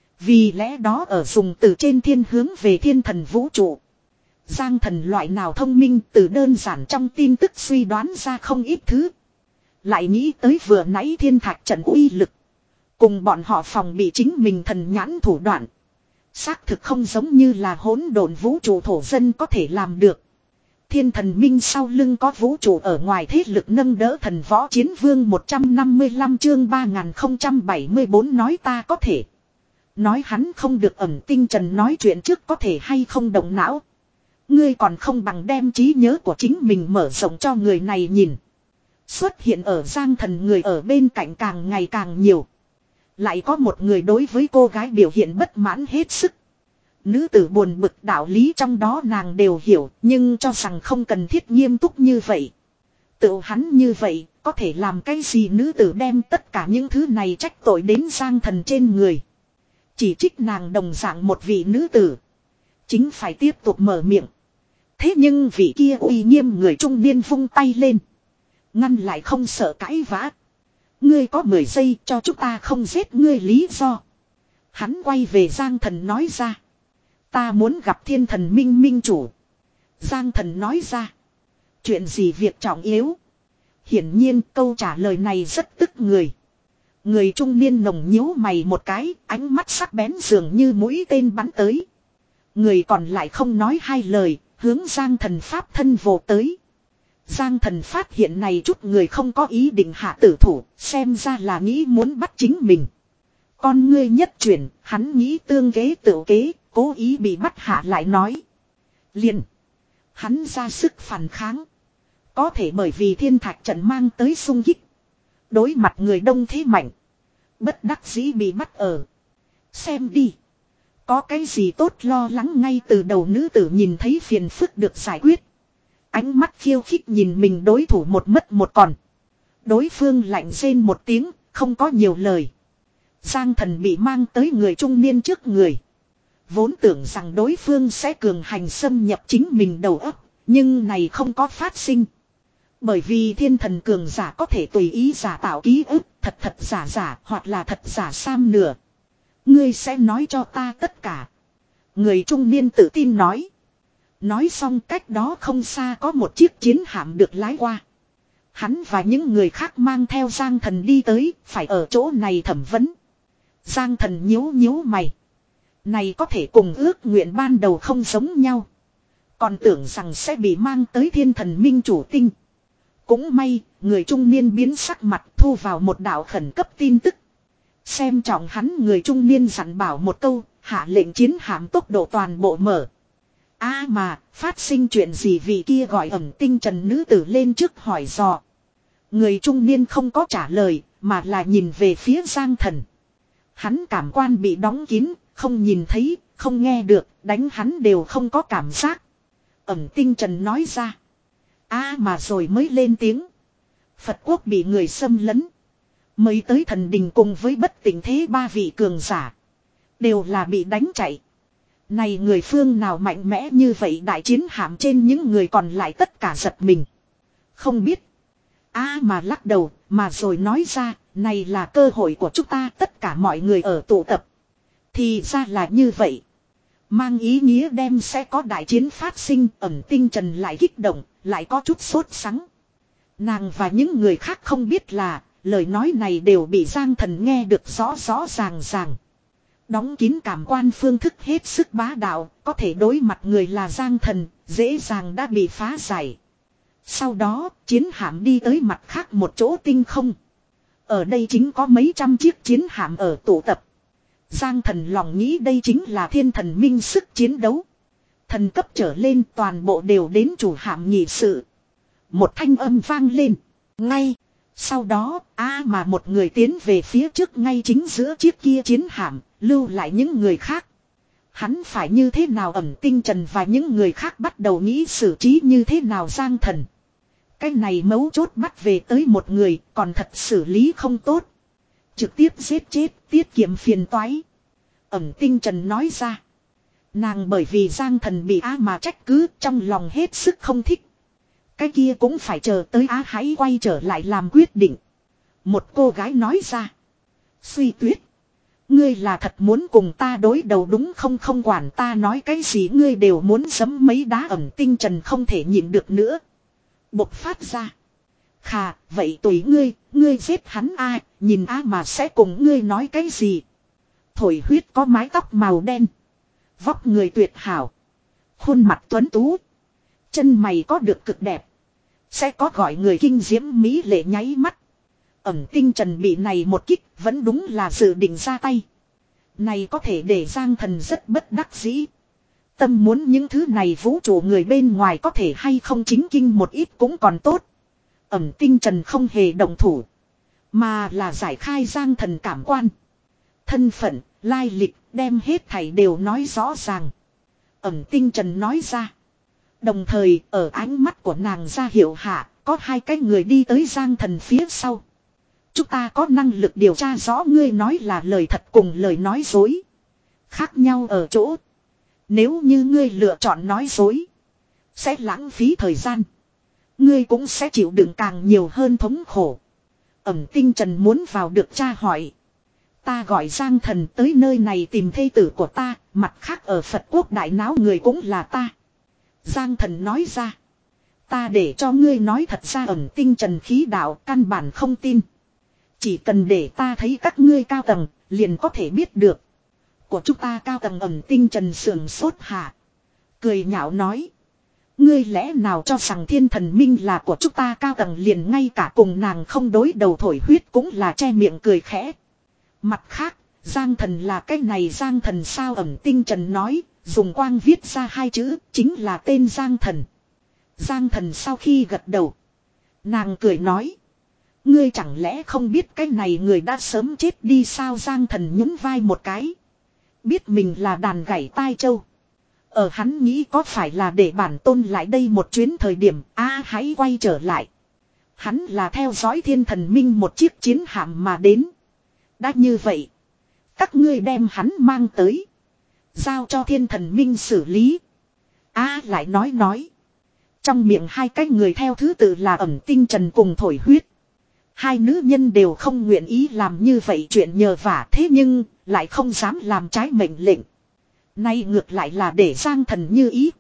Vì lẽ đó ở dùng từ trên thiên hướng về thiên thần vũ trụ. Giang thần loại nào thông minh từ đơn giản trong tin tức suy đoán ra không ít thứ. Lại nghĩ tới vừa nãy thiên thạch trận uy lực. Cùng bọn họ phòng bị chính mình thần nhãn thủ đoạn. Xác thực không giống như là hỗn độn vũ trụ thổ dân có thể làm được. Thiên thần minh sau lưng có vũ trụ ở ngoài thế lực nâng đỡ thần võ chiến vương một trăm năm mươi lăm chương ba nghìn không trăm bảy mươi bốn nói ta có thể. Nói hắn không được ẩn tinh trần nói chuyện trước có thể hay không động não. Ngươi còn không bằng đem trí nhớ của chính mình mở rộng cho người này nhìn. Xuất hiện ở Giang thần người ở bên cạnh càng ngày càng nhiều. Lại có một người đối với cô gái biểu hiện bất mãn hết sức. Nữ tử buồn bực đạo lý trong đó nàng đều hiểu nhưng cho rằng không cần thiết nghiêm túc như vậy. Tự hắn như vậy có thể làm cái gì nữ tử đem tất cả những thứ này trách tội đến Giang thần trên người. Chỉ trích nàng đồng dạng một vị nữ tử. Chính phải tiếp tục mở miệng. Thế nhưng vị kia uy nghiêm người trung niên vung tay lên. Ngăn lại không sợ cãi vã. Ngươi có mười giây cho chúng ta không giết ngươi lý do. Hắn quay về Giang thần nói ra. Ta muốn gặp thiên thần minh minh chủ. Giang thần nói ra. Chuyện gì việc trọng yếu. Hiển nhiên câu trả lời này rất tức người. Người trung niên nồng nhíu mày một cái. Ánh mắt sắc bén dường như mũi tên bắn tới. Người còn lại không nói hai lời. Hướng Giang thần pháp thân vồ tới. Giang Thần phát hiện này chút người không có ý định hạ tử thủ, xem ra là nghĩ muốn bắt chính mình. Con ngươi nhất chuyển, hắn nghĩ tương kế tự kế, cố ý bị bắt hạ lại nói. Liền. Hắn ra sức phản kháng. Có thể bởi vì thiên thạch trận mang tới xung kích. Đối mặt người đông thế mạnh. Bất đắc dĩ bị bắt ở. Xem đi. Có cái gì tốt lo lắng ngay từ đầu nữ tử nhìn thấy phiền phức được giải quyết. Ánh mắt khiêu khích nhìn mình đối thủ một mất một còn. Đối phương lạnh rên một tiếng, không có nhiều lời. Giang Thần bị mang tới người trung niên trước người. Vốn tưởng rằng đối phương sẽ cường hành xâm nhập chính mình đầu óc, nhưng này không có phát sinh. Bởi vì thiên thần cường giả có thể tùy ý giả tạo ký ức, thật thật giả giả hoặc là thật giả sam nửa. Ngươi sẽ nói cho ta tất cả. Người trung niên tự tin nói. Nói xong cách đó không xa có một chiếc chiến hạm được lái qua. Hắn và những người khác mang theo Giang Thần đi tới, phải ở chỗ này thẩm vấn. Giang Thần nhíu nhíu mày. Này có thể cùng ước nguyện ban đầu không giống nhau. Còn tưởng rằng sẽ bị mang tới thiên thần minh chủ tinh. Cũng may, người trung niên biến sắc mặt thu vào một đạo khẩn cấp tin tức. Xem trọng hắn người trung niên dặn bảo một câu, hạ lệnh chiến hạm tốc độ toàn bộ mở. A à mà, phát sinh chuyện gì vì kia gọi ẩm tinh trần nữ tử lên trước hỏi dò. Người trung niên không có trả lời, mà là nhìn về phía Giang Thần. Hắn cảm quan bị đóng kín, không nhìn thấy, không nghe được, đánh hắn đều không có cảm giác. Ẩm tinh trần nói ra. A à mà rồi mới lên tiếng. Phật quốc bị người xâm lấn. Mới tới thần đình cùng với bất tỉnh thế ba vị cường giả. Đều là bị đánh chạy. Này người phương nào mạnh mẽ như vậy đại chiến hạm trên những người còn lại tất cả giật mình. Không biết. A à mà lắc đầu, mà rồi nói ra, này là cơ hội của chúng ta tất cả mọi người ở tụ tập. Thì ra là như vậy. Mang ý nghĩa đem sẽ có đại chiến phát sinh, ẩm tinh trần lại kích động, lại có chút sốt sắng. Nàng và những người khác không biết là, lời nói này đều bị Giang Thần nghe được rõ rõ ràng ràng. Đóng kín cảm quan phương thức hết sức bá đạo, có thể đối mặt người là Giang Thần, dễ dàng đã bị phá giải. Sau đó, chiến hạm đi tới mặt khác một chỗ tinh không. Ở đây chính có mấy trăm chiếc chiến hạm ở tụ tập. Giang Thần lòng nghĩ đây chính là thiên thần minh sức chiến đấu. Thần cấp trở lên toàn bộ đều đến chủ hạm nghị sự. Một thanh âm vang lên. Ngay. Sau đó, a mà một người tiến về phía trước ngay chính giữa chiếc kia chiến hạm, lưu lại những người khác. Hắn phải như thế nào ẩm tinh trần và những người khác bắt đầu nghĩ xử trí như thế nào Giang Thần. Cái này mấu chốt bắt về tới một người, còn thật xử lý không tốt. Trực tiếp giết chết, tiết kiệm phiền toái. Ẩm tinh trần nói ra. Nàng bởi vì Giang Thần bị á mà trách cứ trong lòng hết sức không thích. Cái kia cũng phải chờ tới á hãy quay trở lại làm quyết định. Một cô gái nói ra. Suy Tuyết. Ngươi là thật muốn cùng ta đối đầu đúng không không quản ta nói cái gì ngươi đều muốn giấm mấy đá ẩm tinh trần không thể nhịn được nữa. Bộc phát ra. Khà, vậy tùy ngươi, ngươi giết hắn ai, nhìn á mà sẽ cùng ngươi nói cái gì. Thổi huyết có mái tóc màu đen. Vóc người tuyệt hảo. Khuôn mặt tuấn tú. Chân mày có được cực đẹp. Sẽ có gọi người kinh diễm mỹ lệ nháy mắt. Ẩm tinh trần bị này một kích vẫn đúng là dự định ra tay. Này có thể để Giang Thần rất bất đắc dĩ. Tâm muốn những thứ này vũ trụ người bên ngoài có thể hay không chính kinh một ít cũng còn tốt. Ẩm tinh trần không hề động thủ. Mà là giải khai Giang Thần cảm quan. Thân phận, lai lịch, đem hết thảy đều nói rõ ràng. Ẩm tinh trần nói ra. Đồng thời ở ánh mắt của nàng ra hiệu hạ, có hai cái người đi tới Giang Thần phía sau. Chúng ta có năng lực điều tra rõ ngươi nói là lời thật cùng lời nói dối. Khác nhau ở chỗ. Nếu như ngươi lựa chọn nói dối, sẽ lãng phí thời gian. Ngươi cũng sẽ chịu đựng càng nhiều hơn thống khổ. Ẩm tinh trần muốn vào được tra hỏi. Ta gọi Giang Thần tới nơi này tìm thê tử của ta, mặt khác ở Phật quốc đại náo người cũng là ta. Giang Thần nói ra. Ta để cho ngươi nói thật ra ẩm tinh trần khí đạo căn bản không tin. Chỉ cần để ta thấy các ngươi cao tầng, liền có thể biết được. Của chúng ta cao tầng ẩm tinh trần sườn sốt hạ. Cười nhạo nói. Ngươi lẽ nào cho rằng thiên thần minh là của chúng ta cao tầng liền ngay cả cùng nàng không đối đầu thổi huyết cũng là che miệng cười khẽ. Mặt khác, Giang thần là cái này Giang thần sao ẩm tinh trần nói, dùng quang viết ra hai chữ, chính là tên Giang thần. Giang thần sau khi gật đầu. Nàng cười nói. Ngươi chẳng lẽ không biết cái này người đã sớm chết đi sao Giang thần nhún vai một cái. Biết mình là đàn gảy tai châu. Ở hắn nghĩ có phải là để bản tôn lại đây một chuyến thời điểm a à, hãy quay trở lại. Hắn là theo dõi thiên thần minh một chiếc chiến hạm mà đến. Đã như vậy. Các ngươi đem hắn mang tới. Giao cho thiên thần minh xử lý. a à, lại nói nói. Trong miệng hai cái người theo thứ tự là ẩm tinh trần cùng thổi huyết. Hai nữ nhân đều không nguyện ý làm như vậy chuyện nhờ vả thế nhưng lại không dám làm trái mệnh lệnh. Nay ngược lại là để Giang thần như ý.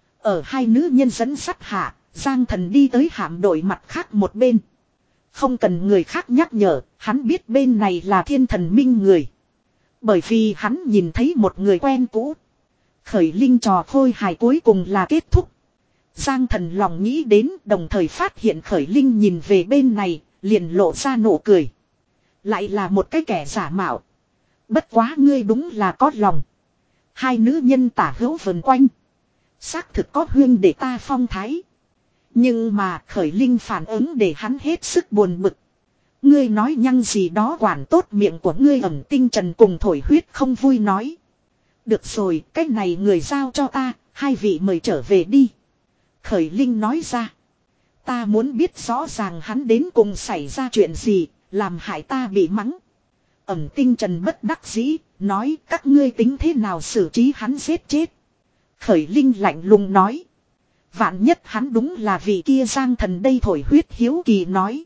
Ở hai nữ nhân dẫn sắt hạ, Giang thần đi tới hạm đội mặt khác một bên. Không cần người khác nhắc nhở, hắn biết bên này là thiên thần minh người. Bởi vì hắn nhìn thấy một người quen cũ. Khởi linh trò khôi hài cuối cùng là kết thúc. Giang thần lòng nghĩ đến đồng thời phát hiện khởi linh nhìn về bên này, liền lộ ra nụ cười. Lại là một cái kẻ giả mạo. Bất quá ngươi đúng là có lòng. Hai nữ nhân tả hữu vần quanh. Xác thực có huyên để ta phong thái. Nhưng mà khởi linh phản ứng để hắn hết sức buồn bực. Ngươi nói nhăng gì đó quản tốt miệng của ngươi ẩm tinh trần cùng thổi huyết không vui nói. Được rồi, cái này người giao cho ta, hai vị mời trở về đi. Khởi linh nói ra. Ta muốn biết rõ ràng hắn đến cùng xảy ra chuyện gì, làm hại ta bị mắng. Ẩm tinh trần bất đắc dĩ, nói các ngươi tính thế nào xử trí hắn giết chết. Khởi linh lạnh lùng nói. Vạn nhất hắn đúng là vị kia Giang thần đây thổi huyết hiếu kỳ nói.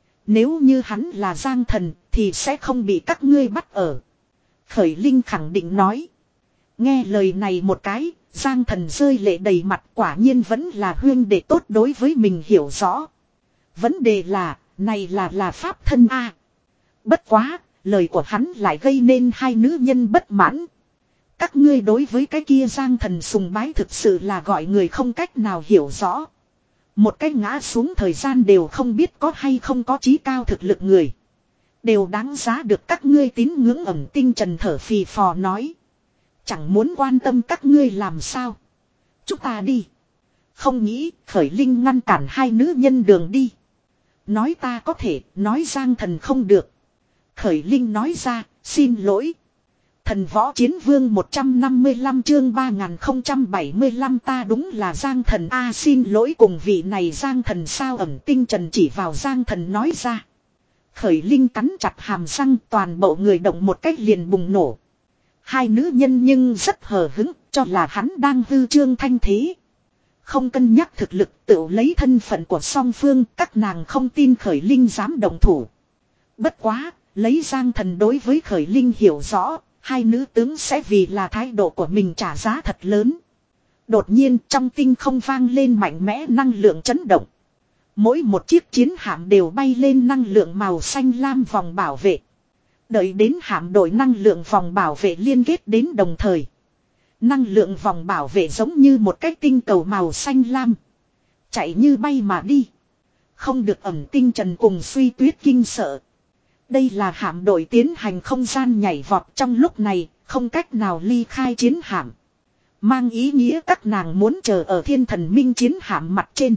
Nếu như hắn là Giang thần thì sẽ không bị các ngươi bắt ở. Khởi linh khẳng định nói. Nghe lời này một cái, Giang thần rơi lệ đầy mặt quả nhiên vẫn là huyên đệ tốt đối với mình hiểu rõ. Vấn đề là, này là là pháp thân a. Bất quá, lời của hắn lại gây nên hai nữ nhân bất mãn. Các ngươi đối với cái kia Giang thần sùng bái thực sự là gọi người không cách nào hiểu rõ. Một cái ngã xuống thời gian đều không biết có hay không có chí cao thực lực người. Đều đáng giá được các ngươi tín ngưỡng ẩm tinh trần thở phì phò nói. Chẳng muốn quan tâm các ngươi làm sao. Chúng ta đi. Không nghĩ khởi linh ngăn cản hai nữ nhân đường đi. Nói ta có thể, nói Giang thần không được. Khởi linh nói ra, xin lỗi. Thần võ chiến vương một trăm năm mươi lăm chương ba nghìn không trăm bảy mươi lăm ta đúng là Giang thần a xin lỗi cùng vị này Giang thần sao ẩm tinh trần chỉ vào Giang thần nói ra. Khởi linh cắn chặt hàm răng toàn bộ người động một cách liền bùng nổ. Hai nữ nhân nhưng rất hờ hứng cho là hắn đang hư trương thanh thế. Không cân nhắc thực lực tự lấy thân phận của song phương các nàng không tin khởi linh dám động thủ. Bất quá, lấy Giang thần đối với khởi linh hiểu rõ. Hai nữ tướng sẽ vì là thái độ của mình trả giá thật lớn. Đột nhiên trong tinh không vang lên mạnh mẽ năng lượng chấn động. Mỗi một chiếc chiến hạm đều bay lên năng lượng màu xanh lam vòng bảo vệ. Đợi đến hạm đội năng lượng vòng bảo vệ liên kết đến đồng thời. Năng lượng vòng bảo vệ giống như một cái tinh cầu màu xanh lam. Chạy như bay mà đi. Không được ẩm tinh trần cùng suy tuyết kinh sợ. Đây là hạm đội tiến hành không gian nhảy vọt trong lúc này, không cách nào ly khai chiến hạm. Mang ý nghĩa các nàng muốn chờ ở thiên thần minh chiến hạm mặt trên.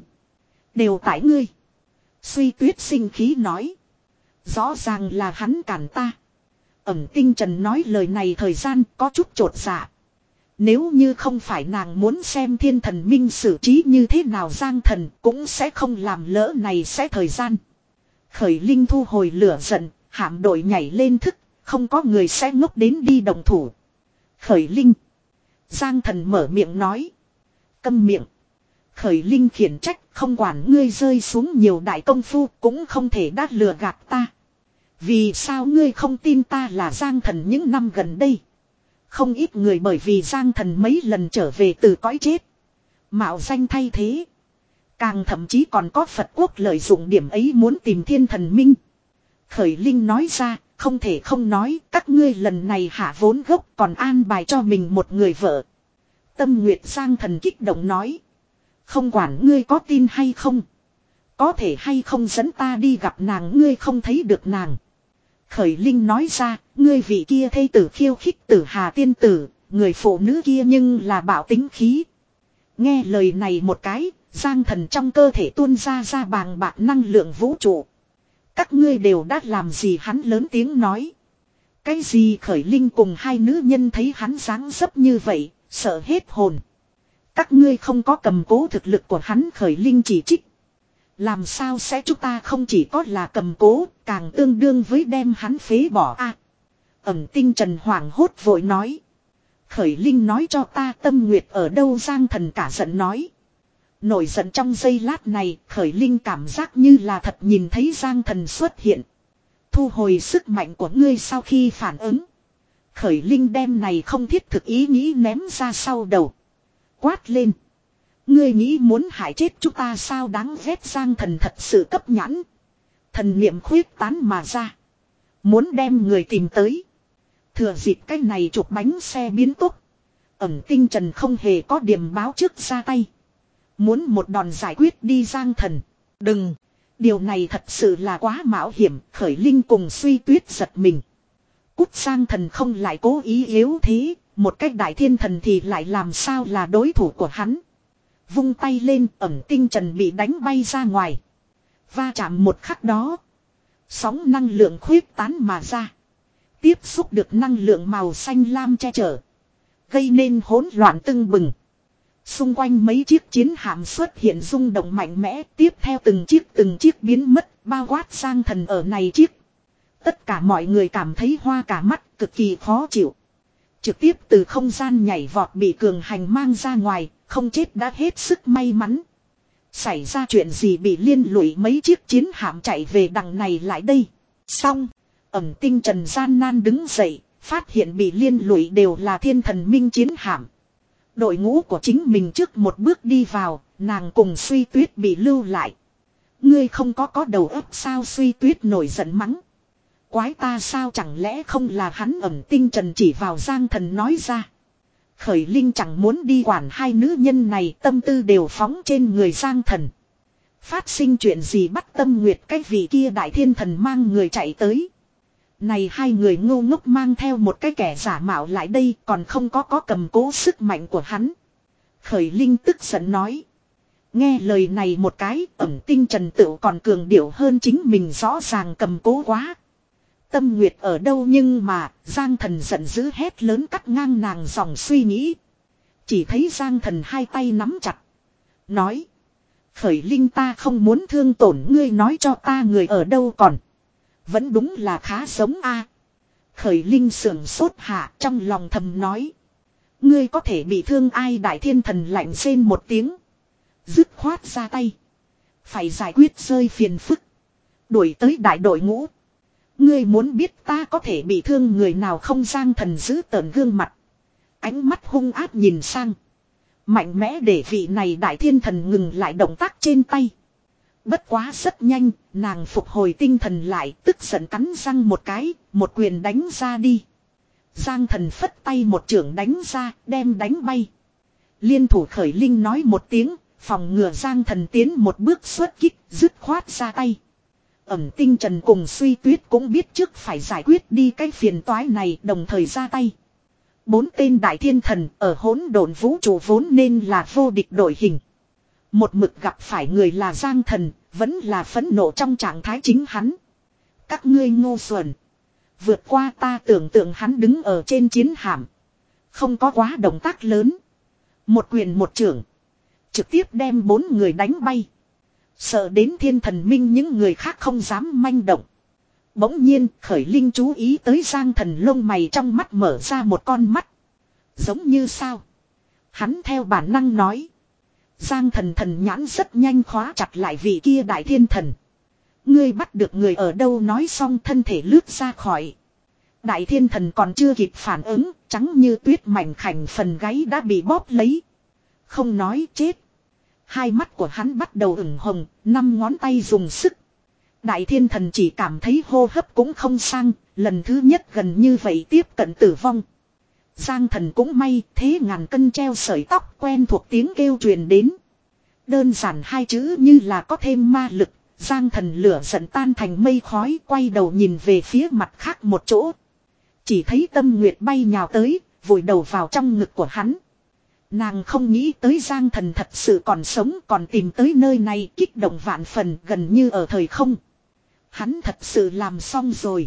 Đều tại ngươi. Suy tuyết sinh khí nói. Rõ ràng là hắn cản ta. Ẩm tinh trần nói lời này thời gian có chút chột dạ. Nếu như không phải nàng muốn xem thiên thần minh xử trí như thế nào Giang thần cũng sẽ không làm lỡ này sẽ thời gian. Khởi linh thu hồi lửa giận. Hạm đội nhảy lên thức, không có người sẽ ngốc đến đi đồng thủ. Khởi linh. Giang thần mở miệng nói. Câm miệng. Khởi linh khiển trách, không quản ngươi rơi xuống nhiều đại công phu, cũng không thể đát lừa gạt ta. Vì sao ngươi không tin ta là Giang thần những năm gần đây? Không ít người bởi vì Giang thần mấy lần trở về từ cõi chết. Mạo danh thay thế. Càng thậm chí còn có Phật quốc lợi dụng điểm ấy muốn tìm thiên thần minh. Khởi linh nói ra, không thể không nói, các ngươi lần này hạ vốn gốc còn an bài cho mình một người vợ. Tâm Nguyệt Giang thần kích động nói. Không quản ngươi có tin hay không. Có thể hay không dẫn ta đi gặp nàng, ngươi không thấy được nàng. Khởi Linh nói ra, ngươi vị kia thê tử khiêu khích Tử Hà tiên tử, người phụ nữ kia nhưng là bạo tính khí. Nghe lời này một cái, Giang Thần trong cơ thể tuôn ra ra bàng bạc năng lượng vũ trụ. Các ngươi đều đã làm gì, hắn lớn tiếng nói. Cái gì? Khởi Linh cùng hai nữ nhân thấy hắn dáng dấp như vậy, sợ hết hồn. Các ngươi không có cầm cố thực lực của hắn, Khởi Linh chỉ trích. Làm sao sẽ, chúng ta không chỉ có là cầm cố, càng tương đương với đem hắn phế bỏ a. À, Ẩm Tinh Trần hoảng hốt vội nói. Khởi Linh nói cho ta Tâm Nguyệt ở đâu, Giang Thần cả giận nói. Nổi giận trong giây lát này, Khởi Linh cảm giác như là thật nhìn thấy Giang Thần xuất hiện. Thu hồi sức mạnh của ngươi. Sau khi phản ứng, Khởi Linh đem này không thiết thực ý nghĩ ném ra sau đầu. Quát lên. Ngươi nghĩ muốn hại chết chúng ta sao, đáng ghét. Giang Thần thật sự cấp nhãn. Thần niệm khuyết tán mà ra. Muốn đem người tìm tới. Thừa dịp cái này chụp bánh xe biến tốc. Ẩm Tinh Trần không hề có điểm báo trước ra tay. Muốn một đòn giải quyết đi Giang Thần. Đừng. Điều này thật sự là quá mạo hiểm. Khởi Linh cùng Suy Tuyết giật mình. Cút. Giang Thần không lại cố ý yếu thế. Một cách đại thiên thần thì lại làm sao là đối thủ của hắn. Vung tay lên, Ẩm Tinh Trần bị đánh bay ra ngoài. Va chạm một khắc đó, sóng năng lượng khuyết tán mà ra. Tiếp xúc được năng lượng màu xanh lam che chở, gây nên hỗn loạn tưng bừng. Xung quanh mấy chiếc chiến hạm xuất hiện rung động mạnh mẽ. Tiếp theo từng chiếc từng chiếc biến mất, bao quát Giang Thần ở này chiếc. Tất cả mọi người cảm thấy hoa cả mắt, cực kỳ khó chịu. Trực tiếp từ không gian nhảy vọt bị cường hành mang ra ngoài, không chết đã hết sức may mắn. Xảy ra chuyện gì, bị liên lụy mấy chiếc chiến hạm chạy về đằng này lại đây. Xong, Ẩm Tinh Trần gian nan đứng dậy, phát hiện bị liên lụy đều là Thiên Thần Minh chiến hạm. Đội ngũ của chính mình trước một bước đi vào, nàng cùng Suy Tuyết bị lưu lại. Ngươi không có có đầu óc sao, Suy Tuyết nổi giận mắng. Quái ta sao, chẳng lẽ không là hắn, Ẩm Tinh Trần chỉ vào Giang Thần nói ra. Khởi Linh chẳng muốn đi quản hai nữ nhân này, tâm tư đều phóng trên người Giang Thần. Phát sinh chuyện gì bắt Tâm Nguyệt cái vị kia đại thiên thần mang người chạy tới. Này hai người ngu ngốc mang theo một cái kẻ giả mạo lại đây, còn không có có cầm cố sức mạnh của hắn. Khởi Linh tức giận nói. Nghe lời này một cái, Ẩm Tinh Trần tự còn cường điệu hơn chính mình, rõ ràng cầm cố quá. Tâm Nguyệt ở đâu, nhưng mà Giang Thần giận dữ hét lớn cắt ngang nàng dòng suy nghĩ. Chỉ thấy Giang Thần hai tay nắm chặt. Nói. Khởi Linh, ta không muốn thương tổn ngươi, nói cho ta người ở đâu còn. Vẫn đúng là khá giống a. Khởi Linh sưởng sốt hạ, trong lòng thầm nói. Ngươi có thể bị thương ai, đại thiên thần lạnh rên một tiếng. Dứt khoát ra tay. Phải giải quyết rơi phiền phức. Đuổi tới đại đội ngũ. Ngươi muốn biết ta có thể bị thương người nào không? Giang Thần giữ tợn gương mặt. Ánh mắt hung ác nhìn sang. Mạnh mẽ để vị này đại thiên thần ngừng lại động tác trên tay. Bất quá rất nhanh, nàng phục hồi tinh thần lại, tức giận cắn răng một cái, một quyền đánh ra đi. Giang Thần phất tay một chưởng đánh ra, đem đánh bay. Liên thủ Khởi Linh nói một tiếng, phòng ngừa Giang Thần tiến một bước xuất kích, dứt khoát ra tay. Ẩm Tinh Trần cùng Suy Tuyết cũng biết trước phải giải quyết đi cái phiền toái này, đồng thời ra tay. Bốn tên đại thiên thần ở hỗn độn vũ trụ vốn nên là vô địch đội hình. Một mực gặp phải người là Giang Thần, vẫn là phẫn nộ trong trạng thái chính hắn. Các ngươi ngu xuẩn. Vượt qua ta tưởng tượng. Hắn đứng ở trên chiến hạm. Không có quá động tác lớn. Một quyền một chưởng. Trực tiếp đem bốn người đánh bay. Sợ đến Thiên Thần Minh những người khác không dám manh động. Bỗng nhiên Khởi Linh chú ý tới Giang Thần lông mày trong mắt mở ra một con mắt. Giống như sao? Hắn theo bản năng nói. Giang Thần thần nhãn rất nhanh khóa chặt lại vị kia đại thiên thần. Ngươi bắt được người ở đâu? Nói xong thân thể lướt ra khỏi. Đại thiên thần còn chưa kịp phản ứng, trắng như tuyết mảnh khảnh phần gáy đã bị bóp lấy. Không nói chết. Hai mắt của hắn bắt đầu ửng hồng, năm ngón tay dùng sức. Đại thiên thần chỉ cảm thấy hô hấp cũng không sang, lần thứ nhất gần như vậy tiếp cận tử vong. Giang Thần cũng may, thế ngàn cân treo sợi tóc, quen thuộc tiếng kêu truyền đến. Đơn giản hai chữ như là có thêm ma lực. Giang thần lửa giận tan thành mây khói, quay đầu nhìn về phía mặt khác một chỗ. Chỉ thấy Tâm Nguyệt bay nhào tới, vùi đầu vào trong ngực của hắn. Nàng không nghĩ tới Giang thần thật sự còn sống, còn tìm tới nơi này, kích động vạn phần, gần như ở thời không. Hắn thật sự làm xong rồi.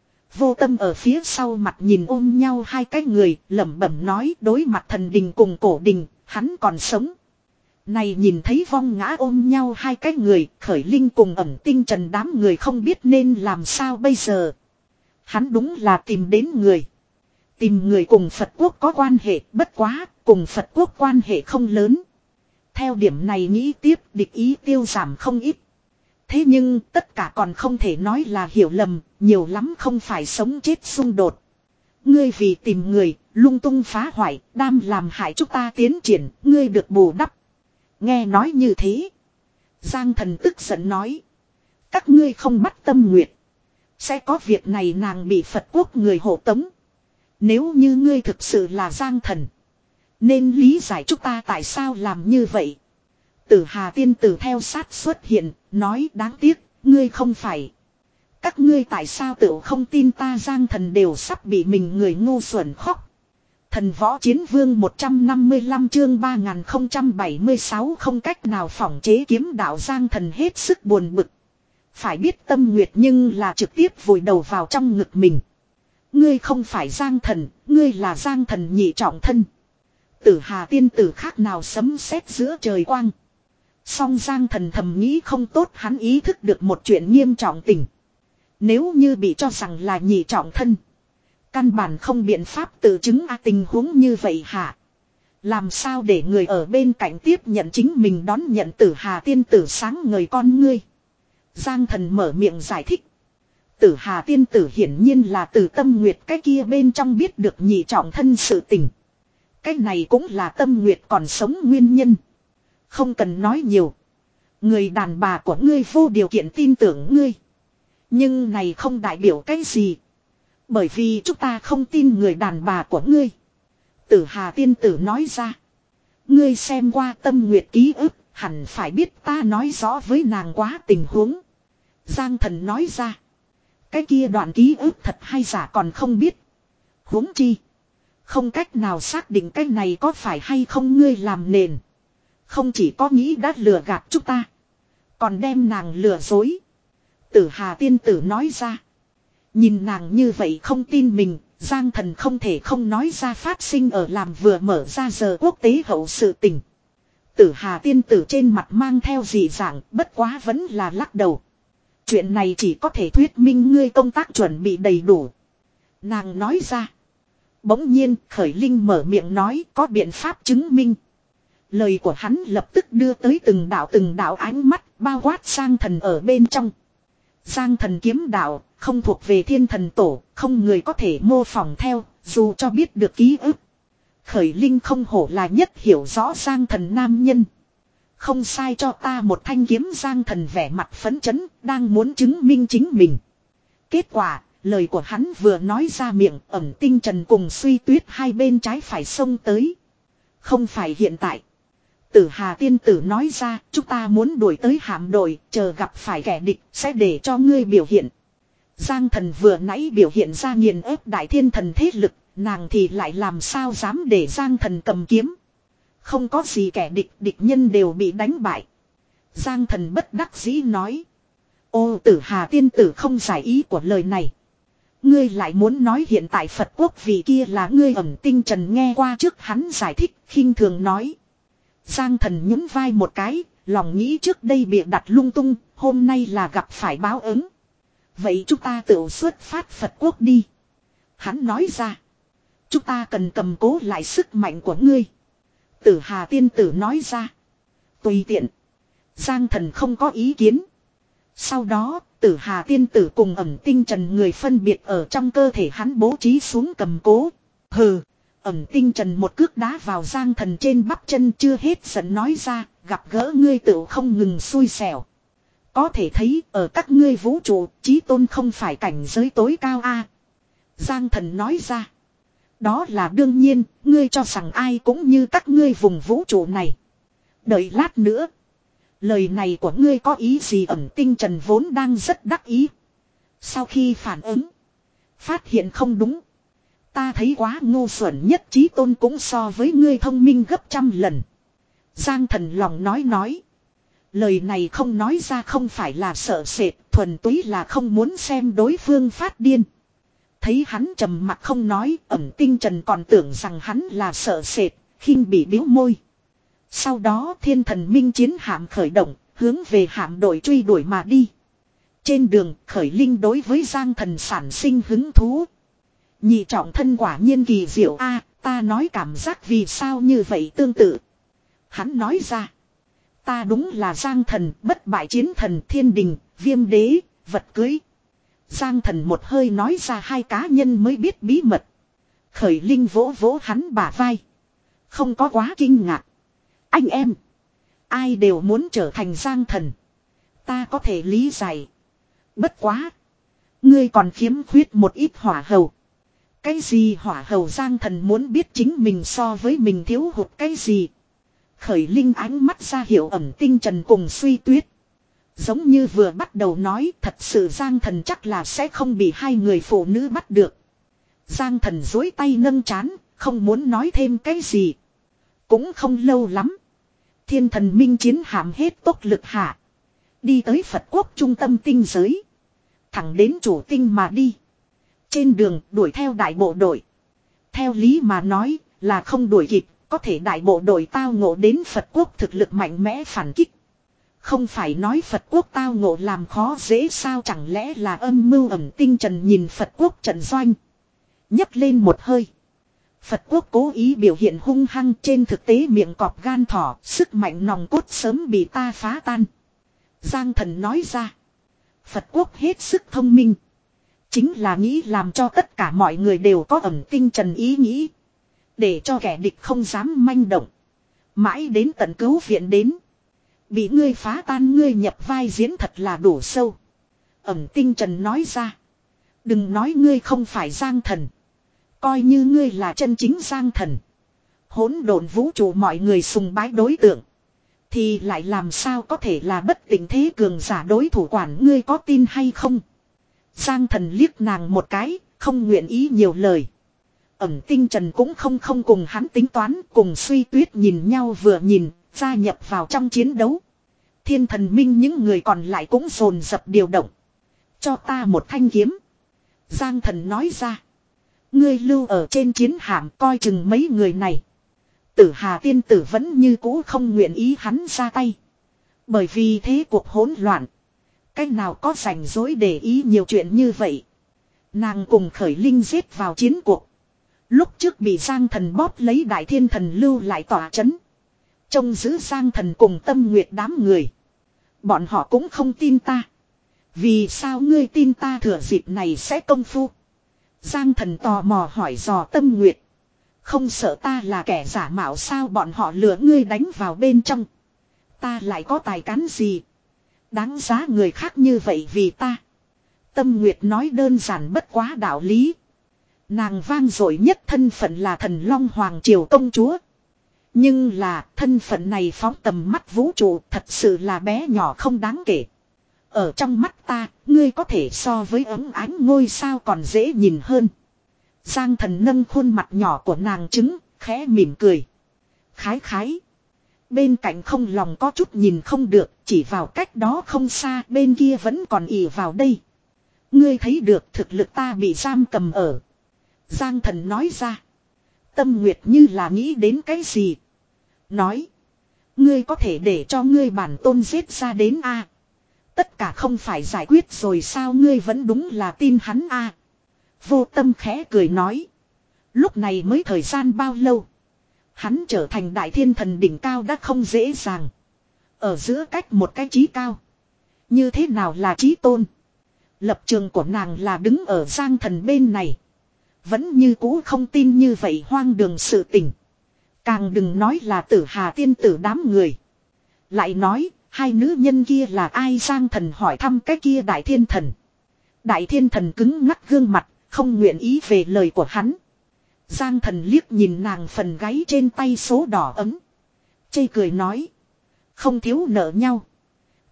Vô Tâm ở phía sau mặt nhìn ôm nhau hai cái người, lẩm bẩm nói, đối mặt thần đình cùng cổ đình, hắn còn sống. Này nhìn thấy vong ngã ôm nhau hai cái người, Khởi Linh cùng Ẩn Tinh Trần đám người không biết nên làm sao bây giờ. Hắn đúng là tìm đến người. Tìm người cùng Phật quốc có quan hệ, bất quá, cùng Phật quốc quan hệ không lớn. Theo điểm này nghĩ tiếp, địch ý tiêu giảm không ít. Thế nhưng tất cả còn không thể nói là hiểu lầm, nhiều lắm không phải sống chết xung đột. Ngươi vì tìm người, lung tung phá hoại, đam làm hại chúng ta tiến triển, ngươi được bù đắp. Nghe nói như thế. Giang thần tức giận nói. Các ngươi không bắt Tâm Nguyệt. Sẽ có việc này nàng bị Phật quốc người hộ tống. Nếu như ngươi thực sự là Giang thần. Nên lý giải chúng ta tại sao làm như vậy. Tử Hà tiên tử theo sát xuất hiện. Nói đáng tiếc. Ngươi không phải. Các ngươi tại sao tự không tin ta Giang thần đều sắp bị mình người ngu xuẩn khóc. Thần võ chiến vương một trăm năm mươi lăm chương ba nghìn không trăm bảy mươi sáu không cách nào phỏng chế kiếm đạo Giang thần hết sức buồn bực. Phải biết Tâm Nguyệt nhưng là trực tiếp vùi đầu vào trong ngực mình. Ngươi không phải Giang thần, ngươi là Giang thần nhị trọng thân. Tử Hà tiên tử khác nào sấm sét giữa trời quang. Song Giang thần thầm nghĩ không tốt, hắn ý thức được một chuyện nghiêm trọng tình. Nếu như bị cho rằng là nhị trọng thân. Căn bản không biện pháp tự chứng a tình huống như vậy hả? Làm sao để người ở bên cạnh tiếp nhận chính mình đón nhận Tử Hà tiên tử sáng ngời con ngươi. Giang thần mở miệng giải thích. Tử Hà tiên tử hiển nhiên là từ Tâm Nguyệt cái kia bên trong biết được nhị trọng thân sự tình. Cái này cũng là Tâm Nguyệt còn sống nguyên nhân. Không cần nói nhiều. Người đàn bà của ngươi vô điều kiện tin tưởng ngươi. Nhưng này không đại biểu cái gì. Bởi vì chúng ta không tin người đàn bà của ngươi. Tử Hà tiên tử nói ra. Ngươi xem qua Tâm Nguyệt ký ức, hẳn phải biết ta nói rõ với nàng quá tình huống. Giang thần nói ra. Cái kia đoạn ký ức thật hay giả còn không biết. Huống chi. Không cách nào xác định cái này có phải hay không ngươi làm nền. Không chỉ có nghĩ đã lừa gạt chúng ta. Còn đem nàng lừa dối. Tử Hà tiên tử nói ra. Nhìn nàng như vậy không tin mình, Giang thần không thể không nói ra phát sinh ở làm vừa mở ra giờ quốc tế hậu sự tình. Tử Hà tiên tử trên mặt mang theo dị dạng, bất quá vẫn là lắc đầu. Chuyện này chỉ có thể thuyết minh ngươi công tác chuẩn bị đầy đủ. Nàng nói ra. Bỗng nhiên Khởi Linh mở miệng nói có biện pháp chứng minh. Lời của hắn lập tức đưa tới từng đạo từng đạo ánh mắt bao quát Giang thần ở bên trong. Giang thần kiếm đạo không thuộc về thiên thần tổ, không người có thể mô phỏng theo, dù cho biết được ký ức. Khởi Linh không hổ là nhất hiểu rõ Giang thần nam nhân. Không sai cho ta một thanh kiếm. Giang thần vẻ mặt phấn chấn, đang muốn chứng minh chính mình. Kết quả, lời của hắn vừa nói ra miệng, Ẩn Tinh Trần cùng Suy Tuyết hai bên trái phải xông tới. Không phải hiện tại. Tử Hà tiên tử nói ra, chúng ta muốn đuổi tới hạm đội, chờ gặp phải kẻ địch, sẽ để cho ngươi biểu hiện. Giang thần vừa nãy biểu hiện ra nghiền ép đại thiên thần thế lực, nàng thì lại làm sao dám để Giang thần cầm kiếm. Không có gì kẻ địch, địch nhân đều bị đánh bại. Giang thần bất đắc dĩ nói. Ô Tử Hà tiên tử không giải ý của lời này. Ngươi lại muốn nói hiện tại Phật quốc vì kia là ngươi. Ẩn Tinh Trần nghe qua trước hắn giải thích, khinh thường nói. Giang thần nhún vai một cái, lòng nghĩ trước đây bịa đặt lung tung, hôm nay là gặp phải báo ứng. Vậy chúng ta tự xuất phát Phật quốc đi. Hắn nói ra. Chúng ta cần cầm cố lại sức mạnh của ngươi. Tử Hà tiên tử nói ra. Tùy tiện. Giang thần không có ý kiến. Sau đó, Tử Hà tiên tử cùng Ẩn Tinh Trần người phân biệt ở trong cơ thể hắn bố trí xuống cầm cố. Hừ. Ẩn Tinh Trần một cước đá vào Giang thần trên bắp chân, chưa hết giận nói ra, gặp gỡ ngươi tự không ngừng xui xẻo. Có thể thấy ở các ngươi vũ trụ, chí tôn không phải cảnh giới tối cao a. Giang thần nói ra. Đó là đương nhiên, ngươi cho rằng ai cũng như các ngươi vùng vũ trụ này. Đợi lát nữa. Lời này của ngươi có ý gì? Ẩm Tinh Trần vốn đang rất đắc ý. Sau khi phản ứng. Phát hiện không đúng. Ta thấy quá ngu xuẩn, nhất Chí Tôn cũng so với ngươi thông minh gấp trăm lần. Giang Thần lòng nói nói. Lời này không nói ra không phải là sợ sệt, thuần túy là không muốn xem đối phương phát điên. Thấy hắn trầm mặc không nói, Ẩm Tinh Trần còn tưởng rằng hắn là sợ sệt, khinh bị biếu môi. Sau đó thiên thần minh chiến hạm khởi động, hướng về hạm đội truy đuổi mà đi. Trên đường, Khởi Linh đối với Giang Thần sản sinh hứng thú. Nhị trọng thân quả nhiên kỳ diệu a, ta nói cảm giác vì sao như vậy tương tự. Hắn nói ra. Ta đúng là Giang Thần, bất bại chiến thần, thiên đình, viêm đế, vật cưới. Giang Thần một hơi nói ra hai cá nhân mới biết bí mật. Khởi Linh vỗ vỗ hắn bả vai. Không có quá kinh ngạc. Anh em. Ai đều muốn trở thành Giang Thần. Ta có thể lý giải. Bất quá. Ngươi còn khiếm khuyết một ít hỏa hầu. Cái gì hỏa hầu? Giang Thần muốn biết chính mình so với mình thiếu hụt cái gì. Khởi Linh ánh mắt ra hiệu Ẩm Tinh Trần cùng Suy Tuyết. Giống như vừa bắt đầu nói, thật sự Giang Thần chắc là sẽ không bị hai người phụ nữ bắt được. Giang Thần dối tay nâng trán, không muốn nói thêm cái gì. Cũng không lâu lắm. Thiên thần minh chiến hạm hết tốc lực hạ. Đi tới Phật quốc trung tâm tinh giới. Thẳng đến chủ tinh mà đi. Trên đường đuổi theo đại bộ đội. Theo lý mà nói là không đuổi kịp. Có thể đại bộ đội tao ngộ đến Phật quốc thực lực mạnh mẽ phản kích. Không phải nói Phật quốc tao ngộ làm khó dễ sao, chẳng lẽ là âm mưu? Ẩm Tinh Trần nhìn Phật quốc trận doanh. Nhấp lên một hơi. Phật quốc cố ý biểu hiện hung hăng, trên thực tế miệng cọp gan thỏ, sức mạnh nòng cốt sớm bị ta phá tan. Giang Thần nói ra. Phật quốc hết sức thông minh. Chính là nghĩ làm cho tất cả mọi người đều có Ẩm Tinh Trần ý nghĩ. Để cho kẻ địch không dám manh động. Mãi đến tận cứu viện đến. Bị ngươi phá tan, ngươi nhập vai diễn thật là đủ sâu. Ẩm Tinh Trần nói ra. Đừng nói ngươi không phải Giang Thần. Coi như ngươi là chân chính Giang Thần. Hỗn độn vũ trụ mọi người sùng bái đối tượng. Thì lại làm sao có thể là bất tỉnh thế cường giả đối thủ, quản ngươi có tin hay không. Giang Thần liếc nàng một cái, không nguyện ý nhiều lời. Ẩm Tinh Trần cũng không không cùng hắn tính toán, cùng Suy Tuyết nhìn nhau vừa nhìn, gia nhập vào trong chiến đấu. Thiên thần minh những người còn lại cũng dồn dập điều động. Cho ta một thanh kiếm. Giang Thần nói ra. Ngươi lưu ở trên chiến hạm coi chừng mấy người này. Tử Hà tiên tử vẫn như cũ không nguyện ý hắn ra tay. Bởi vì thế cuộc hỗn loạn. Cách nào có rảnh rỗi để ý nhiều chuyện như vậy. Nàng cùng Khởi Linh giết vào chiến cuộc. Lúc trước bị Giang Thần bóp lấy Đại Thiên Thần lưu lại tỏa chấn. Trông giữ Giang Thần cùng Tâm Nguyệt đám người. Bọn họ cũng không tin ta. Vì sao ngươi tin ta? Thừa dịp này sẽ công phu. Giang Thần tò mò hỏi dò Tâm Nguyệt. Không sợ ta là kẻ giả mạo sao? Bọn họ lừa ngươi đánh vào bên trong. Ta lại có tài cán gì? Đáng giá người khác như vậy vì ta. Tâm Nguyệt nói đơn giản bất quá đạo lý. Nàng vang dội nhất thân phận là Thần Long Hoàng Triều công chúa. Nhưng là thân phận này phóng tầm mắt vũ trụ thật sự là bé nhỏ không đáng kể. Ở trong mắt ta, ngươi có thể so với ấm ánh ngôi sao còn dễ nhìn hơn. Giang Thần nâng khuôn mặt nhỏ của nàng trứng, khẽ mỉm cười. Khái khái. Bên cạnh không lòng có chút nhìn không được, chỉ vào cách đó không xa, bên kia vẫn còn ỉ vào đây. Ngươi thấy được thực lực ta bị giam cầm ở. Giang Thần nói ra. Tâm Nguyệt như là nghĩ đến cái gì. Nói. Ngươi có thể để cho ngươi bản tôn giết ra đến a. Tất cả không phải giải quyết rồi sao? Ngươi vẫn đúng là tin hắn a. Vô Tâm khẽ cười nói. Lúc này mới thời gian bao lâu. Hắn trở thành Đại Thiên Thần đỉnh cao đã không dễ dàng. Ở giữa cách một cái chí cao. Như thế nào là chí tôn? Lập trường của nàng là đứng ở Giang Thần bên này. Vẫn như cũ không tin như vậy hoang đường sự tình. Càng đừng nói là Tử Hà tiên tử đám người. Lại nói, hai nữ nhân kia là ai? Giang Thần hỏi thăm cái kia Đại Thiên Thần. Đại Thiên Thần cứng ngắc gương mặt, không nguyện ý về lời của hắn. Giang Thần liếc nhìn nàng phần gáy trên tay số đỏ ấm. Chê cười nói. Không thiếu nợ nhau.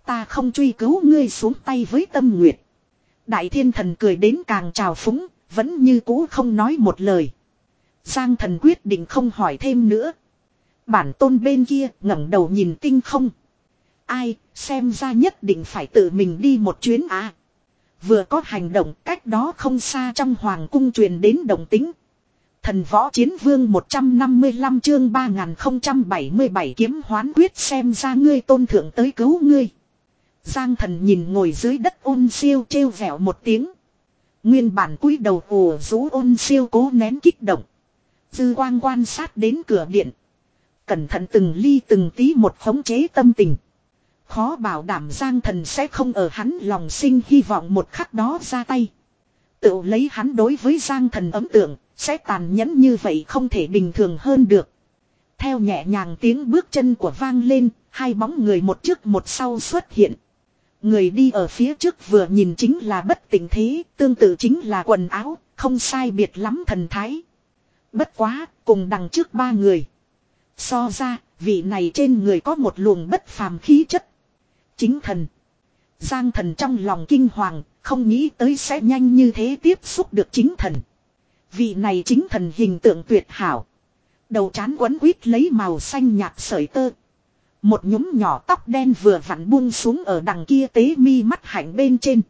ta không truy cứu ngươi xuống tay với Tâm Nguyệt. Đại thiên thần cười đến càng trào phúng, vẫn như cũ không nói một lời. Giang thần quyết định không hỏi thêm nữa. Bản tôn bên kia ngẩng đầu nhìn tinh không. Ai, xem ra nhất định phải tự mình đi một chuyến à. Vừa có hành động, cách đó không xa trong hoàng cung truyền đến động tĩnh. Thần võ chiến vương một trăm năm mươi lăm chương ba nghìn không trăm bảy mươi bảy kiếm hoán quyết, xem ra ngươi tôn thượng tới cứu ngươi. Giang thần nhìn ngồi dưới đất Ôn Siêu trêu vẻo một tiếng. Nguyên bản cúi đầu ồ rú Ôn Siêu cố nén kích động. Dư quang quan sát đến cửa điện. Cẩn thận từng ly từng tí một khống chế tâm tình. Khó bảo đảm Giang thần sẽ không ở hắn lòng sinh hy vọng một khắc đó ra tay. Tự lấy hắn đối với Giang thần ấn tượng, sẽ tàn nhẫn như vậy không thể bình thường hơn được. Theo nhẹ nhàng tiếng bước chân của vang lên, hai bóng người một trước một sau xuất hiện. Người đi ở phía trước vừa nhìn chính là bất tỉnh thế, tương tự chính là quần áo, không sai biệt lắm thần thái. Bất quá, cùng đằng trước ba người. So ra, vị này trên người có một luồng bất phàm khí chất. Chính thần. Giang thần trong lòng kinh hoàng, không nghĩ tới sẽ nhanh như thế tiếp xúc được chính thần. Vị này chính thần hình tượng tuyệt hảo. Đầu trán quấn quýt lấy màu xanh nhạt sợi tơ. Một nhúm nhỏ tóc đen vừa vặn buông xuống ở đằng kia tế mi mắt hạnh bên trên.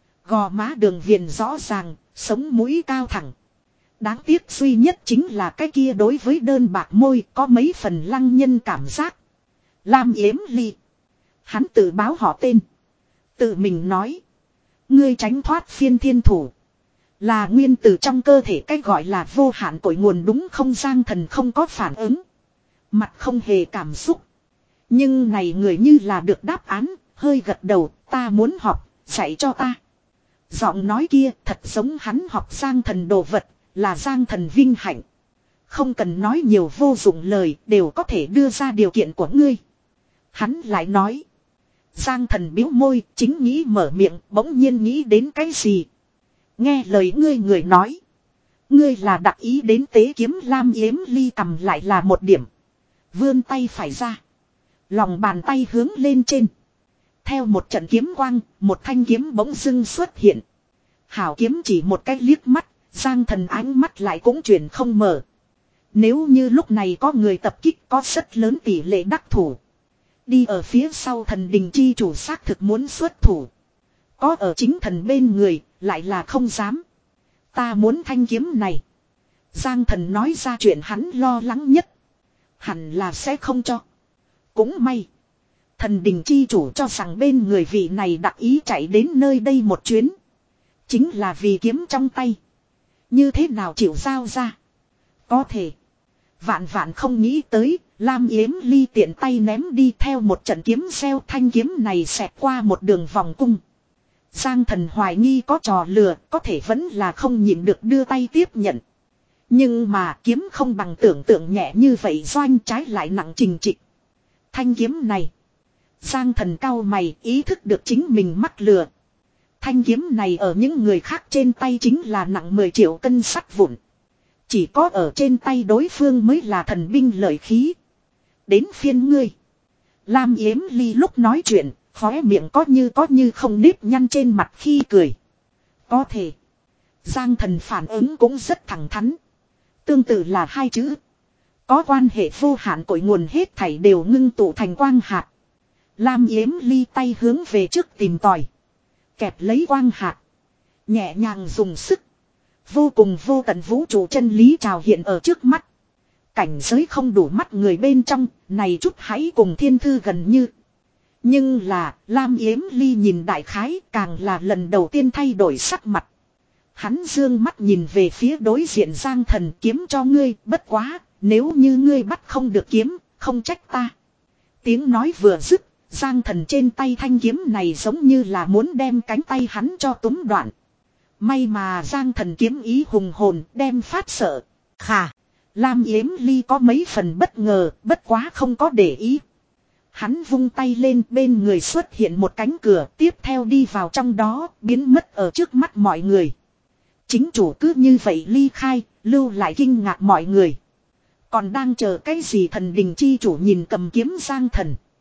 Gò má đường viền rõ ràng, sống mũi cao thẳng. Đáng tiếc duy nhất chính là cái kia đối với đơn bạc môi có mấy phần lăng nhân cảm giác. Lam Yếm Ly. Hắn tự báo họ tên. Tự mình nói. Ngươi tránh thoát phiên thiên thủ. Là nguyên từ trong cơ thể cái gọi là vô hạn cội nguồn đúng không? Giang thần không có phản ứng. Mặt không hề cảm xúc. Nhưng này người như là được đáp án, hơi gật đầu, ta muốn học, dạy cho ta. Giọng nói kia thật giống hắn học Giang thần đồ vật, là Giang thần vinh hạnh. Không cần nói nhiều vô dụng lời, đều có thể đưa ra điều kiện của ngươi. Hắn lại nói. Giang thần biếu môi, chính nghĩ mở miệng, bỗng nhiên nghĩ đến cái gì. Nghe lời ngươi người nói. Ngươi là đặc ý đến tế kiếm Lam Yếm Ly cầm lại là một điểm. Vươn tay phải ra. Lòng bàn tay hướng lên trên. Theo một trận kiếm quang, một thanh kiếm bỗng dưng xuất hiện. Hảo kiếm chỉ một cái liếc mắt, Giang thần ánh mắt lại cũng chuyển không mở. Nếu như lúc này có người tập kích có rất lớn tỷ lệ đắc thủ. Đi ở phía sau thần đình chi chủ xác thực muốn xuất thủ. Có ở chính thần bên người, lại là không dám. Ta muốn thanh kiếm này. Giang thần nói ra chuyện hắn lo lắng nhất. Hẳn là sẽ không cho. Cũng may. Thần đình chi chủ cho rằng bên người vị này đặc ý chạy đến nơi đây một chuyến. Chính là vì kiếm trong tay. Như thế nào chịu giao ra. Có thể. Vạn vạn không nghĩ tới. Lam Yếm Ly tiện tay ném đi theo một trận kiếm xeo, thanh kiếm này xẹt qua một đường vòng cung. Giang thần hoài nghi có trò lừa, có thể vẫn là không nhịn được đưa tay tiếp nhận. Nhưng mà kiếm không bằng tưởng tượng nhẹ như vậy, doanh trái lại nặng trình trịch. Thanh kiếm này. Giang thần cau mày, ý thức được chính mình mắc lừa. Thanh kiếm này ở những người khác trên tay chính là nặng mười triệu cân sắt vụn. Chỉ có ở trên tay đối phương mới là thần binh lợi khí. Đến phiên ngươi. Lam Yếm Ly lúc nói chuyện, khóe miệng có như có như không nếp nhăn trên mặt khi cười. Có thể. Giang thần phản ứng cũng rất thẳng thắn. Tương tự là hai chữ. Có quan hệ vô hạn cội nguồn hết thảy đều ngưng tụ thành quang hạt. Lam Yếm Ly tay hướng về trước tìm tòi. Kẹp lấy quang hạt. Nhẹ nhàng dùng sức. Vô cùng vô tận vũ trụ chân lý trào hiện ở trước mắt. Cảnh giới không đủ mắt người bên trong, này chút hãy cùng thiên thư gần như. Nhưng là, Lam Yếm Ly nhìn đại khái càng là lần đầu tiên thay đổi sắc mặt. Hắn dương mắt nhìn về phía đối diện Giang thần, kiếm cho ngươi, bất quá, nếu như ngươi bắt không được kiếm, không trách ta. Tiếng nói vừa dứt, Giang thần trên tay thanh kiếm này giống như là muốn đem cánh tay hắn cho túm đoạn. May mà Giang thần kiếm ý hùng hồn, đem phát sợ. Khà, Lam Yếm Ly có mấy phần bất ngờ, bất quá không có để ý. Hắn vung tay lên, bên người xuất hiện một cánh cửa, tiếp theo đi vào trong đó, biến mất ở trước mắt mọi người. Chính chủ cứ như vậy ly khai, lưu lại kinh ngạc mọi người. Còn đang chờ cái gì? Thần đình chi chủ nhìn cầm kiếm Giang thần.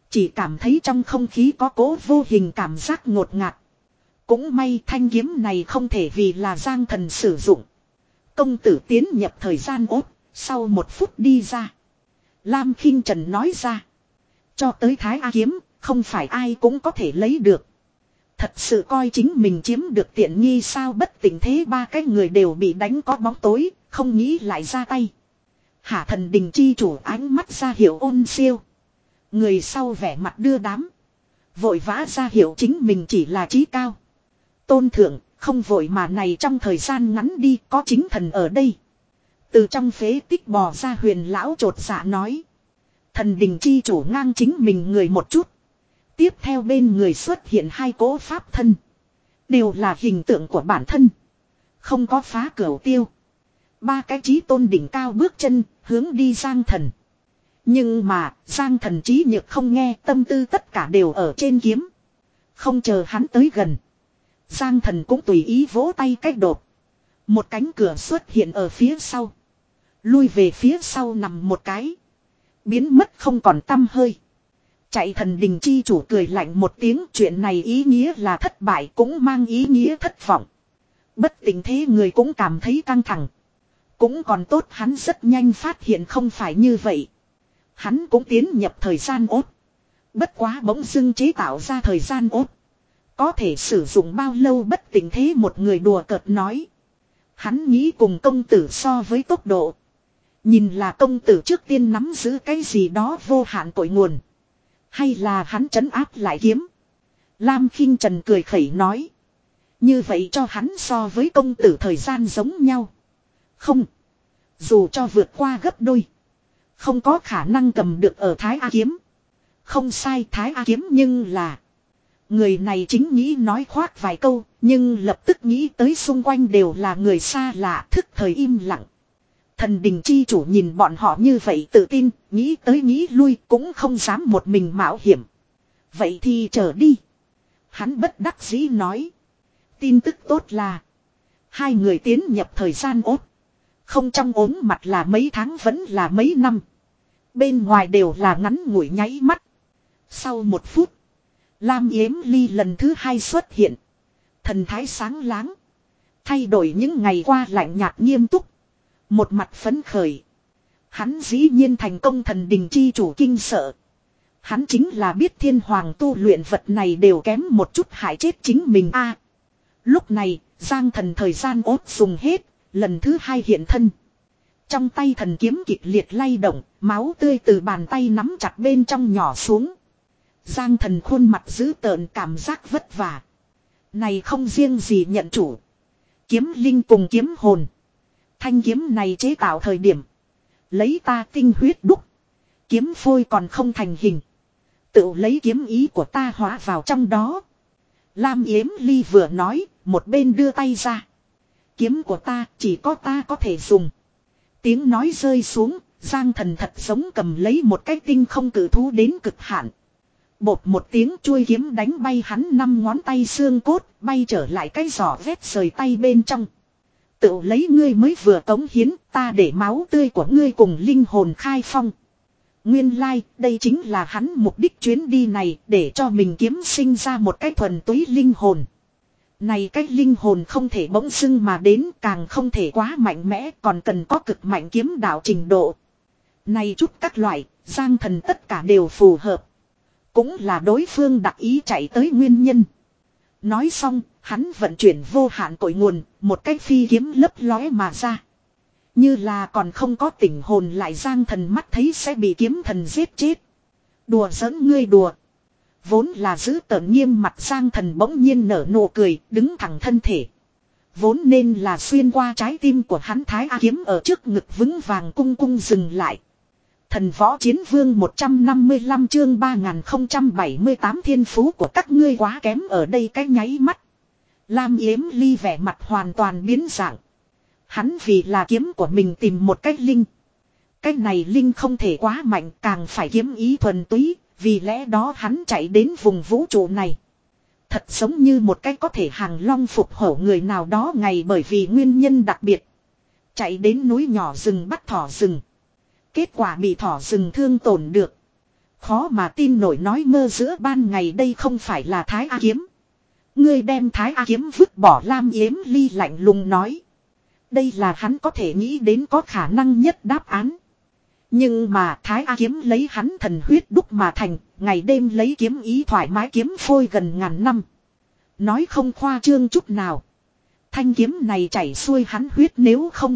Chỉ cảm thấy trong không khí có cố vô hình cảm giác ngột ngạt. Cũng may thanh kiếm này không thể vì là Giang Thần sử dụng. Công tử tiến nhập thời gian ốt, sau một phút đi ra. Lam Khinh Trần nói ra. Cho tới Thái A kiếm, không phải ai cũng có thể lấy được. Thật sự coi chính mình chiếm được tiện nghi sao, bất tỉnh thế ba cái người đều bị đánh có bóng tối, không nghĩ lại ra tay. Hạ Thần Đình chi chủ ánh mắt ra hiệu ôn siêu. Người sau vẻ mặt đưa đám. Vội vã ra hiệu chính mình chỉ là trí cao. Tôn thượng, không vội mà này trong thời gian ngắn đi, có chính thần ở đây. Từ trong phế tích bò ra huyền lão trột dạ nói. Thần Đình chi chủ ngang chính mình người một chút. Tiếp theo bên người xuất hiện hai cỗ pháp thân. Đều là hình tượng của bản thân. Không có phá cửu tiêu. Ba cái chí tôn đỉnh cao bước chân, hướng đi Giang Thần. Nhưng mà, Giang Thần trí nhược không nghe, tâm tư tất cả đều ở trên kiếm. Không chờ hắn tới gần. Giang Thần cũng tùy ý vỗ tay cách đột. Một cánh cửa xuất hiện ở phía sau. Lui về phía sau nằm một cái. Biến mất không còn tăm hơi. Chạy Thần Đình chi chủ cười lạnh một tiếng, chuyện này ý nghĩa là thất bại cũng mang ý nghĩa thất vọng. Bất tỉnh thế người cũng cảm thấy căng thẳng. Cũng còn tốt hắn rất nhanh phát hiện không phải như vậy. Hắn cũng tiến nhập thời gian ốt. Bất quá bỗng dưng chế tạo ra thời gian ốt. Có thể sử dụng bao lâu bất tỉnh thế một người đùa cợt nói. Hắn nghĩ cùng công tử so với tốc độ. Nhìn là công tử trước tiên nắm giữ cái gì đó vô hạn cội nguồn. Hay là hắn trấn áp lại kiếm. Lam Khinh Trần cười khẩy nói. Như vậy cho hắn so với công tử thời gian giống nhau. Không. Dù cho vượt qua gấp đôi. Không có khả năng cầm được ở Thái A kiếm. Không sai Thái A kiếm nhưng là. Người này chính nghĩ nói khoác vài câu. Nhưng lập tức nghĩ tới xung quanh đều là người xa lạ, thức thời im lặng. Thần Đình chi chủ nhìn bọn họ như vậy tự tin, nghĩ tới nghĩ lui cũng không dám một mình mạo hiểm. Vậy thì chờ đi. Hắn bất đắc dĩ nói. Tin tức tốt là. Hai người tiến nhập thời gian ốt. Không trong ốm mặt là mấy tháng vẫn là mấy năm. Bên ngoài đều là ngắn ngủi nháy mắt. Sau một phút. Lam Yếm Ly lần thứ hai xuất hiện. Thần thái sáng láng. Thay đổi những ngày qua lạnh nhạt nghiêm túc. Một mặt phấn khởi. Hắn dĩ nhiên thành công. Thần Đình chi chủ kinh sợ. Hắn chính là biết thiên hoàng tu luyện vật này đều kém một chút hại chết chính mình a. Lúc này, Giang Thần thời gian ốt dùng hết, lần thứ hai hiện thân. Trong tay thần kiếm kịch liệt lay động, máu tươi từ bàn tay nắm chặt bên trong nhỏ xuống. Giang Thần khuôn mặt dữ tợn cảm giác vất vả. Này không riêng gì nhận chủ. Kiếm linh cùng kiếm hồn. Thanh kiếm này chế tạo thời điểm. Lấy ta tinh huyết đúc. Kiếm phôi còn không thành hình. Tự lấy kiếm ý của ta hóa vào trong đó. Lam Yếm Ly vừa nói, một bên đưa tay ra. Kiếm của ta chỉ có ta có thể dùng. Tiếng nói rơi xuống, Giang Thần thật giống cầm lấy một cái tinh không cử thú đến cực hạn. Bột một tiếng chuôi kiếm đánh bay hắn năm ngón tay xương cốt, bay trở lại cái giỏ vét rời tay bên trong. Tự lấy ngươi mới vừa cống hiến, ta để máu tươi của ngươi cùng linh hồn khai phong. Nguyên lai, like, đây chính là hắn mục đích chuyến đi này, để cho mình kiếm sinh ra một cái thuần túy linh hồn. Này cái linh hồn không thể bỗng dưng mà đến, càng không thể quá mạnh mẽ, còn cần có cực mạnh kiếm đạo trình độ. Này chút các loại, Giang Thần tất cả đều phù hợp. Cũng là đối phương đặc ý chạy tới nguyên nhân. Nói xong, hắn vận chuyển vô hạn cội nguồn, một cái phi kiếm lấp lóe mà ra. Như là còn không có tỉnh hồn lại Giang Thần mắt thấy sẽ bị kiếm thần giết chết. Đùa giỡn ngươi đùa. Vốn là giữ tợn nghiêm mặt Giang Thần bỗng nhiên nở nụ cười, đứng thẳng thân thể. Vốn nên là xuyên qua trái tim của hắn Thái A kiếm ở trước ngực vững vàng cung cung dừng lại. Thần võ chiến vương một trăm năm mươi lăm chương ba nghìn không trăm bảy mươi tám thiên phú của các ngươi quá kém ở đây cái nháy mắt. Lam Yếm Ly vẻ mặt hoàn toàn biến dạng. Hắn vì là kiếm của mình tìm một cách linh. Cách này linh không thể quá mạnh, càng phải kiếm ý thuần túy, vì lẽ đó hắn chạy đến vùng vũ trụ này. Thật giống như một cách có thể hàng long phục hổ người nào đó ngày bởi vì nguyên nhân đặc biệt. Chạy đến núi nhỏ rừng bắt thỏ rừng. Kết quả bị thỏ rừng thương tổn được. Khó mà tin nổi nói mơ giữa ban ngày đây không phải là Thái A Kiếm. Ngươi đem Thái A Kiếm vứt bỏ. Lam Yếm Ly lạnh lùng nói. Đây là hắn có thể nghĩ đến có khả năng nhất đáp án. Nhưng mà Thái A Kiếm lấy hắn thần huyết đúc mà thành, ngày đêm lấy kiếm ý thoải mái kiếm phôi gần ngàn năm. Nói không khoa trương chút nào. Thanh kiếm này chảy xuôi hắn huyết, nếu không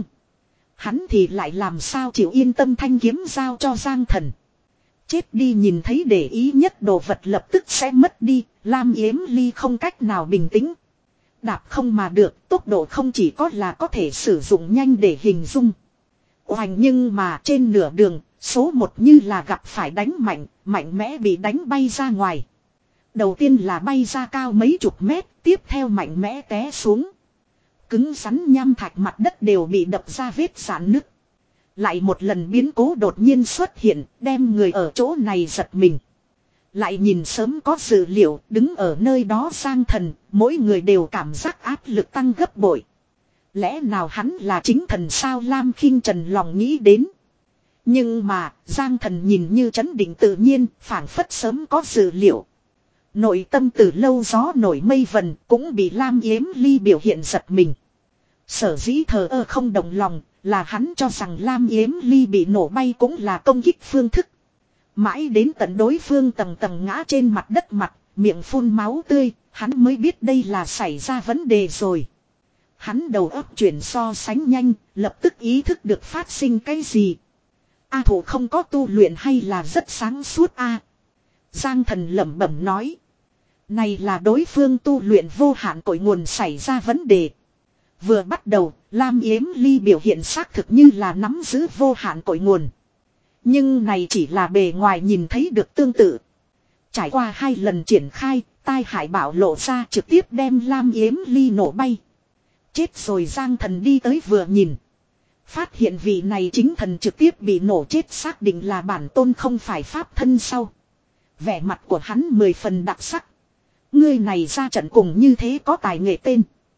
hắn thì lại làm sao chịu yên tâm thanh kiếm giao cho Giang Thần. Chết đi nhìn thấy để ý nhất đồ vật lập tức sẽ mất đi. Lam Yếm Ly không cách nào bình tĩnh. Đạp không mà được, tốc độ không chỉ có là có thể sử dụng nhanh để hình dung. Oành, nhưng mà trên nửa đường, số một như là gặp phải đánh mạnh, mạnh mẽ bị đánh bay ra ngoài. Đầu tiên là bay ra cao mấy chục mét, tiếp theo mạnh mẽ té xuống. Cứng rắn nham thạch mặt đất đều bị đập ra vết rạn nứt. Lại một lần biến cố đột nhiên xuất hiện, đem người ở chỗ này giật mình. Lại nhìn sớm có dự liệu, đứng ở nơi đó Giang Thần, mỗi người đều cảm giác áp lực tăng gấp bội. Lẽ nào hắn là chính thần sao? Lam Khinh Trần lòng nghĩ đến. Nhưng mà, Giang Thần nhìn như trấn định tự nhiên, phảng phất sớm có dự liệu. Nội tâm từ lâu gió nổi mây vần, cũng bị Lam Yếm Ly biểu hiện giật mình. Sở dĩ thờ ơ không động lòng, là hắn cho rằng Lam Yếm Ly bị nổ bay cũng là công kích phương thức. Mãi đến tận đối phương tầng tầng ngã trên mặt đất mặt, miệng phun máu tươi, hắn mới biết đây là xảy ra vấn đề rồi. Hắn đầu óc chuyển so sánh nhanh, lập tức ý thức được phát sinh cái gì. A thủ không có tu luyện hay là rất sáng suốt a? Giang Thần lẩm bẩm nói. Này là đối phương tu luyện vô hạn cội nguồn xảy ra vấn đề. Vừa bắt đầu, Lam Yếm Ly biểu hiện xác thực như là nắm giữ vô hạn cội nguồn. Nhưng này chỉ là bề ngoài nhìn thấy được tương tự. Trải qua hai lần triển khai, tai hại bạo lộ ra trực tiếp đem Lam Yếm Ly nổ bay. Chết rồi. Giang Thần đi tới vừa nhìn. Phát hiện vị này chính thần trực tiếp bị nổ chết, xác định là bản tôn không phải pháp thân sau. Vẻ mặt của hắn mười phần đặc sắc. Ngươi này ra trận cùng như thế có tài nghệ tên.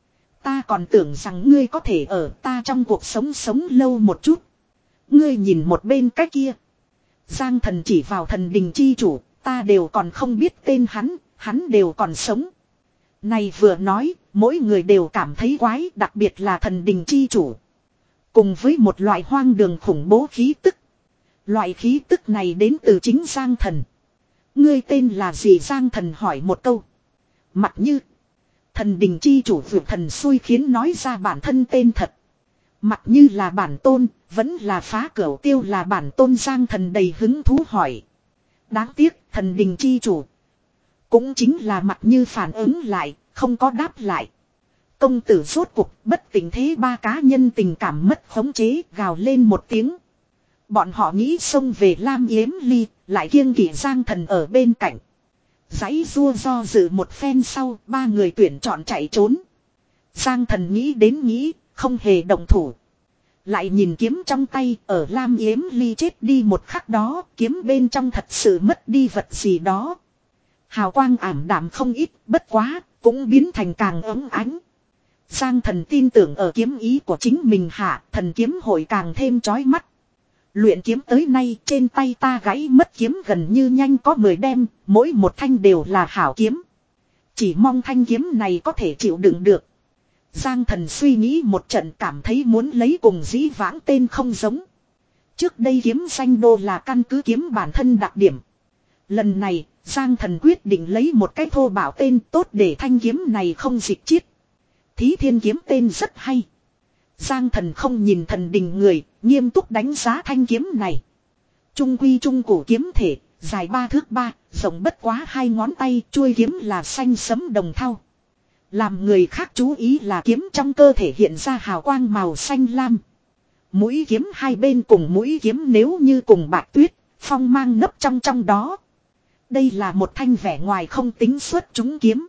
Ta còn tưởng rằng ngươi có thể ở ta trong cuộc sống sống lâu một chút. Ngươi nhìn một bên cách kia. Giang Thần chỉ vào thần đình chi chủ, ta đều còn không biết tên hắn, hắn đều còn sống. Này vừa nói, mỗi người đều cảm thấy quái, đặc biệt là thần đình chi chủ. Cùng với một loại hoang đường khủng bố khí tức. Loại khí tức này đến từ chính Giang Thần. Ngươi tên là gì? Giang Thần hỏi một câu. Mặc Như. Thần đình chi chủ vượt thần xui khiến nói ra bản thân tên thật. Mặc Như là bản tôn, vẫn là phá cửu tiêu là bản tôn? Giang Thần đầy hứng thú hỏi. Đáng tiếc, thần đình chi chủ cũng chính là Mặc Như phản ứng lại, không có đáp lại. Công tử rốt cuộc bất tỉnh thế, ba cá nhân tình cảm mất khống chế gào lên một tiếng. Bọn họ nghĩ xông về Lam Yếm Ly, lại kiêng kỵ Giang Thần ở bên cạnh. Giấy rua do dự một phen sau, ba người tuyển chọn chạy trốn. Giang Thần nghĩ đến nghĩ, không hề động thủ. Lại nhìn kiếm trong tay, ở Lam Yếm Ly chết đi một khắc đó, kiếm bên trong thật sự mất đi vật gì đó. Hào quang ảm đạm không ít, bất quá, cũng biến thành càng ấm ánh. Giang Thần tin tưởng ở kiếm ý của chính mình hạ, thần kiếm hội càng thêm chói mắt. Luyện kiếm tới nay, trên tay ta gãy mất kiếm gần như nhanh có mười đem, mỗi một thanh đều là hảo kiếm. Chỉ mong thanh kiếm này có thể chịu đựng được. Giang Thần suy nghĩ một trận, cảm thấy muốn lấy cùng dĩ vãng tên không giống. Trước đây kiếm danh đô là căn cứ kiếm bản thân đặc điểm. Lần này, Giang Thần quyết định lấy một cái thô bạo tên tốt để thanh kiếm này không dịch chiết. Thí Thiên kiếm tên rất hay. Giang Thần không nhìn thần đình người, nghiêm túc đánh giá thanh kiếm này. Trung quy trung cổ kiếm thể, dài ba thước ba, rộng bất quá hai ngón tay, chuôi kiếm là xanh sẫm đồng thau. Làm người khác chú ý là kiếm trong cơ thể hiện ra hào quang màu xanh lam. Mũi kiếm hai bên cùng mũi kiếm nếu như cùng bạch tuyết, phong mang nấp trong trong đó. Đây là một thanh vẻ ngoài không tính xuất chúng kiếm.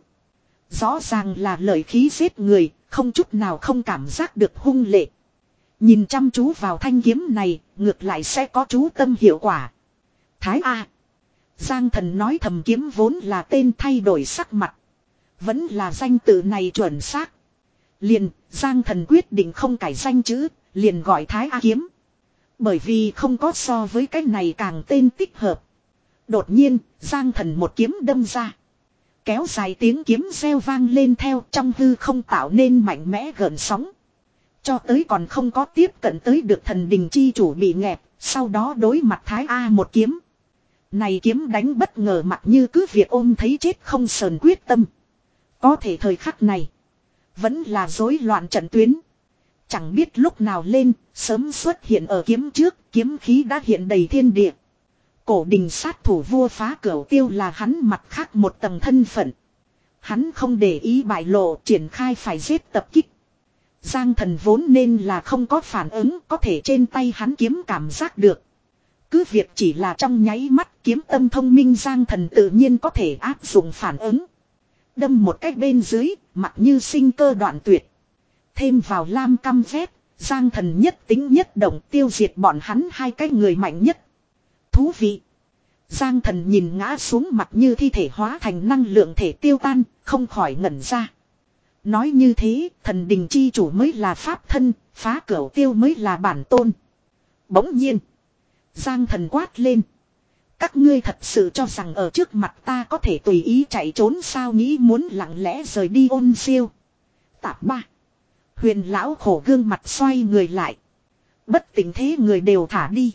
Rõ ràng là lợi khí giết người, không chút nào không cảm giác được hung lệ. Nhìn chăm chú vào thanh kiếm này, ngược lại sẽ có chú tâm hiệu quả. Thái A. Giang Thần nói thầm, kiếm vốn là tên thay đổi sắc mặt. Vẫn là danh tự này chuẩn xác. Liền, Giang Thần quyết định không cải danh chữ, liền gọi Thái A kiếm. Bởi vì không có so với cái này càng tên tích hợp. Đột nhiên, Giang Thần một kiếm đâm ra. Kéo dài tiếng kiếm reo vang lên theo trong hư không tạo nên mạnh mẽ gợn sóng. Cho tới còn không có tiếp cận tới được thần đình chi chủ bị nghẹt, sau đó đối mặt Thái A một kiếm. Này kiếm đánh bất ngờ mặt như cứ việc ôm thấy chết không sờn quyết tâm. Có thể thời khắc này, vẫn là rối loạn trận tuyến. Chẳng biết lúc nào lên, sớm xuất hiện ở kiếm trước, kiếm khí đã hiện đầy thiên địa. Cổ đình sát thủ vua phá cửu tiêu là hắn mặt khác một tầng thân phận. Hắn không để ý bại lộ, triển khai phải giết tập kích. Giang Thần vốn nên là không có phản ứng, có thể trên tay hắn kiếm cảm giác được. Cứ việc chỉ là trong nháy mắt, kiếm tâm thông minh Giang Thần tự nhiên có thể áp dụng phản ứng. Đâm một cách bên dưới, mặt như sinh cơ đoạn tuyệt. Thêm vào lam căm vét, Giang Thần nhất tính nhất động tiêu diệt bọn hắn hai cái người mạnh nhất. Thú vị. Giang Thần nhìn ngã xuống mặt như thi thể hóa thành năng lượng thể tiêu tan, không khỏi ngẩn ra. Nói như thế, thần đình chi chủ mới là pháp thân, phá cửu tiêu mới là bản tôn. Bỗng nhiên, Giang Thần quát lên. Các ngươi thật sự cho rằng ở trước mặt ta có thể tùy ý chạy trốn sao, nghĩ muốn lặng lẽ rời đi Ôn Siêu. Tạp ba. Huyền lão khổ gương mặt xoay người lại. Bất tỉnh thế người đều thả đi.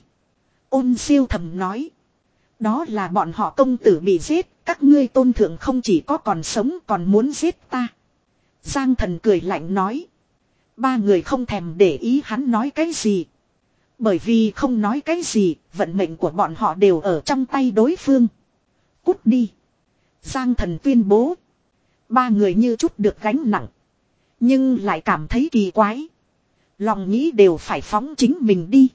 Ôn Siêu thầm nói. Đó là bọn họ công tử bị giết, các ngươi tôn thượng không chỉ có còn sống còn muốn giết ta. Giang Thần cười lạnh nói. Ba người không thèm để ý hắn nói cái gì. Bởi vì không nói cái gì, vận mệnh của bọn họ đều ở trong tay đối phương. Cút đi. Giang Thần tuyên bố. Ba người như chút được gánh nặng. Nhưng lại cảm thấy kỳ quái. Lòng nghĩ đều phải phóng chính mình đi.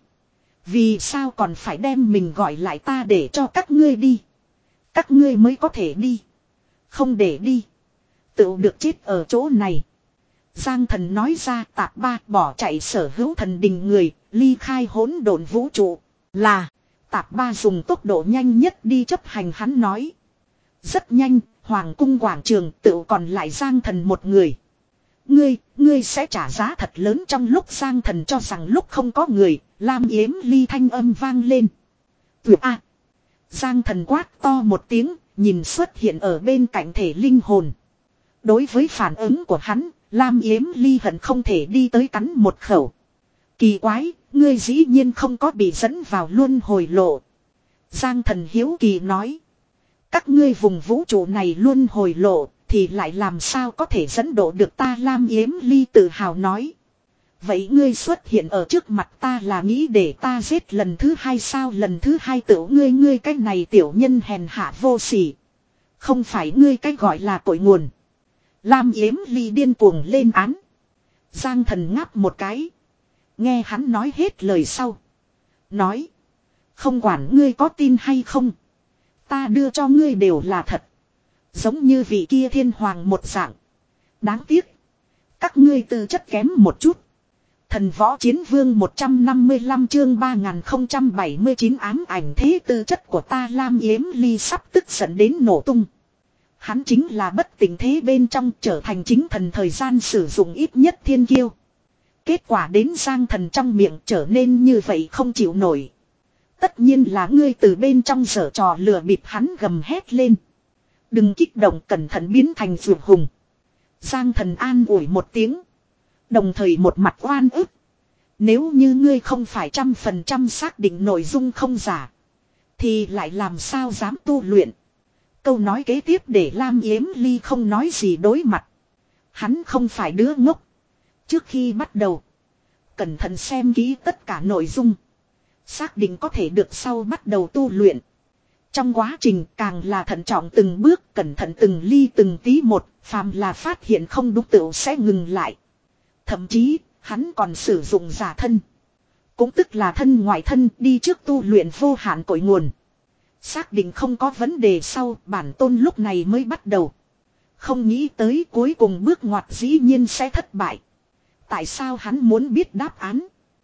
Vì sao còn phải đem mình gọi lại ta để cho các ngươi đi. Các ngươi mới có thể đi. Không để đi. Tự được chết ở chỗ này. Giang Thần nói ra tạp ba bỏ chạy sở hữu thần đình người, ly khai hỗn độn vũ trụ. Là, tạp ba dùng tốc độ nhanh nhất đi chấp hành hắn nói. Rất nhanh, hoàng cung quảng trường tự còn lại Giang Thần một người. Ngươi, ngươi sẽ trả giá thật lớn trong lúc Giang Thần cho rằng lúc không có người, Lam Yếm Ly thanh âm vang lên. Tuyệt a! Giang Thần quát to một tiếng, nhìn xuất hiện ở bên cạnh thể linh hồn. Đối với phản ứng của hắn, Lam Yếm Ly hận không thể đi tới cắn một khẩu. Kỳ quái, ngươi dĩ nhiên không có bị dẫn vào luân hồi lộ. Giang Thần hiếu kỳ nói. Các ngươi vùng vũ trụ này luân hồi lộ, thì lại làm sao có thể dẫn độ được ta, Lam Yếm Ly tự hào nói. Vậy ngươi xuất hiện ở trước mặt ta là nghĩ để ta giết lần thứ hai sao? Lần thứ hai tiểu ngươi ngươi cái này tiểu nhân hèn hạ vô sỉ. Không phải ngươi cái gọi là cội nguồn. Lam Yếm Ly điên cuồng lên án. Giang Thần ngáp một cái. Nghe hắn nói hết lời sau. Nói. Không quản ngươi có tin hay không. Ta đưa cho ngươi đều là thật. Giống như vị kia thiên hoàng một dạng. Đáng tiếc. Các ngươi tư chất kém một chút. Thần võ chiến vương một trăm năm mươi lăm chương ba nghìn không trăm bảy mươi chín ám ảnh thế tư chất của ta. Lam Yếm Ly sắp tức giận đến nổ tung. Hắn chính là bất tỉnh thế bên trong trở thành chính thần thời gian sử dụng ít nhất thiên kiêu. Kết quả đến Giang Thần trong miệng trở nên như vậy không chịu nổi. Tất nhiên là ngươi từ bên trong giở trò lừa bịp, hắn gầm hét lên. Đừng kích động, cẩn thận biến thành vượt hùng. Giang Thần an ủi một tiếng. Đồng thời một mặt oan ức. Nếu như ngươi không phải trăm phần trăm xác định nội dung không giả, thì lại làm sao dám tu luyện. Câu nói kế tiếp để Lam Yếm Ly không nói gì đối mặt. Hắn không phải đứa ngốc. Trước khi bắt đầu, cẩn thận xem kỹ tất cả nội dung, xác định có thể được sau bắt đầu tu luyện. Trong quá trình càng là thận trọng từng bước, cẩn thận từng ly từng tí một, phàm là phát hiện không đúng tựu sẽ ngừng lại. Thậm chí, hắn còn sử dụng giả thân. Cũng tức là thân ngoại thân đi trước tu luyện vô hạn cội nguồn. Xác định không có vấn đề sau, bản tôn lúc này mới bắt đầu. Không nghĩ tới cuối cùng bước ngoặt dĩ nhiên sẽ thất bại. Tại sao hắn muốn biết đáp án?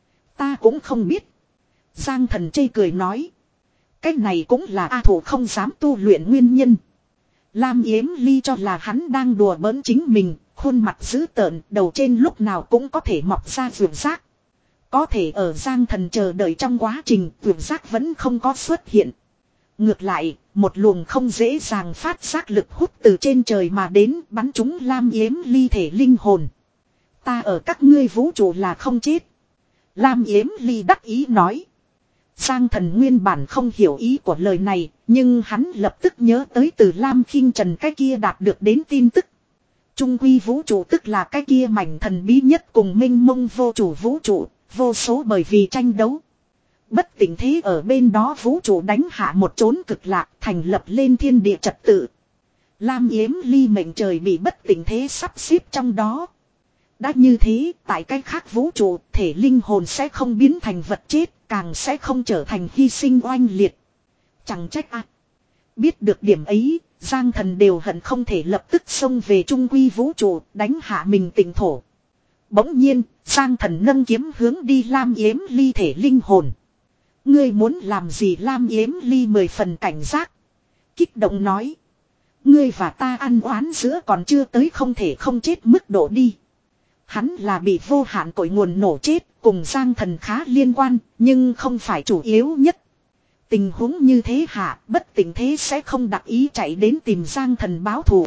Ta cũng không biết. Giang Thần chê cười nói. Cái này cũng là A Thủ không dám tu luyện nguyên nhân. Lam Yếm Ly cho là hắn đang đùa bỡn chính mình, khuôn mặt dữ tợn, đầu trên lúc nào cũng có thể mọc ra vườn rác. Có thể ở Giang Thần chờ đợi trong quá trình vườn rác vẫn không có xuất hiện. Ngược lại, một luồng không dễ dàng phát giác lực hút từ trên trời mà đến bắn trúng Lam Yếm Ly thể linh hồn. Ta ở các ngươi vũ trụ là không chết. Lam Yếm Ly đắc ý nói. Giang Thần nguyên bản không hiểu ý của lời này, nhưng hắn lập tức nhớ tới từ Lam Khinh Trần cái kia đạt được đến tin tức. Trung quy vũ trụ tức là cái kia mảnh thần bí nhất cùng minh mông vô chủ vũ trụ, vô số bởi vì tranh đấu. Bất tỉnh thế ở bên đó vũ trụ đánh hạ một chốn cực lạc, thành lập lên thiên địa trật tự. Lam Yếm Ly mệnh trời bị bất tỉnh thế sắp xếp trong đó. Đã như thế, tại cái khác vũ trụ, thể linh hồn sẽ không biến thành vật chết, càng sẽ không trở thành hy sinh oanh liệt. Chẳng trách ạ. Biết được điểm ấy, Giang Thần đều hận không thể lập tức xông về trung quy vũ trụ, đánh hạ mình tỉnh thổ. Bỗng nhiên, Giang Thần nâng kiếm hướng đi Lam Yếm Ly thể linh hồn. Ngươi muốn làm gì? Lam Yếm Ly mười phần cảnh giác. Kích động nói. Ngươi và ta ăn oán giữa còn chưa tới không thể không chết mức độ đi. Hắn là bị vô hạn cội nguồn nổ chết, cùng Giang Thần khá liên quan, nhưng không phải chủ yếu nhất. Tình huống như thế hạ, bất tỉnh thế sẽ không đặc ý chạy đến tìm Giang Thần báo thù.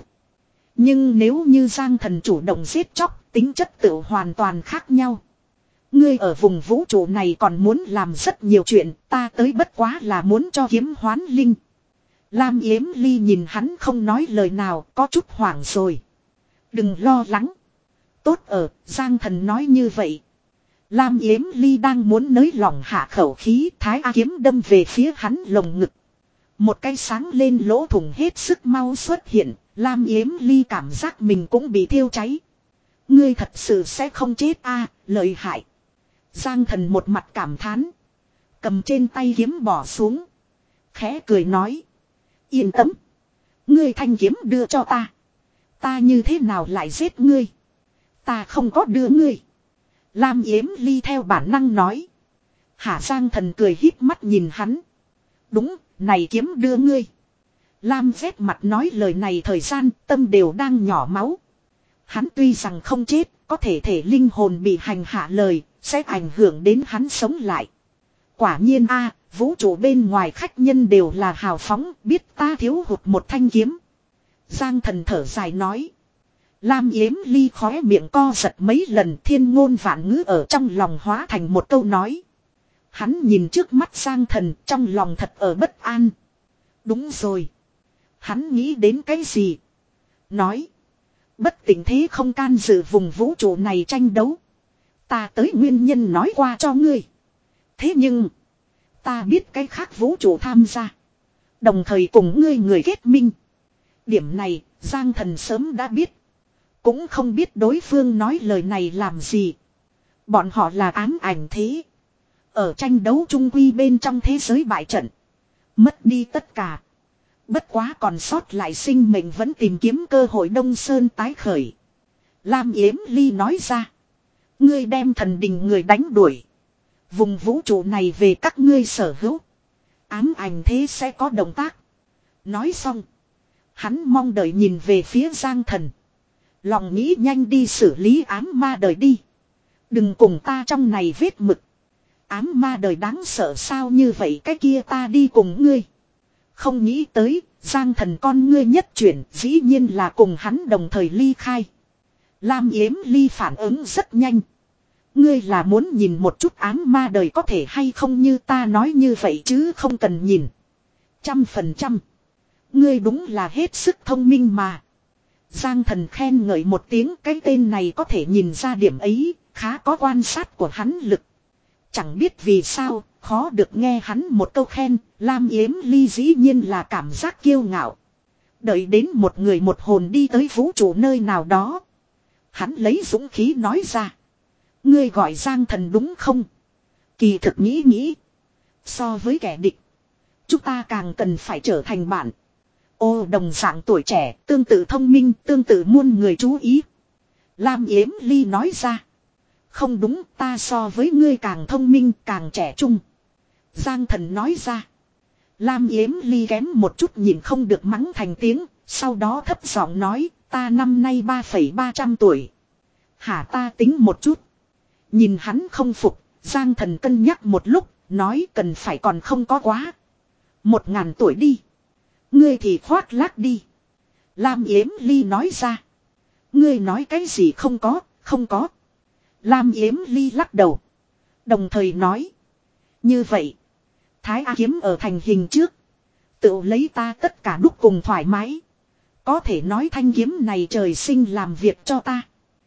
Nhưng nếu như Giang Thần chủ động giết chóc, tính chất tự hoàn toàn khác nhau. Ngươi ở vùng vũ trụ này còn muốn làm rất nhiều chuyện, ta tới bất quá là muốn cho kiếm hoán linh. Lam Yếm Ly nhìn hắn không nói lời nào, có chút hoảng rồi. Đừng lo lắng. Tốt ở, Giang Thần nói như vậy. Lam Yếm Ly đang muốn nới lỏng hạ khẩu khí, thái A kiếm đâm về phía hắn lồng ngực. Một cái sáng lên lỗ thủng hết sức mau xuất hiện, Lam Yếm Ly cảm giác mình cũng bị thiêu cháy. Ngươi thật sự sẽ không chết a, à, lợi hại. Giang Thần một mặt cảm thán. Cầm trên tay kiếm bỏ xuống. Khẽ cười nói. Yên tâm. Ngươi thanh kiếm đưa cho ta. Ta như thế nào lại giết ngươi? Ta không có đưa ngươi. Lam Yếm Ly theo bản năng nói. Hả? Giang Thần cười híp mắt nhìn hắn. Đúng, này kiếm đưa ngươi. Lam vét mặt nói lời này thời gian tâm đều đang nhỏ máu. Hắn tuy rằng không chết, có thể thể linh hồn bị hành hạ lời, sẽ ảnh hưởng đến hắn sống lại. Quả nhiên a, vũ trụ bên ngoài khách nhân đều là hào phóng, biết ta thiếu hụt một thanh kiếm. Giang Thần thở dài nói. Lam Yếm Ly khóe miệng co giật mấy lần, thiên ngôn vạn ngữ ở trong lòng hóa thành một câu nói. Hắn nhìn trước mắt Giang Thần, trong lòng thật ở bất an. Đúng rồi. Hắn nghĩ đến cái gì? Nói. Bất tỉnh thế không can dự vùng vũ trụ này tranh đấu. Ta tới nguyên nhân nói qua cho ngươi. Thế nhưng. Ta biết cái khác vũ trụ tham gia. Đồng thời cùng ngươi người kết minh. Điểm này Giang Thần sớm đã biết. Cũng không biết đối phương nói lời này làm gì. Bọn họ là ám ảnh thế. Ở tranh đấu trung quy bên trong thế giới bại trận. Mất đi tất cả. Bất quá còn sót lại sinh mệnh vẫn tìm kiếm cơ hội Đông Sơn tái khởi. Lam Yếm Ly nói ra. Ngươi đem thần đình người đánh đuổi. Vùng vũ trụ này về các ngươi sở hữu. Ám ảnh thế sẽ có động tác. Nói xong. Hắn mong đợi nhìn về phía Giang Thần. Lòng nghĩ nhanh đi xử lý ám ma đời đi. Đừng cùng ta trong này vết mực. Ám ma đời đáng sợ sao như vậy cái kia ta đi cùng ngươi. Không nghĩ tới, Giang Thần con ngươi nhất chuyển dĩ nhiên là cùng hắn đồng thời ly khai. Lam Yếm Ly phản ứng rất nhanh. Ngươi là muốn nhìn một chút ám ma đời có thể hay không như ta nói như vậy chứ không cần nhìn. Trăm phần trăm. Ngươi đúng là hết sức thông minh mà. Giang Thần khen ngợi một tiếng cái tên này có thể nhìn ra điểm ấy, khá có quan sát của hắn lực. Chẳng biết vì sao, khó được nghe hắn một câu khen, Lam Yếm Ly dĩ nhiên là cảm giác kiêu ngạo. Đợi đến một người một hồn đi tới vũ trụ nơi nào đó. Hắn lấy dũng khí nói ra. Ngươi gọi Giang Thần đúng không? Kỳ thực nghĩ nghĩ. So với kẻ địch, chúng ta càng cần phải trở thành bạn. Ô đồng dạng tuổi trẻ, tương tự thông minh, tương tự muôn người chú ý. Lam Yếm Ly nói ra. Không đúng, ta so với ngươi càng thông minh, càng trẻ trung. Giang Thần nói ra. Lam Yếm Ly kém một chút nhìn không được mắng thành tiếng, sau đó thấp giọng nói, ta năm nay ba phẩy ba trăm tuổi. Hả? Ta tính một chút. Nhìn hắn không phục, Giang Thần cân nhắc một lúc, nói cần phải còn không có quá. Một ngàn tuổi đi. Ngươi thì khoác lác đi. Lam Yếm Ly nói ra. Ngươi nói cái gì không có, không có. Lam Yếm Ly lắc đầu. Đồng thời nói. Như vậy. Thái A Kiếm ở thành hình trước. Tự lấy ta tất cả đúc cùng thoải mái. Có thể nói thanh kiếm này trời sinh làm việc cho ta.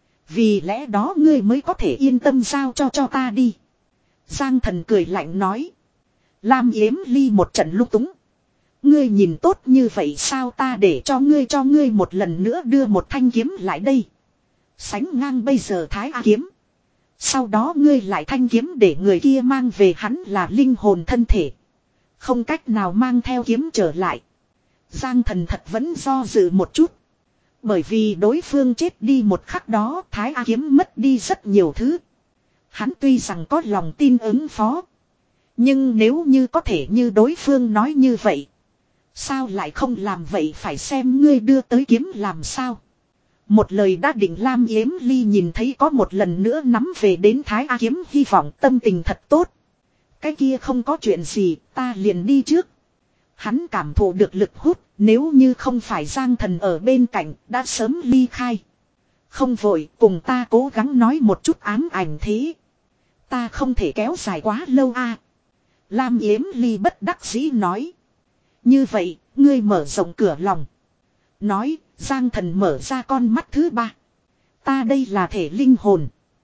Vì lẽ đó ngươi mới có thể yên tâm giao cho cho ta đi. Giang Thần cười lạnh nói. Lam Yếm Ly một trận lúc túng. Ngươi nhìn tốt như vậy sao ta để cho ngươi cho ngươi một lần nữa đưa một thanh kiếm lại đây. Sánh ngang bây giờ Thái A Kiếm. Sau đó ngươi lại thanh kiếm để người kia mang về hắn là linh hồn thân thể. Không cách nào mang theo kiếm trở lại. Giang Thần thật vẫn do dự một chút. Bởi vì đối phương chết đi một khắc đó Thái A Kiếm mất đi rất nhiều thứ. Hắn tuy rằng có lòng tin ứng phó. Nhưng nếu như có thể như đối phương nói như vậy. Sao lại không làm vậy phải xem ngươi đưa tới kiếm làm sao. Một lời đã định Lam Yếm Ly nhìn thấy có một lần nữa nắm về đến Thái A Kiếm hy vọng tâm tình thật tốt. Cái kia không có chuyện gì ta liền đi trước. Hắn cảm thụ được lực hút nếu như không phải Giang Thần ở bên cạnh đã sớm ly khai. Không vội cùng ta cố gắng nói một chút ám ảnh thế. Ta không thể kéo dài quá lâu a. Lam Yếm Ly bất đắc dĩ nói. Như vậy, ngươi mở rộng cửa lòng. Nói, Giang Thần mở ra con mắt thứ ba. Ta đây là thể linh hồn.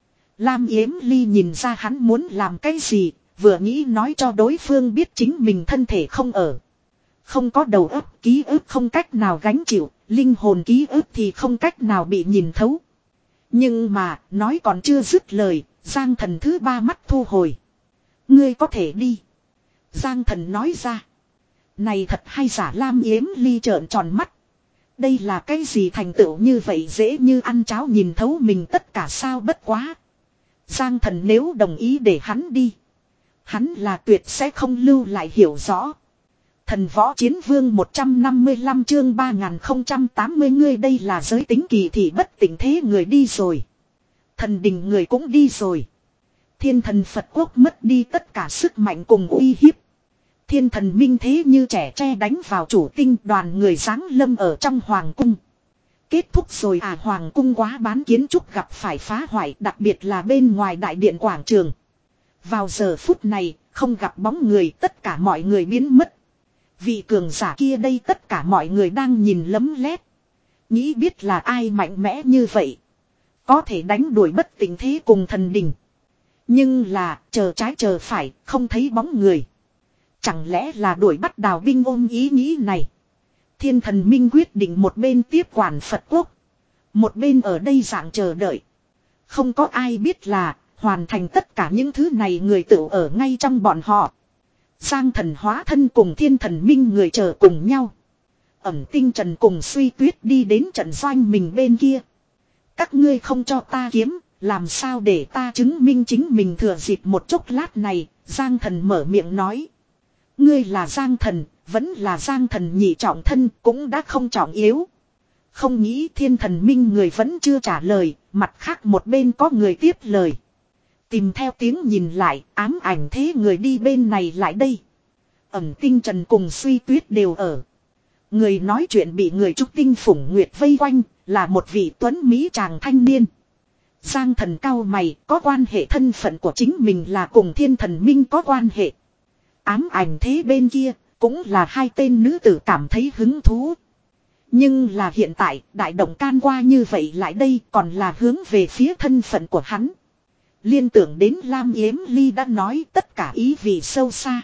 Lam Yếm Ly nhìn ra hắn muốn làm cái gì, vừa nghĩ nói cho đối phương biết chính mình thân thể không ở. Không có đầu óc, ký ức không cách nào gánh chịu, linh hồn ký ức thì không cách nào bị nhìn thấu. Nhưng mà, nói còn chưa dứt lời, Giang Thần thứ ba mắt thu hồi. Ngươi có thể đi. Giang Thần nói ra. Này thật hay giả Lam Yếm Ly trợn tròn mắt. Đây là cái gì thành tựu như vậy dễ như ăn cháo nhìn thấu mình tất cả sao bất quá. Giang Thần nếu đồng ý để hắn đi. Hắn là tuyệt sẽ không lưu lại hiểu rõ. Thần võ chiến vương một trăm năm mươi lăm chương ba nghìn không trăm tám mươi ngươi đây là giới tính kỳ thị bất tỉnh thế người đi rồi. Thần đình người cũng đi rồi. Thiên thần Phật quốc mất đi tất cả sức mạnh cùng uy hiếp. Thiên thần minh thế như trẻ tre đánh vào chủ tinh đoàn người giáng lâm ở trong hoàng cung. Kết thúc rồi à hoàng cung quá bán kiến trúc gặp phải phá hoại đặc biệt là bên ngoài đại điện quảng trường. Vào giờ phút này không gặp bóng người tất cả mọi người biến mất. Vị cường giả kia đây tất cả mọi người đang nhìn lấm lét. Nghĩ biết là ai mạnh mẽ như vậy. Có thể đánh đuổi bất tỉnh thế cùng thần đình. Nhưng là chờ trái chờ phải không thấy bóng người. Chẳng lẽ là đuổi bắt đào binh ôm ý nghĩ này. Thiên thần minh quyết định một bên tiếp quản Phật quốc. Một bên ở đây dạng chờ đợi. Không có ai biết là hoàn thành tất cả những thứ này người tự ở ngay trong bọn họ. Giang Thần hóa thân cùng thiên thần minh người chờ cùng nhau. Ẩm Tinh Trần cùng Suy Tuyết đi đến trận doanh mình bên kia. Các ngươi không cho ta kiếm, làm sao để ta chứng minh chính mình thừa dịp một chốc lát này, Giang Thần mở miệng nói. Ngươi là Giang Thần, vẫn là Giang Thần nhị trọng thân, cũng đã không trọng yếu. Không nghĩ thiên thần minh người vẫn chưa trả lời, mặt khác một bên có người tiếp lời. Tìm theo tiếng nhìn lại, ám ảnh thế người đi bên này lại đây. Ẩm Tinh Trần cùng Suy Tuyết đều ở. Người nói chuyện bị người trúc tinh phủng nguyệt vây quanh, là một vị tuấn mỹ chàng thanh niên. Giang Thần cao mày, có quan hệ thân phận của chính mình là cùng thiên thần minh có quan hệ. Ám ảnh thế bên kia, cũng là hai tên nữ tử cảm thấy hứng thú. Nhưng là hiện tại, đại động can qua như vậy lại đây còn là hướng về phía thân phận của hắn. Liên tưởng đến Lam Yếm Ly đã nói tất cả ý vị sâu xa.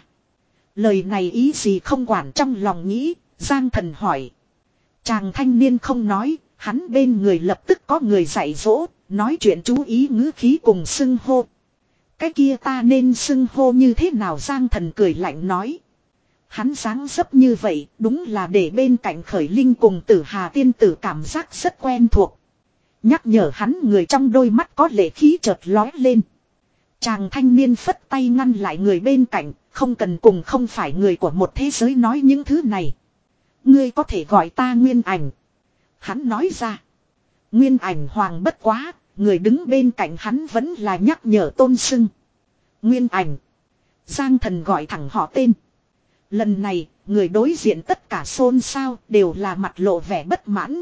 Lời này ý gì không quản trong lòng nghĩ, Giang Thần hỏi. Chàng thanh niên không nói, hắn bên người lập tức có người dạy dỗ, nói chuyện chú ý ngữ khí cùng xưng hô. Cái kia ta nên xưng hô như thế nào Giang Thần cười lạnh nói. Hắn dáng dấp như vậy đúng là để bên cạnh Khởi Linh cùng Tử Hà tiên tử cảm giác rất quen thuộc. Nhắc nhở hắn người trong đôi mắt có lệ khí chợt lói lên. Chàng thanh niên phất tay ngăn lại người bên cạnh, không cần cùng không phải người của một thế giới nói những thứ này. Ngươi có thể gọi ta Nguyên Ảnh. Hắn nói ra. Nguyên Ảnh hoàng bất quá, người đứng bên cạnh hắn vẫn là nhắc nhở tôn sưng. Nguyên Ảnh. Giang Thần gọi thẳng họ tên. Lần này, người đối diện tất cả xôn xao đều là mặt lộ vẻ bất mãn.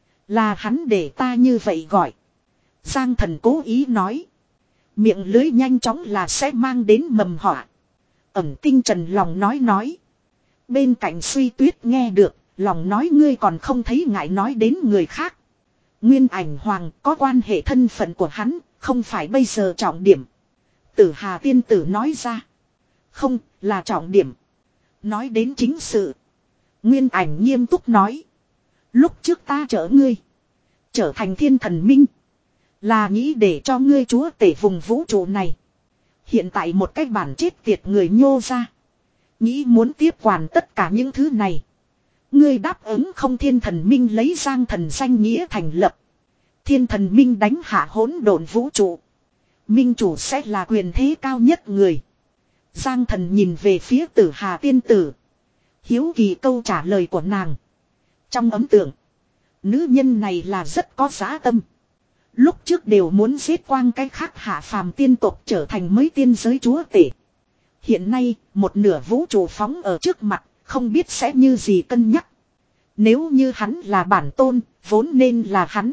Là hắn để ta như vậy gọi. Giang Thần cố ý nói. Miệng lưới nhanh chóng là sẽ mang đến mầm họa. Ẩm Tinh Trần lòng nói nói. Bên cạnh Suy Tuyết nghe được, lòng nói ngươi còn không thấy ngại nói đến người khác. Nguyên Ảnh Hoàng có quan hệ thân phận của hắn, không phải bây giờ trọng điểm. Tử Hà tiên tử nói ra. Không, là trọng điểm. Nói đến chính sự. Nguyên Ảnh nghiêm túc nói. Lúc trước ta chở ngươi. Trở thành thiên thần minh. Là nghĩ để cho ngươi chúa tể vùng vũ trụ này. Hiện tại một cách bản chết tiệt người nhô ra. Nghĩ muốn tiếp quản tất cả những thứ này. Ngươi đáp ứng không? Thiên thần minh lấy Giang Thần danh nghĩa thành lập. Thiên thần minh đánh hạ hỗn độn vũ trụ. Minh chủ sẽ là quyền thế cao nhất người. Giang Thần nhìn về phía Tử Hà tiên tử. Hiếu kỳ câu trả lời của nàng. Trong ấn tượng, nữ nhân này là rất có dã tâm. Lúc trước đều muốn giết quang cái khác hạ phàm tiên tộc trở thành mới tiên giới chúa tể. Hiện nay, một nửa vũ trụ phóng ở trước mặt, không biết sẽ như gì cân nhắc. Nếu như hắn là bản tôn, vốn nên là hắn.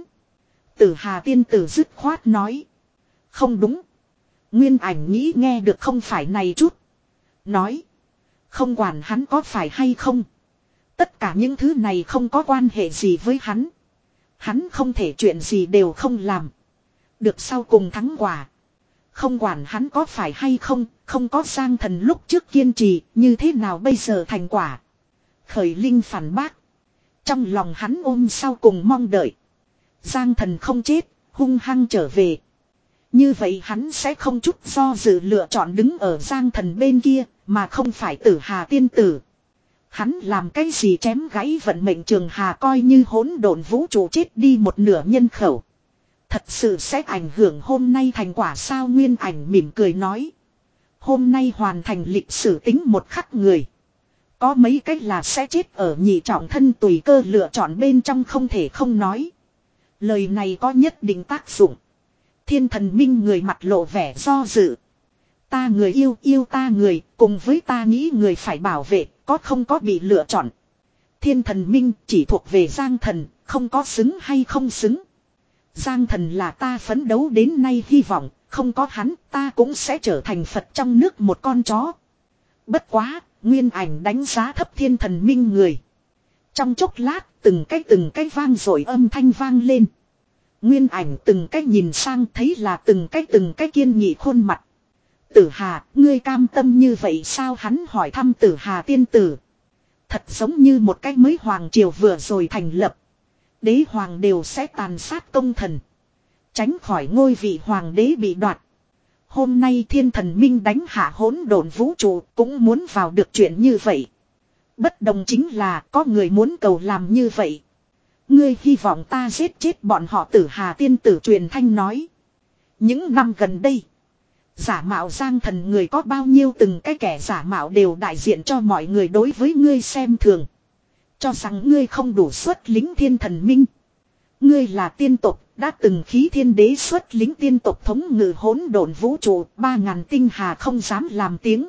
Tử Hà tiên tử dứt khoát nói. Không đúng. Nguyên Ảnh nghĩ nghe được không phải này chút. Nói. Không quản hắn có phải hay không. Tất cả những thứ này không có quan hệ gì với hắn. Hắn không thể chuyện gì đều không làm. Được sau cùng thắng quả. Không quản hắn có phải hay không, không có Giang Thần lúc trước kiên trì, như thế nào bây giờ thành quả. Khởi Linh phản bác. Trong lòng hắn ôm sau cùng mong đợi. Giang Thần không chết, hung hăng trở về. Như vậy hắn sẽ không chút do dự lựa chọn đứng ở Giang Thần bên kia, mà không phải Tử Hà tiên tử. Hắn làm cái gì chém gãy vận mệnh Trường Hà, coi như hỗn độn vũ trụ chết đi một nửa nhân khẩu. Thật sự sẽ ảnh hưởng hôm nay thành quả sao? Nguyên Ảnh mỉm cười nói. Hôm nay hoàn thành lịch sử tính một khắc người. Có mấy cách là sẽ chết ở nhị trọng thân tùy cơ lựa chọn bên trong, không thể không nói. Lời này có nhất định tác dụng. Thiên thần minh người mặt lộ vẻ do dự. Ta người yêu yêu ta người, cùng với ta nghĩ người phải bảo vệ, có không có bị lựa chọn. Thiên thần minh chỉ thuộc về Giang Thần, không có xứng hay không xứng. Giang Thần là ta phấn đấu đến nay hy vọng, không có hắn ta cũng sẽ trở thành Phật trong nước một con chó. Bất quá, Nguyên Ảnh đánh giá thấp thiên thần minh người. Trong chốc lát, từng cái từng cái vang rồi âm thanh vang lên. Nguyên Ảnh từng cái nhìn sang thấy là từng cái từng cái kiên nghị khuôn mặt. Tử Hà, ngươi cam tâm như vậy sao? Hắn hỏi thăm Tử Hà tiên tử. Thật giống như một cái mới hoàng triều vừa rồi thành lập. Đế hoàng đều sẽ tàn sát công thần. Tránh khỏi ngôi vị hoàng đế bị đoạt. Hôm nay thiên thần minh đánh hạ hỗn độn vũ trụ cũng muốn vào được chuyện như vậy. Bất đồng chính là có người muốn cầu làm như vậy. Ngươi hy vọng ta giết chết bọn họ? Tử Hà tiên tử truyền thanh nói. Những năm gần đây, giả mạo Giang Thần người có bao nhiêu, từng cái kẻ giả mạo đều đại diện cho mọi người đối với ngươi xem thường. Cho rằng ngươi không đủ xuất lính thiên thần minh. Ngươi là tiên tộc, đã từng khí thiên đế xuất lính tiên tộc thống ngự hỗn độn vũ trụ, ba ngàn tinh hà không dám làm tiếng.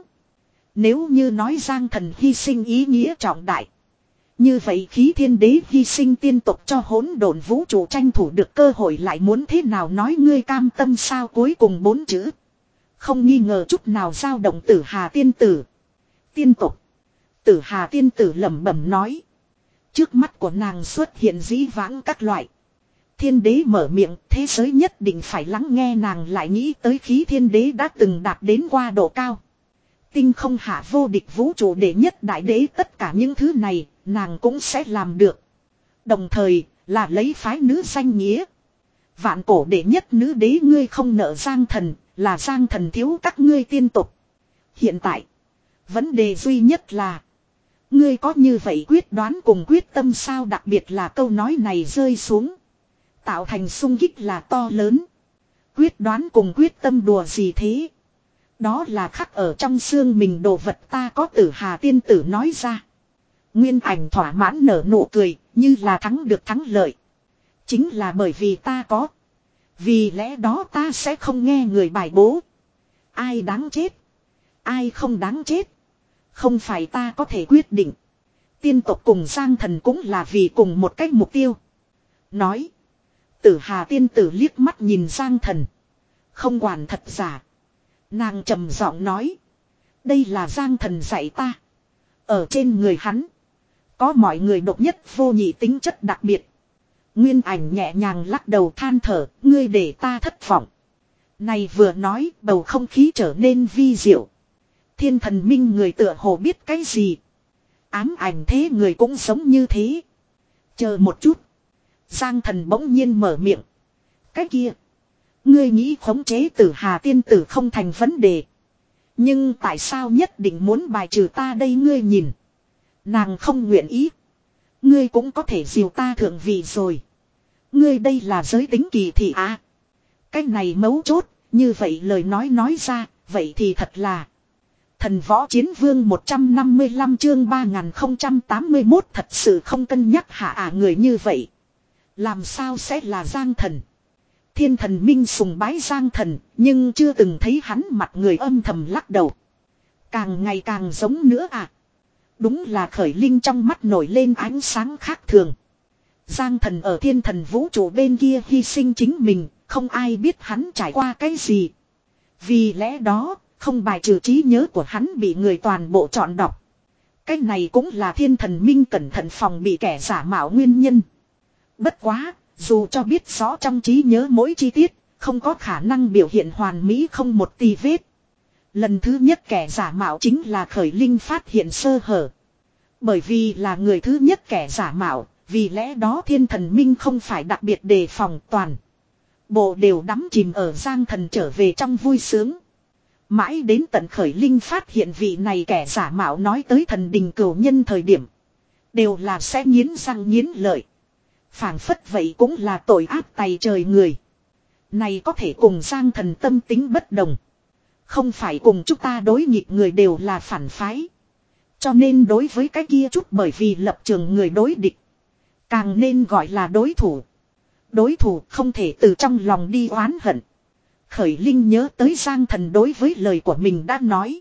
Nếu như nói Giang Thần hy sinh ý nghĩa trọng đại, như vậy khí thiên đế hy sinh tiên tộc cho hỗn độn vũ trụ tranh thủ được cơ hội lại muốn thế nào? Nói ngươi cam tâm sao? Cuối cùng bốn chữ không nghi ngờ chút nào dao động Tử Hà tiên tử. Tiên tộc. Tử Hà tiên tử lẩm bẩm nói. Trước mắt của nàng xuất hiện dĩ vãng các loại. Thiên đế mở miệng, thế giới nhất định phải lắng nghe. Nàng lại nghĩ tới khí thiên đế đã từng đạt đến qua độ cao. Tinh không hạ vô địch vũ trụ đệ nhất đại đế, tất cả những thứ này, nàng cũng sẽ làm được. Đồng thời, là lấy phái nữ danh nghĩa. Vạn cổ đệ nhất nữ đế, ngươi không nợ Giang Thần, là Giang Thần thiếu các ngươi tiên tục. Hiện tại, vấn đề duy nhất là, ngươi có như vậy quyết đoán cùng quyết tâm sao? Đặc biệt là câu nói này rơi xuống, tạo thành xung kích là to lớn. Quyết đoán cùng quyết tâm đùa gì thế? Đó là khắc ở trong xương mình đồ vật, ta có. Tử Hà tiên tử nói ra. Nguyên Ảnh thỏa mãn nở nụ cười, như là thắng được thắng lợi. Chính là bởi vì ta có. Vì lẽ đó ta sẽ không nghe người bài bố. Ai đáng chết, ai không đáng chết, Không phải ta có thể quyết định. Tiên tộc cùng Giang Thần cũng là vì cùng một cách mục tiêu. Nói. Tử Hà tiên tử liếc mắt nhìn Giang Thần. Không quản thật giả. Nàng trầm giọng nói. Đây là Giang Thần dạy ta. Ở trên người hắn. Có mọi người độc nhất vô nhị tính chất đặc biệt. Nguyên Ảnh nhẹ nhàng lắc đầu than thở. Ngươi để ta thất vọng. Này vừa nói bầu không khí trở nên vi diệu. Thiên Thần Minh người tựa hồ biết cái gì. Ám Ảnh thế người cũng giống như thế. Chờ một chút. Giang Thần bỗng nhiên mở miệng. Cái kia. Ngươi nghĩ khống chế Tử Hà tiên tử không thành vấn đề. Nhưng tại sao nhất định muốn bài trừ ta đây ngươi nhìn. Nàng không nguyện ý. Ngươi cũng có thể dìu ta thượng vị rồi. Ngươi đây là giới tính kỳ thị à. Cái này mấu chốt. Như vậy lời nói nói ra. Vậy thì thật là. Thần võ chiến vương một trăm năm mươi lăm chương ba nghìn không trăm tám mươi mốt thật sự không cân nhắc hạ ả người như vậy. Làm sao sẽ là Giang Thần. Thiên Thần Minh sùng bái Giang Thần. Nhưng chưa từng thấy hắn mặt người âm thầm lắc đầu. Càng ngày càng giống nữa à. Đúng là khởi linh trong mắt nổi lên ánh sáng khác thường. Giang Thần ở Thiên Thần vũ trụ bên kia hy sinh chính mình. Không ai biết hắn trải qua cái gì. Vì lẽ đó không bài trừ trí nhớ của hắn bị người toàn bộ chọn đọc. Cái này cũng là Thiên Thần Minh cẩn thận phòng bị kẻ giả mạo nguyên nhân. Bất quá, dù cho biết rõ trong trí nhớ mỗi chi tiết, không có khả năng biểu hiện hoàn mỹ không một tì vết. Lần thứ nhất kẻ giả mạo chính là khởi linh phát hiện sơ hở. Bởi vì là người thứ nhất kẻ giả mạo, vì lẽ đó Thiên Thần Minh không phải đặc biệt đề phòng toàn. Bộ đều đắm chìm ở Giang Thần trở về trong vui sướng. Mãi đến tận khởi linh phát hiện vị này kẻ giả mạo nói tới thần đình cửu nhân thời điểm. Đều là sẽ nghiến răng nghiến lợi. Phảng phất vậy cũng là tội ác tày trời người. Này có thể cùng Giang Thần tâm tính bất đồng. Không phải cùng chúng ta đối nghịch người đều là phản phái. Cho nên đối với cái kia chút bởi vì lập trường người đối địch. Càng nên gọi là đối thủ. Đối thủ không thể từ trong lòng đi oán hận. Khởi linh nhớ tới Giang Thần đối với lời của mình đã nói.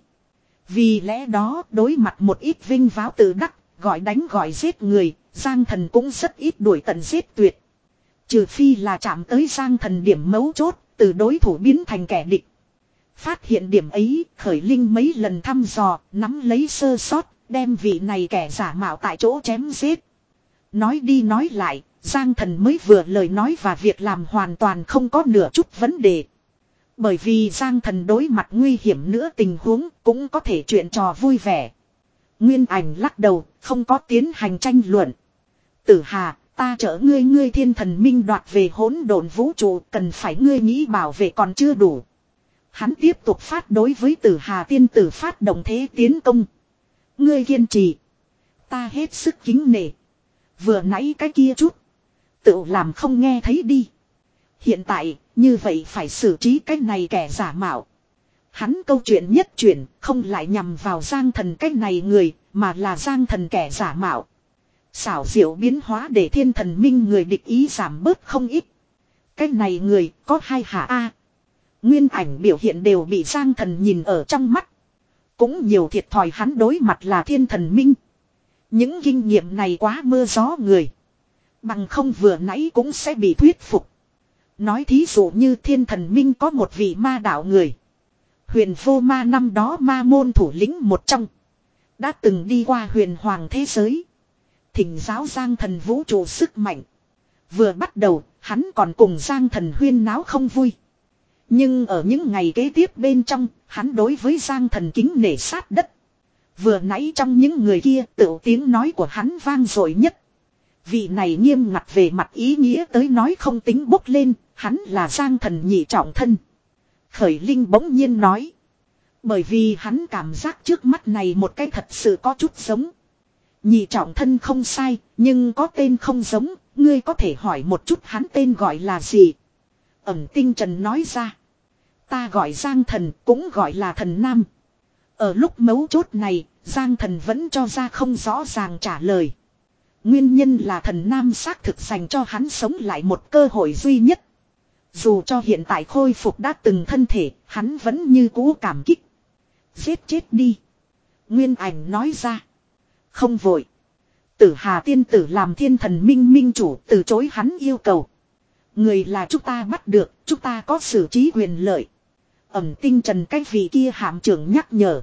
Vì lẽ đó đối mặt một ít vinh váo tự đắc, gọi đánh gọi giết người, Giang Thần cũng rất ít đuổi tận giết tuyệt. Trừ phi là chạm tới Giang Thần điểm mấu chốt, từ đối thủ biến thành kẻ địch. Phát hiện điểm ấy, khởi linh mấy lần thăm dò, nắm lấy sơ sót, đem vị này kẻ giả mạo tại chỗ chém giết. Nói đi nói lại, Giang Thần mới vừa lời nói và việc làm hoàn toàn không có nửa chút vấn đề. Bởi vì Giang Thần đối mặt nguy hiểm nữa tình huống cũng có thể chuyện trò vui vẻ. Nguyên Ảnh lắc đầu, không có tiến hành tranh luận. Tử Hà, ta chở ngươi ngươi Thiên Thần Minh đoạt về hỗn độn vũ trụ, cần phải ngươi nghĩ bảo vệ còn chưa đủ. Hắn tiếp tục phát đối với Tử Hà tiên tử phát động thế tiến công. Ngươi kiên trì. Ta hết sức kính nể. Vừa nãy cái kia chút. Tự làm không nghe thấy đi. Hiện tại, như vậy phải xử trí cái này kẻ giả mạo. Hắn câu chuyện nhất chuyển, không lại nhằm vào Giang Thần cái này người, mà là Giang Thần kẻ giả mạo. Xảo diệu biến hóa để Thiên Thần Minh người địch ý giảm bớt không ít. Cái này người, có hai hả a. Nguyên Ảnh biểu hiện đều bị Giang Thần nhìn ở trong mắt. Cũng nhiều thiệt thòi hắn đối mặt là Thiên Thần Minh. Những kinh nghiệm này quá mưa gió người. Bằng không vừa nãy cũng sẽ bị thuyết phục. Nói thí dụ như Thiên Thần Minh có một vị ma đạo người. Huyền vô ma năm đó ma môn thủ lĩnh một trong. Đã từng đi qua huyền hoàng thế giới. Thỉnh giáo Giang Thần vũ trụ sức mạnh. Vừa bắt đầu, hắn còn cùng Giang Thần huyên náo không vui. Nhưng ở những ngày kế tiếp bên trong, hắn đối với Giang Thần kính nể sát đất. Vừa nãy trong những người kia tự tiếng nói của hắn vang dội nhất. Vị này nghiêm ngặt về mặt ý nghĩa tới nói không tính bốc lên, hắn là Giang Thần nhị trọng thân. Khởi linh bỗng nhiên nói. Bởi vì hắn cảm giác trước mắt này một cái thật sự có chút giống. Nhị trọng thân không sai, nhưng có tên không giống, ngươi có thể hỏi một chút hắn tên gọi là gì. Ẩm Tinh Trần nói ra. Ta gọi Giang Thần, cũng gọi là Thần Nam. Ở lúc mấu chốt này, Giang Thần vẫn cho ra không rõ ràng trả lời. Nguyên nhân là Thần Nam xác thực dành cho hắn sống lại một cơ hội duy nhất. Dù cho hiện tại khôi phục đã từng thân thể, hắn vẫn như cũ cảm kích. Giết chết đi. Nguyên Ảnh nói ra. Không vội. Tử Hà tiên tử làm thiên thần minh minh chủ từ chối hắn yêu cầu. Người là chúng ta bắt được, chúng ta có xử trí quyền lợi. Ẩm Tinh Trần cái vị kia hạm trưởng nhắc nhở.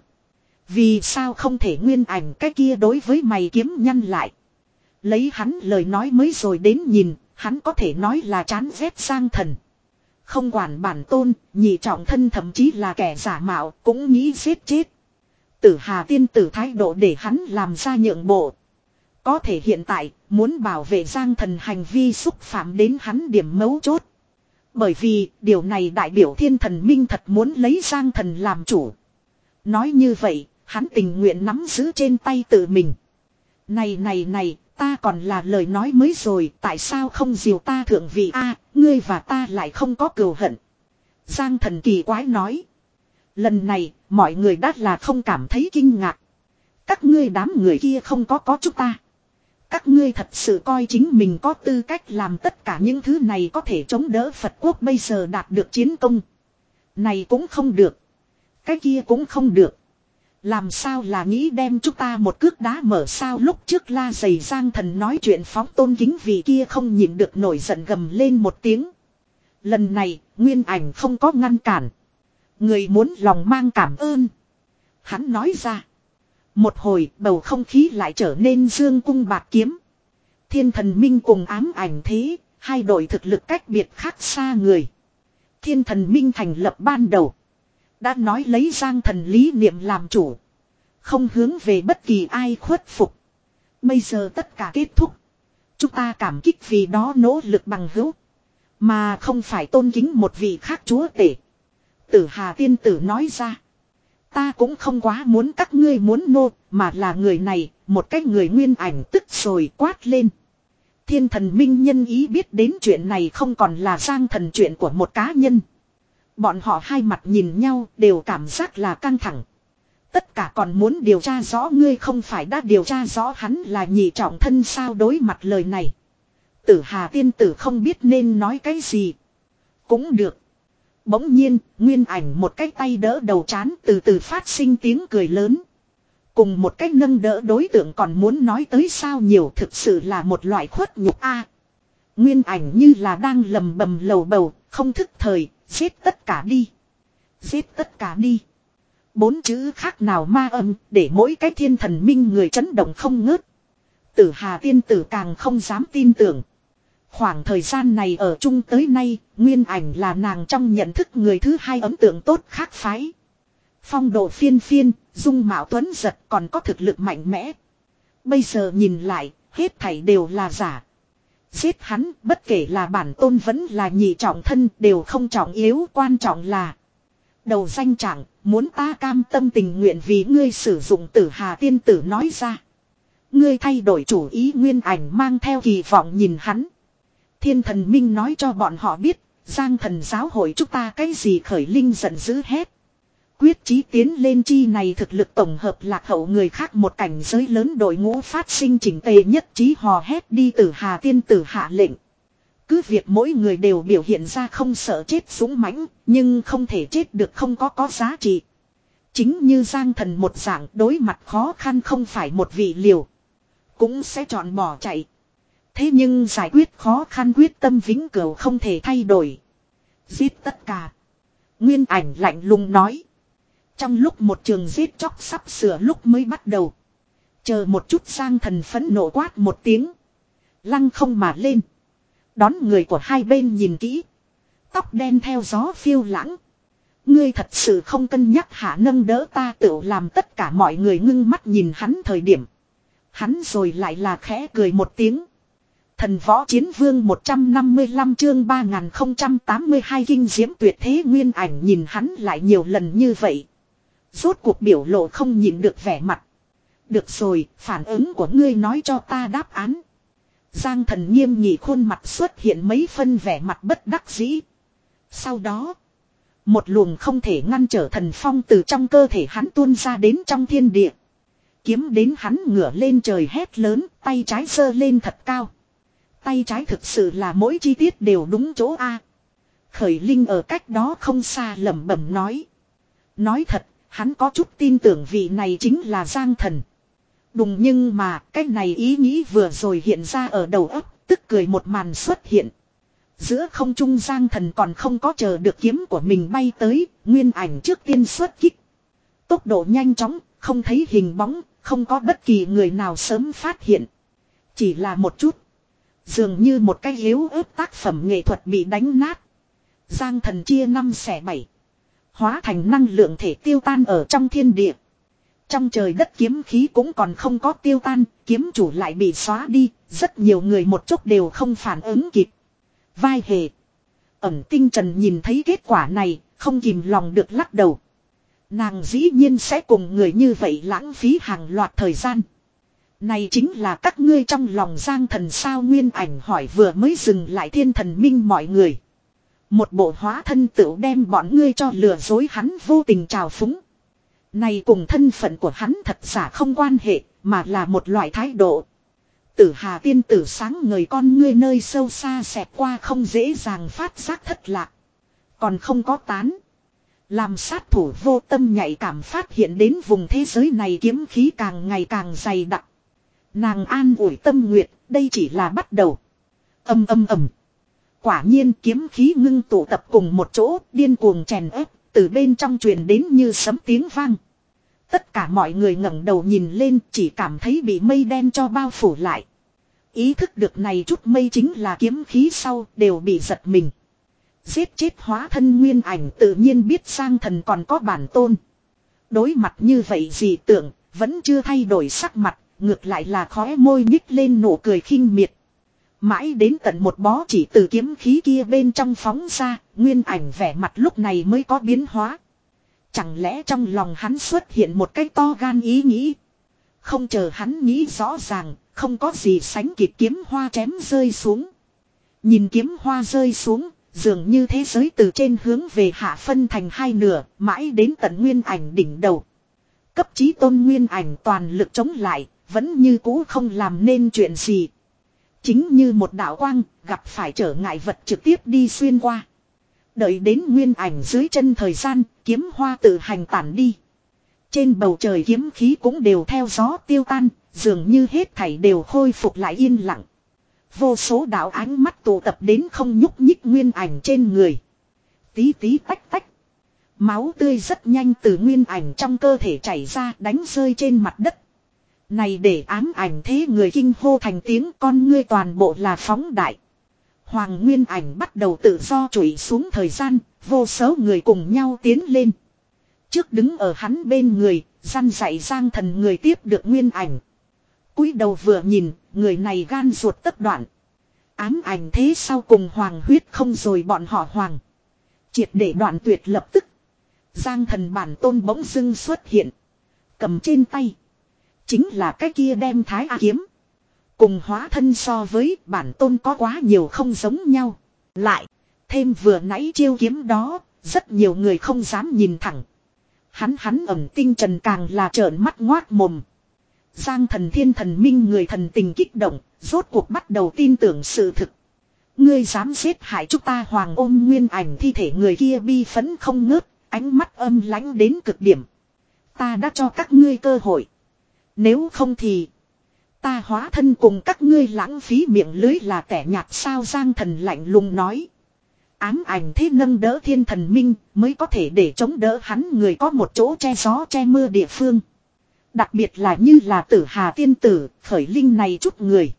Vì sao không thể Nguyên Ảnh cái kia đối với mày kiếm nhăn lại. Lấy hắn lời nói mới rồi đến nhìn, hắn có thể nói là chán ghét Giang Thần. Không quản bản tôn, nhị trọng thân thậm chí là kẻ giả mạo cũng nghĩ giết chết. Tử Hà tiên tử thái độ để hắn làm ra nhượng bộ. Có thể hiện tại, muốn bảo vệ Giang Thần hành vi xúc phạm đến hắn điểm mấu chốt. Bởi vì, điều này đại biểu thiên thần minh thật muốn lấy Giang Thần làm chủ. Nói như vậy, hắn tình nguyện nắm giữ trên tay tự mình. Này này này, ta còn là lời nói mới rồi, tại sao không diều ta thượng vị a, ngươi và ta lại không có cừu hận. Giang Thần kỳ quái nói. Lần này, mọi người đã là không cảm thấy kinh ngạc. Các ngươi đám người kia không có có chúng ta. Các ngươi thật sự coi chính mình có tư cách làm tất cả những thứ này có thể chống đỡ Phật quốc bây giờ đạt được chiến công. Này cũng không được. Cái kia cũng không được. Làm sao là nghĩ đem chúng ta một cước đá mở sao lúc trước la giày Giang Thần nói chuyện phóng tôn kính vì kia không nhịn được nổi giận gầm lên một tiếng. Lần này, Nguyên Ảnh không có ngăn cản. Người muốn lòng mang cảm ơn. Hắn nói ra. Một hồi bầu không khí lại trở nên dương cung bạt kiếm. Thiên thần minh cùng ám ảnh thế, hai đội thực lực cách biệt khác xa người. Thiên thần minh thành lập ban đầu. Đã nói lấy Giang Thần lý niệm làm chủ. Không hướng về bất kỳ ai khuất phục. Bây giờ tất cả kết thúc. Chúng ta cảm kích vì đó nỗ lực bằng hữu. Mà không phải tôn kính một vị khác chúa tể. Tử Hà tiên tử nói ra. Ta cũng không quá muốn các ngươi muốn nô, mà là người này, một cái người Nguyên Ảnh tức rồi quát lên. Thiên thần minh nhân ý biết đến chuyện này không còn là Giang Thần chuyện của một cá nhân. Bọn họ hai mặt nhìn nhau đều cảm giác là căng thẳng. Tất cả còn muốn điều tra rõ ngươi không phải đã điều tra rõ hắn là nhị trọng thân sao đối mặt lời này. Tử Hà tiên tử không biết nên nói cái gì. Cũng được. Bỗng nhiên, Nguyên Ảnh một cái tay đỡ đầu chán từ từ phát sinh tiếng cười lớn. Cùng một cái nâng đỡ đối tượng còn muốn nói tới sao nhiều thực sự là một loại khuất nhục a. Nguyên Ảnh như là đang lầm bầm lầu bầu, không thức thời, giết tất cả đi. Giết tất cả đi. Bốn chữ khác nào ma âm, để mỗi cái thiên thần minh người chấn động không ngớt. Tử Hà tiên tử càng không dám tin tưởng. Khoảng thời gian này ở chung tới nay, Nguyên Ảnh là nàng trong nhận thức người thứ hai ấn tượng tốt khác phái. Phong độ phiên phiên, dung mạo tuấn giật còn có thực lực mạnh mẽ. Bây giờ nhìn lại, hết thảy đều là giả. Giết hắn, bất kể là bản tôn vẫn là nhị trọng thân đều không trọng yếu, quan trọng là đầu danh trạng, muốn ta cam tâm tình nguyện vì ngươi sử dụng Tử Hà tiên tử nói ra. Ngươi thay đổi chủ ý. Nguyên Ảnh mang theo kỳ vọng nhìn hắn. Thiên thần minh nói cho bọn họ biết, Giang Thần giáo hội chúng ta cái gì khởi linh giận dữ hét. Quyết chí tiến lên chi này thực lực tổng hợp lạc hậu người khác một cảnh giới lớn đội ngũ phát sinh chỉnh tề nhất trí hò hét đi. Tử Hà tiên tử hạ lệnh. Cứ việc mỗi người đều biểu hiện ra không sợ chết dũng mãnh, nhưng không thể chết được không có có giá trị. Chính như Giang Thần một dạng đối mặt khó khăn không phải một vị liều, cũng sẽ chọn bỏ chạy. Thế nhưng giải quyết khó khăn quyết tâm vĩnh cửu không thể thay đổi. Giết tất cả. Nguyên Ảnh lạnh lùng nói. Trong lúc một trường giết chóc sắp sửa lúc mới bắt đầu. Chờ một chút. Giang Thần phẫn nộ quát một tiếng. Lăng không mà lên. Đón người của hai bên nhìn kỹ. Tóc đen theo gió phiêu lãng. Ngươi thật sự không cân nhắc hạ nâng đỡ ta tự làm tất cả mọi người ngưng mắt nhìn hắn thời điểm. Hắn rồi lại là khẽ cười một tiếng. Thần võ chiến vương một trăm năm mươi lăm chương ba nghìn không trăm tám mươi hai kinh diễm tuyệt thế. Nguyên Ảnh nhìn hắn lại nhiều lần như vậy. Rốt cuộc biểu lộ không nhịn được vẻ mặt. Được rồi, phản ứng của ngươi nói cho ta đáp án. Giang Thần nghiêm nghị khuôn mặt xuất hiện mấy phân vẻ mặt bất đắc dĩ. Sau đó, một luồng không thể ngăn trở thần phong từ trong cơ thể hắn tuôn ra đến trong thiên địa. Kiếm đến hắn ngửa lên trời hét lớn, tay trái giơ lên thật cao. Tay trái thực sự là mỗi chi tiết đều đúng chỗ a. Khởi Linh ở cách đó không xa lẩm bẩm nói. Nói thật, Hắn có chút tin tưởng vị này chính là Giang Thần. Đùng nhưng mà cái này ý nghĩ vừa rồi hiện ra ở đầu óc, tức cười một màn xuất hiện. Giữa không trung Giang Thần còn không có chờ được kiếm của mình bay tới, nguyên ảnh trước tiên xuất kích. Tốc độ nhanh chóng, không thấy hình bóng, không có bất kỳ người nào sớm phát hiện. Chỉ là một chút. Dường như một cái yếu ớt tác phẩm nghệ thuật bị đánh nát. Giang Thần chia năm xẻ bảy. Hóa thành năng lượng thể tiêu tan ở trong thiên địa. Trong trời đất kiếm khí cũng còn không có tiêu tan, kiếm chủ lại bị xóa đi, rất nhiều người một chút đều không phản ứng kịp. Vai hề. Ẩm Tinh Trần nhìn thấy kết quả này, không kìm lòng được lắc đầu. Nàng dĩ nhiên sẽ cùng người như vậy lãng phí hàng loạt thời gian. Này chính là các ngươi trong lòng Giang Thần sao? Nguyên ảnh hỏi vừa mới dừng lại thiên thần minh mọi người. Một bộ hóa thân tựu đem bọn ngươi cho lừa dối, hắn vô tình trào phúng. Này cùng thân phận của hắn thật giả không quan hệ, mà là một loại thái độ. Tử Hà tiên tử sáng ngời con ngươi nơi sâu xa xẹt qua không dễ dàng phát giác thất lạc. Còn không có tán. Làm sát thủ vô tâm nhạy cảm phát hiện đến vùng thế giới này kiếm khí càng ngày càng dày đặc. Nàng an ủi Tâm Nguyệt, đây chỉ là bắt đầu. Âm âm ầm. Quả nhiên kiếm khí ngưng tụ tập cùng một chỗ, điên cuồng chèn ép, từ bên trong truyền đến như sấm tiếng vang. Tất cả mọi người ngẩng đầu nhìn lên, chỉ cảm thấy bị mây đen cho bao phủ lại. Ý thức được này chút mây chính là kiếm khí sau, đều bị giật mình. Giết chết hóa thân nguyên ảnh tự nhiên biết Giang Thần còn có bản tôn. Đối mặt như vậy dị tưởng, vẫn chưa thay đổi sắc mặt, ngược lại là khóe môi nhích lên nụ cười khinh miệt. Mãi đến tận một bó chỉ từ kiếm khí kia bên trong phóng ra, nguyên ảnh vẻ mặt lúc này mới có biến hóa. Chẳng lẽ trong lòng hắn xuất hiện một cái to gan ý nghĩ. Không chờ hắn nghĩ rõ ràng, không có gì sánh kịp kiếm hoa chém rơi xuống. Nhìn kiếm hoa rơi xuống, dường như thế giới từ trên hướng về hạ phân thành hai nửa, mãi đến tận nguyên ảnh đỉnh đầu. Cấp chí tôn nguyên ảnh toàn lực chống lại, vẫn như cũ không làm nên chuyện gì. Chính như một đạo quang, gặp phải trở ngại vật trực tiếp đi xuyên qua. Đợi đến nguyên ảnh dưới chân thời gian, kiếm hoa tự hành tản đi. Trên bầu trời kiếm khí cũng đều theo gió tiêu tan, dường như hết thảy đều khôi phục lại yên lặng. Vô số đạo ánh mắt tụ tập đến không nhúc nhích nguyên ảnh trên người. Tí tí tách tách. Máu tươi rất nhanh từ nguyên ảnh trong cơ thể chảy ra, đánh rơi trên mặt đất. Này để ám ảnh thế người kinh hô thành tiếng, con ngươi toàn bộ là phóng đại. Hoàng nguyên ảnh bắt đầu tự do trụi xuống thời gian, vô số người cùng nhau tiến lên. Trước đứng ở hắn bên người, răn dạy Giang Thần người tiếp được nguyên ảnh. Cúi đầu vừa nhìn, người này gan ruột tất đoạn. Ám ảnh thế sau cùng hoàng huyết không rồi bọn họ hoàng. Triệt để đoạn tuyệt lập tức. Giang Thần bản tôn bỗng dưng xuất hiện. Cầm trên tay. Chính là cái kia đem thái A kiếm. Cùng hóa thân so với bản tôn có quá nhiều không giống nhau. Lại, thêm vừa nãy chiêu kiếm đó, rất nhiều người không dám nhìn thẳng. Hắn hắn Ẩm Tinh Trần càng là trợn mắt ngoác mồm. Giang Thần thiên thần minh người thần tình kích động, rốt cuộc bắt đầu tin tưởng sự thực. Ngươi dám giết hại chúng ta? Hoàng ôm nguyên ảnh thi thể người kia bi phấn không ngớt, ánh mắt âm lãnh đến cực điểm. Ta đã cho các ngươi cơ hội. Nếu không thì ta hóa thân cùng các ngươi lãng phí miệng lưới là kẻ nhạt sao? Giang Thần lạnh lùng nói. Ám ảnh thế nâng đỡ thiên thần minh mới có thể để chống đỡ hắn người có một chỗ che gió che mưa địa phương. Đặc biệt là như là Tử Hà tiên tử, Khởi Linh này chút người.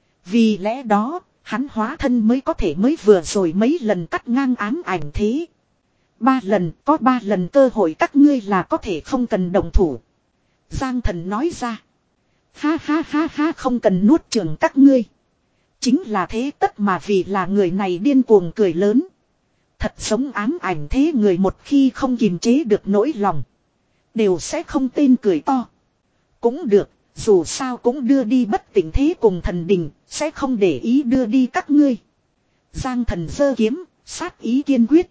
Vì lẽ đó, hắn hóa thân mới có thể mới vừa rồi mấy lần cắt ngang ám ảnh thế. Ba lần, có ba lần cơ hội các ngươi là có thể không cần đồng thủ. Giang Thần nói ra. Ha ha ha ha, không cần nuốt chửng các ngươi. Chính là thế tất mà vì là người này điên cuồng cười lớn. Thật giống ám ảnh thế người một khi không kiềm chế được nỗi lòng. Đều sẽ không tên cười to. Cũng được, dù sao cũng đưa đi bất tỉnh thế cùng thần đình, sẽ không để ý đưa đi các ngươi. Giang Thần giơ kiếm, sát ý kiên quyết.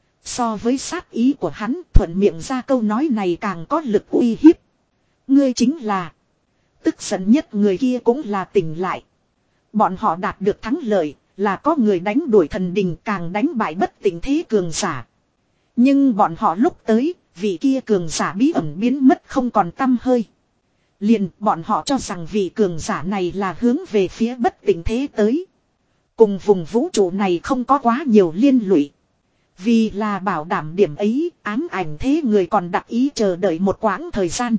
So với sát ý của hắn, thuận miệng ra câu nói này càng có lực uy hiếp. Ngươi chính là. Tức giận nhất người kia cũng là tỉnh lại. Bọn họ đạt được thắng lợi, là có người đánh đuổi thần đình càng đánh bại bất tỉnh thế cường giả. Nhưng bọn họ lúc tới, vị kia cường giả bí ẩn biến mất không còn tăm hơi. Liền bọn họ cho rằng vị cường giả này là hướng về phía bất tỉnh thế tới. Cùng vùng vũ trụ này không có quá nhiều liên lụy. Vì là bảo đảm điểm ấy, ám ảnh thế người còn đặc ý chờ đợi một quãng thời gian.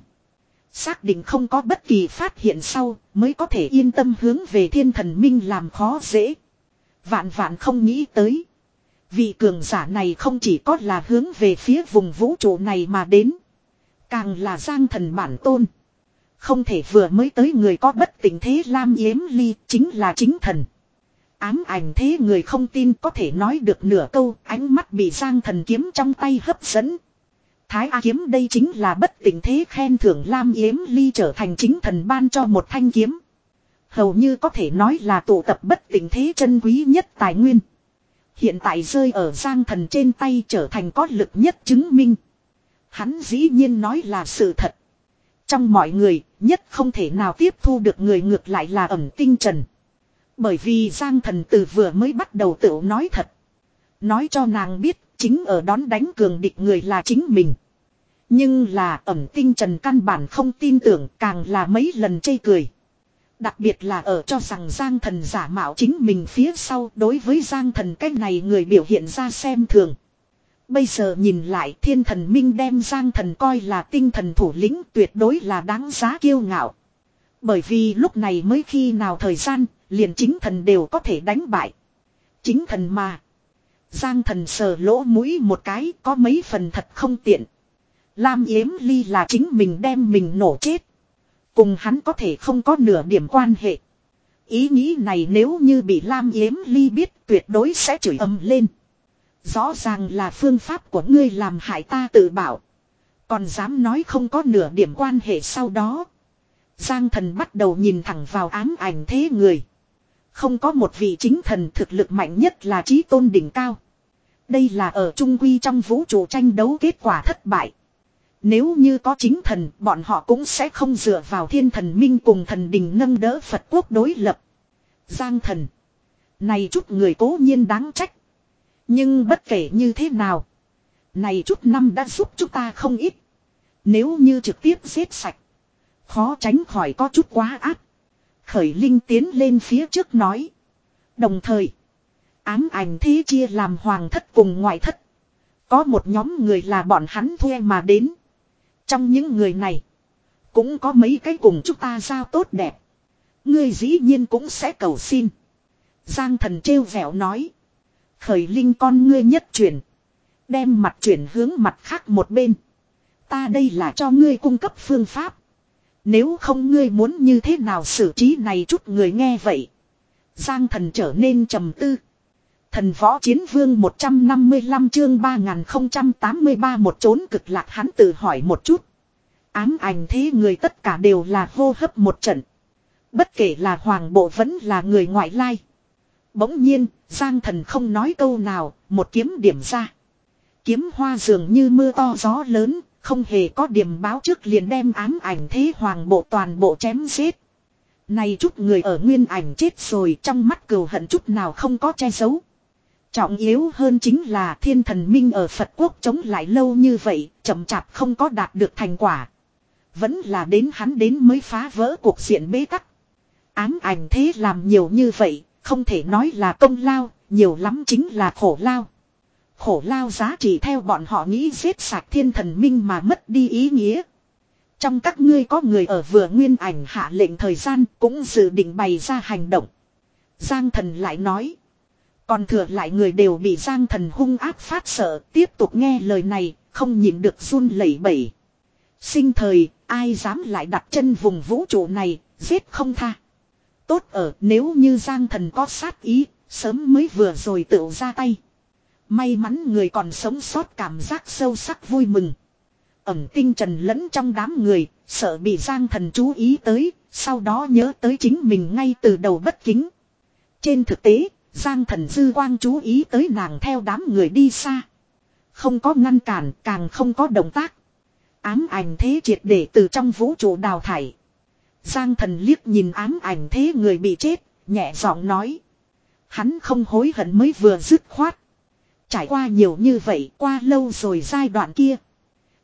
Xác định không có bất kỳ phát hiện sau, mới có thể yên tâm hướng về thiên thần minh làm khó dễ. Vạn vạn không nghĩ tới. Vị cường giả này không chỉ có là hướng về phía vùng vũ trụ này mà đến. Càng là Giang Thần bản tôn. Không thể vừa mới tới người có bất tỉnh thế Lam Yếm Ly chính là chính thần. Ám ảnh thế người không tin có thể nói được nửa câu, ánh mắt bị Giang Thần kiếm trong tay hấp dẫn. Thái A kiếm đây chính là bất tỉnh thế khen thưởng Lam Yếm Ly trở thành chính thần ban cho một thanh kiếm. Hầu như có thể nói là tụ tập bất tỉnh thế chân quý nhất tài nguyên. Hiện tại rơi ở Giang Thần trên tay trở thành có lực nhất chứng minh. Hắn dĩ nhiên nói là sự thật. Trong mọi người, nhất không thể nào tiếp thu được người ngược lại là Ẩm Tinh Trần. Bởi vì Giang Thần từ vừa mới bắt đầu tự nói thật. Nói cho nàng biết, chính ở đón đánh cường địch người là chính mình. Nhưng là Ẩm Tinh Trần căn bản không tin tưởng, càng là mấy lần chê cười. Đặc biệt là ở cho rằng Giang Thần giả mạo chính mình phía sau, đối với Giang Thần cái này người biểu hiện ra xem thường. Bây giờ nhìn lại thiên thần minh đem Giang Thần coi là tinh thần thủ lĩnh tuyệt đối là đáng giá kiêu ngạo. Bởi vì lúc này mới khi nào thời gian, liền chính thần đều có thể đánh bại. Chính thần mà. Giang Thần sờ lỗ mũi một cái có mấy phần thật không tiện. Lam Yếm Ly là chính mình đem mình nổ chết. Cùng hắn có thể không có nửa điểm quan hệ. Ý nghĩ này nếu như bị Lam Yếm Ly biết tuyệt đối sẽ chửi ầm lên. Rõ ràng là phương pháp của ngươi làm hại ta tự bảo. Còn dám nói không có nửa điểm quan hệ sau đó. Giang Thần bắt đầu nhìn thẳng vào ám ảnh thế người. Không có một vị chính thần thực lực mạnh nhất là chí tôn đỉnh cao. Đây là ở trung quy trong vũ trụ tranh đấu kết quả thất bại. Nếu như có chính thần, bọn họ cũng sẽ không dựa vào thiên thần minh cùng thần đình nâng đỡ Phật quốc đối lập. Giang Thần. Này chút người cố nhiên đáng trách. Nhưng bất kể như thế nào. Này chút năm đã giúp chúng ta không ít. Nếu như trực tiếp giết sạch. Khó tránh khỏi có chút quá áp. Khởi Linh tiến lên phía trước nói. Đồng thời. Ám ảnh thế chia làm hoàng thất cùng ngoại thất. Có một nhóm người là bọn hắn thuê mà đến. Trong những người này. Cũng có mấy cái cùng chúng ta giao tốt đẹp. Ngươi dĩ nhiên cũng sẽ cầu xin. Giang Thần trêu vẻo nói. Khởi Linh con ngươi nhất chuyển. Đem mặt chuyển hướng mặt khác một bên. Ta đây là cho ngươi cung cấp phương pháp. Nếu không ngươi muốn như thế nào xử trí này chút người nghe vậy. Giang Thần trở nên trầm tư. Thần võ chiến vương một trăm năm mươi lăm chương ba nghìn không trăm tám mươi ba một trốn cực lạc hắn tự hỏi một chút. Ám ảnh thế người tất cả đều là hô hấp một trận. Bất kể là hoàng bộ vẫn là người ngoại lai. Bỗng nhiên, Giang Thần không nói câu nào, một kiếm điểm ra. Kiếm hoa dường như mưa to gió lớn, không hề có điểm báo trước liền đem ám ảnh thế hoàng bộ toàn bộ chém giết. Này chút người ở nguyên ảnh chết rồi trong mắt cừu hận chút nào không có che giấu. Trọng yếu hơn chính là thiên thần minh ở Phật quốc chống lại lâu như vậy, chậm chạp không có đạt được thành quả. Vẫn là đến hắn đến mới phá vỡ cuộc diện bế tắc. Ám ảnh thế làm nhiều như vậy, không thể nói là công lao, nhiều lắm chính là khổ lao. Khổ lao giá trị theo bọn họ nghĩ giết sạch thiên thần minh mà mất đi ý nghĩa. Trong các ngươi có người ở vừa nguyên ảnh hạ lệnh thời gian cũng dự định bày ra hành động. Giang Thần lại nói. Còn thừa lại người đều bị Giang Thần hung ác phát sợ, tiếp tục nghe lời này, không nhịn được run lẩy bẩy. Sinh thời, ai dám lại đặt chân vùng vũ trụ này, giết không tha. Tốt ở nếu như Giang Thần có sát ý, sớm mới vừa rồi tự ra tay. May mắn người còn sống sót cảm giác sâu sắc vui mừng. Ẩm Tinh Trần lẫn trong đám người, sợ bị Giang Thần chú ý tới, sau đó nhớ tới chính mình ngay từ đầu bất kính. Trên thực tế, Giang Thần dư quang chú ý tới nàng theo đám người đi xa. Không có ngăn cản, càng không có động tác. Ám ảnh thế triệt để từ trong vũ trụ đào thải. Giang Thần liếc nhìn ám ảnh thế người bị chết, nhẹ giọng nói. Hắn không hối hận mới vừa dứt khoát. Trải qua nhiều như vậy, qua lâu rồi giai đoạn kia.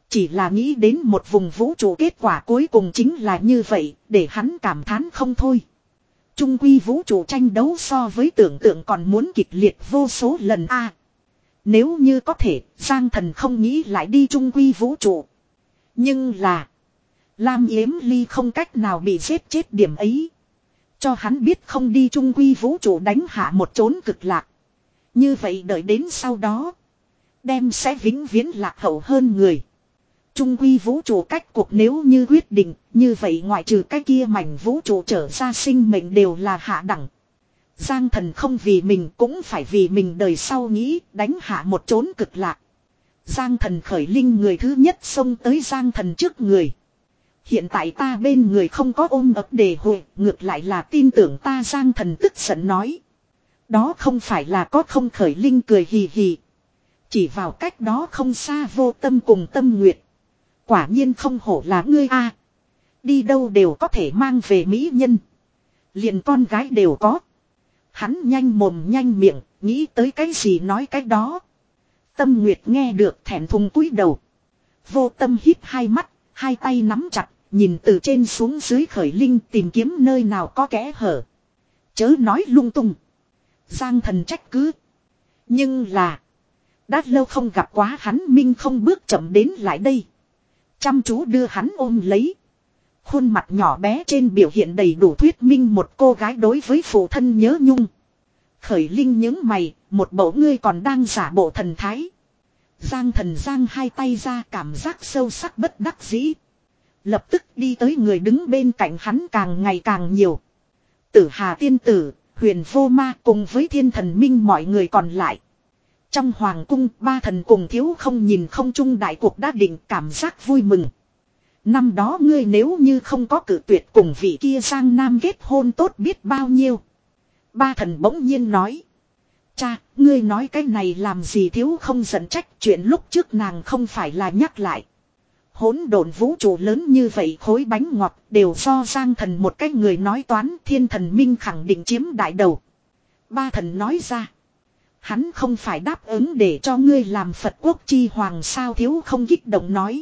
Chỉ là nghĩ đến một vùng vũ trụ kết quả cuối cùng chính là như vậy, để hắn cảm thán không thôi. Trung quy vũ trụ tranh đấu so với tưởng tượng còn muốn kịch liệt vô số lần a. Nếu như có thể, Giang Thần không nghĩ lại đi trung quy vũ trụ. Nhưng là, Lam Yếm Ly không cách nào bị giết chết điểm ấy. Cho hắn biết không đi trung quy vũ trụ đánh hạ một chốn cực lạc. Như vậy đợi đến sau đó, đem sẽ vĩnh viễn lạc hậu hơn người. Trung quy vũ trụ cách cuộc nếu như quyết định, như vậy ngoại trừ cái kia mảnh vũ trụ trở ra sinh mệnh đều là hạ đẳng. Giang Thần không vì mình cũng phải vì mình đời sau nghĩ đánh hạ một chốn cực lạc. Giang Thần khởi linh người thứ nhất xông tới Giang Thần trước người. Hiện tại ta bên người không có ôm ấp đề hội, ngược lại là tin tưởng ta. Giang Thần tức giận nói. Đó không phải là có không khởi linh cười hì hì. Chỉ vào cách đó không xa Vô Tâm cùng Tâm Nguyệt. Quả nhiên không hổ là ngươi a. Đi đâu đều có thể mang về mỹ nhân. Liền con gái đều có. Hắn nhanh mồm nhanh miệng, nghĩ tới cái gì nói cái đó. Tâm Nguyệt nghe được thẹn thùng cúi đầu. Vô Tâm híp hai mắt, hai tay nắm chặt, nhìn từ trên xuống dưới khởi linh tìm kiếm nơi nào có kẽ hở. Chớ nói lung tung. Giang Thần trách cứ. Nhưng là, đã lâu không gặp quá hắn minh không bước chậm đến lại đây. Chăm chú đưa hắn ôm lấy. Khuôn mặt nhỏ bé trên biểu hiện đầy đủ thuyết minh một cô gái đối với phụ thân nhớ nhung. Khởi linh những mày, một bộ ngươi còn đang giả bộ thần thái. Giang Thần giang hai tay ra, cảm giác sâu sắc bất đắc dĩ. Lập tức đi tới người đứng bên cạnh hắn càng ngày càng nhiều. Tử Hà tiên tử, Huyền Vô Ma cùng với Thiên Thần Minh mọi người còn lại. Trong hoàng cung, ba thần cùng thiếu không nhìn không chung đại cuộc đã định, cảm giác vui mừng. Năm đó ngươi nếu như không có cử tuyệt cùng vị kia Giang Nam kết hôn tốt biết bao nhiêu. Ba thần bỗng nhiên nói. Cha, ngươi nói cái này làm gì thiếu không giận trách, chuyện lúc trước nàng không phải là nhắc lại. Hỗn độn vũ trụ lớn như vậy khối bánh ngọt đều do Giang Thần một cái người nói toán, Thiên Thần Minh khẳng định chiếm đại đầu. Ba thần nói ra. Hắn không phải đáp ứng để cho ngươi làm Phật quốc chi hoàng sao, thiếu không kích động nói.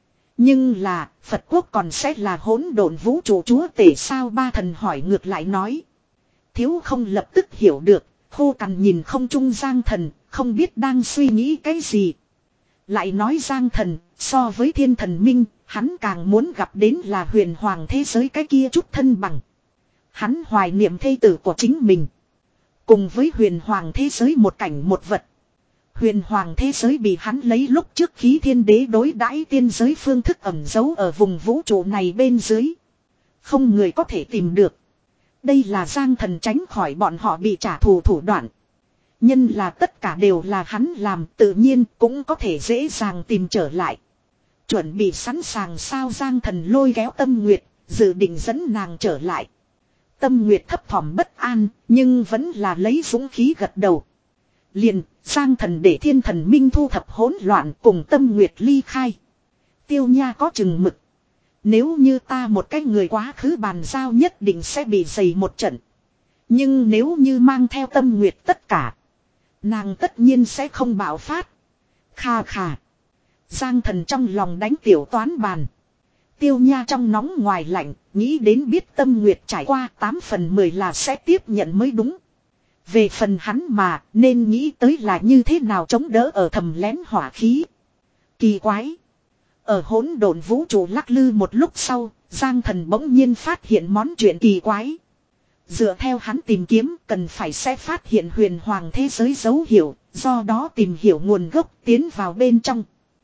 Nhưng là, Phật quốc còn sẽ là hỗn độn vũ trụ chúa tể sao, ba thần hỏi ngược lại nói. Thiếu không lập tức hiểu được, khô cằn nhìn không trung Giang Thần, không biết đang suy nghĩ cái gì. Lại nói Giang Thần, so với Thiên Thần Minh, hắn càng muốn gặp đến là huyền hoàng thế giới cái kia chút thân bằng. Hắn hoài niệm thê tử của chính mình. Cùng với huyền hoàng thế giới một cảnh một vật. Huyền hoàng thế giới bị hắn lấy lúc trước khí thiên đế đối đãi tiên giới phương thức ẩn giấu ở vùng vũ trụ này bên dưới. Không người có thể tìm được. Đây là Giang Thần tránh khỏi bọn họ bị trả thù thủ đoạn. Nhân là tất cả đều là hắn làm, tự nhiên cũng có thể dễ dàng tìm trở lại. Chuẩn bị sẵn sàng sao, Giang Thần lôi kéo Tâm Nguyệt, dự định dẫn nàng trở lại. Tâm Nguyệt thấp thỏm bất an, nhưng vẫn là lấy dũng khí gật đầu. Liền, Giang Thần để Thiên Thần Minh thu thập hỗn loạn cùng Tâm Nguyệt ly khai. Tiêu Nha có chừng mực. Nếu như ta một cái người quá khứ bàn giao nhất định sẽ bị dày một trận. Nhưng nếu như mang theo Tâm Nguyệt tất cả, nàng tất nhiên sẽ không bạo phát. Kha khà. Giang Thần trong lòng đánh tiểu toán bàn. Tiêu Nha trong nóng ngoài lạnh, nghĩ đến biết Tâm Nguyệt trải qua tám phần mười là sẽ tiếp nhận mới đúng. Về phần hắn mà, nên nghĩ tới là như thế nào chống đỡ ở thầm lén hỏa khí. Kỳ quái. Ở hỗn độn vũ trụ lắc lư một lúc sau, Giang Thần bỗng nhiên phát hiện món chuyện kỳ quái. Dựa theo hắn tìm kiếm, cần phải sẽ phát hiện huyền hoàng thế giới dấu hiệu, do đó tìm hiểu nguồn gốc tiến vào bên trong.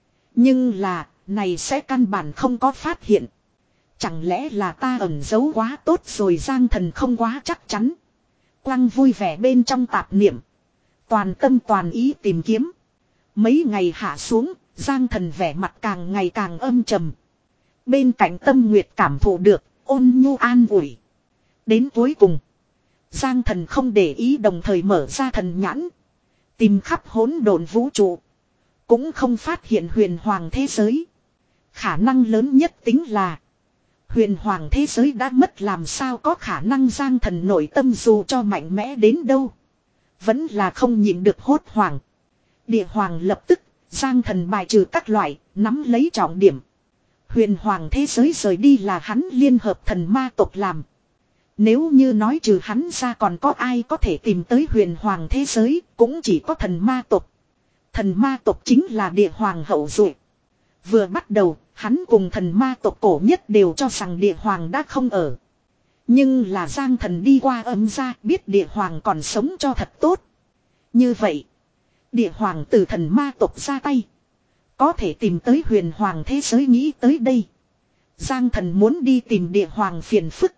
Nhưng là, này sẽ căn bản không có phát hiện. Chẳng lẽ là ta ẩn giấu quá tốt rồi, Giang Thần không quá chắc chắn. Quăng vui vẻ bên trong tạp niệm. Toàn tâm toàn ý tìm kiếm. Mấy ngày hạ xuống, Giang Thần vẻ mặt càng ngày càng âm trầm. Bên cạnh Tâm Nguyệt cảm thụ được, ôn nhu an ủi. Đến cuối cùng, Giang Thần không để ý đồng thời mở ra thần nhãn. Tìm khắp hỗn độn vũ trụ. Cũng không phát hiện huyền hoàng thế giới. Khả năng lớn nhất tính là huyền hoàng thế giới đã mất, làm sao có khả năng. Giang Thần nội tâm dù cho mạnh mẽ đến đâu, vẫn là không nhịn được hốt hoảng. Địa hoàng lập tức, Giang thần bài trừ các loại, nắm lấy trọng điểm. Huyền hoàng thế giới rời đi là hắn liên hợp thần ma tộc làm. Nếu như nói trừ hắn ra còn có ai có thể tìm tới huyền hoàng thế giới, cũng chỉ có thần ma tộc. Thần ma tộc chính là địa hoàng hậu duệ. Vừa bắt đầu, hắn cùng thần ma tộc cổ nhất đều cho rằng địa hoàng đã không ở. Nhưng là Giang thần đi qua âm ra biết địa hoàng còn sống cho thật tốt. Như vậy, địa hoàng từ thần ma tộc ra tay. Có thể tìm tới huyền hoàng thế giới nghĩ tới đây. Giang thần muốn đi tìm địa hoàng phiền phức.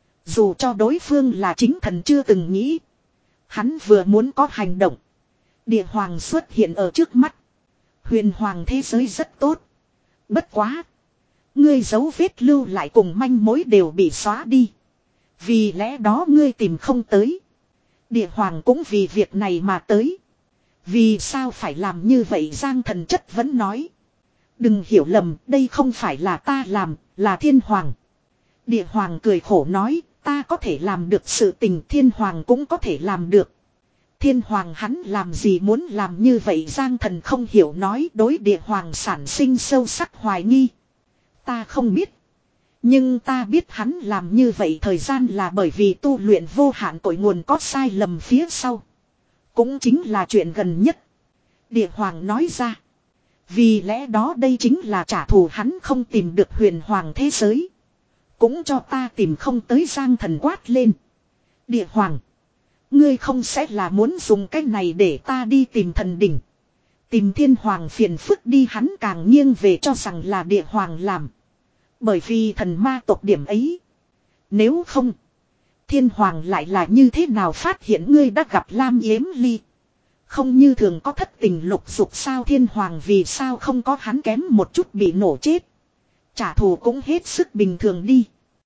Dù cho đối phương là chính thần chưa từng nghĩ. Hắn vừa muốn có hành động. Địa hoàng xuất hiện ở trước mắt. Huyền hoàng thế giới rất tốt. Bất quá. Ngươi dấu vết lưu lại cùng manh mối đều bị xóa đi. Vì lẽ đó ngươi tìm không tới. Địa hoàng cũng vì việc này mà tới. Vì sao phải làm như vậy Giang thần chất vẫn nói. Đừng hiểu lầm, đây không phải là ta làm, là thiên hoàng. Địa hoàng cười khổ nói, ta có thể làm được sự tình thiên hoàng cũng có thể làm được. Thiên hoàng hắn làm gì muốn làm như vậy Giang thần không hiểu nói đối địa hoàng sản sinh sâu sắc hoài nghi. Ta không biết. Nhưng ta biết hắn làm như vậy thời gian là bởi vì tu luyện vô hạn cội nguồn có sai lầm phía sau. Cũng chính là chuyện gần nhất. Địa hoàng nói ra. Vì lẽ đó đây chính là trả thù hắn không tìm được huyền hoàng thế giới. Cũng cho ta tìm không tới Giang thần quát lên. Địa hoàng. Ngươi không sẽ là muốn dùng cái này để ta đi tìm thần đỉnh. Tìm thiên hoàng phiền phức đi hắn càng nghiêng về cho rằng là địa hoàng làm. Bởi vì thần ma tộc điểm ấy. Nếu không. Thiên hoàng lại là như thế nào phát hiện ngươi đã gặp Lam Yếm Ly. Không như thường có thất tình lục dục sao thiên hoàng vì sao không có hắn kém một chút bị nổ chết. Trả thù cũng hết sức bình thường đi.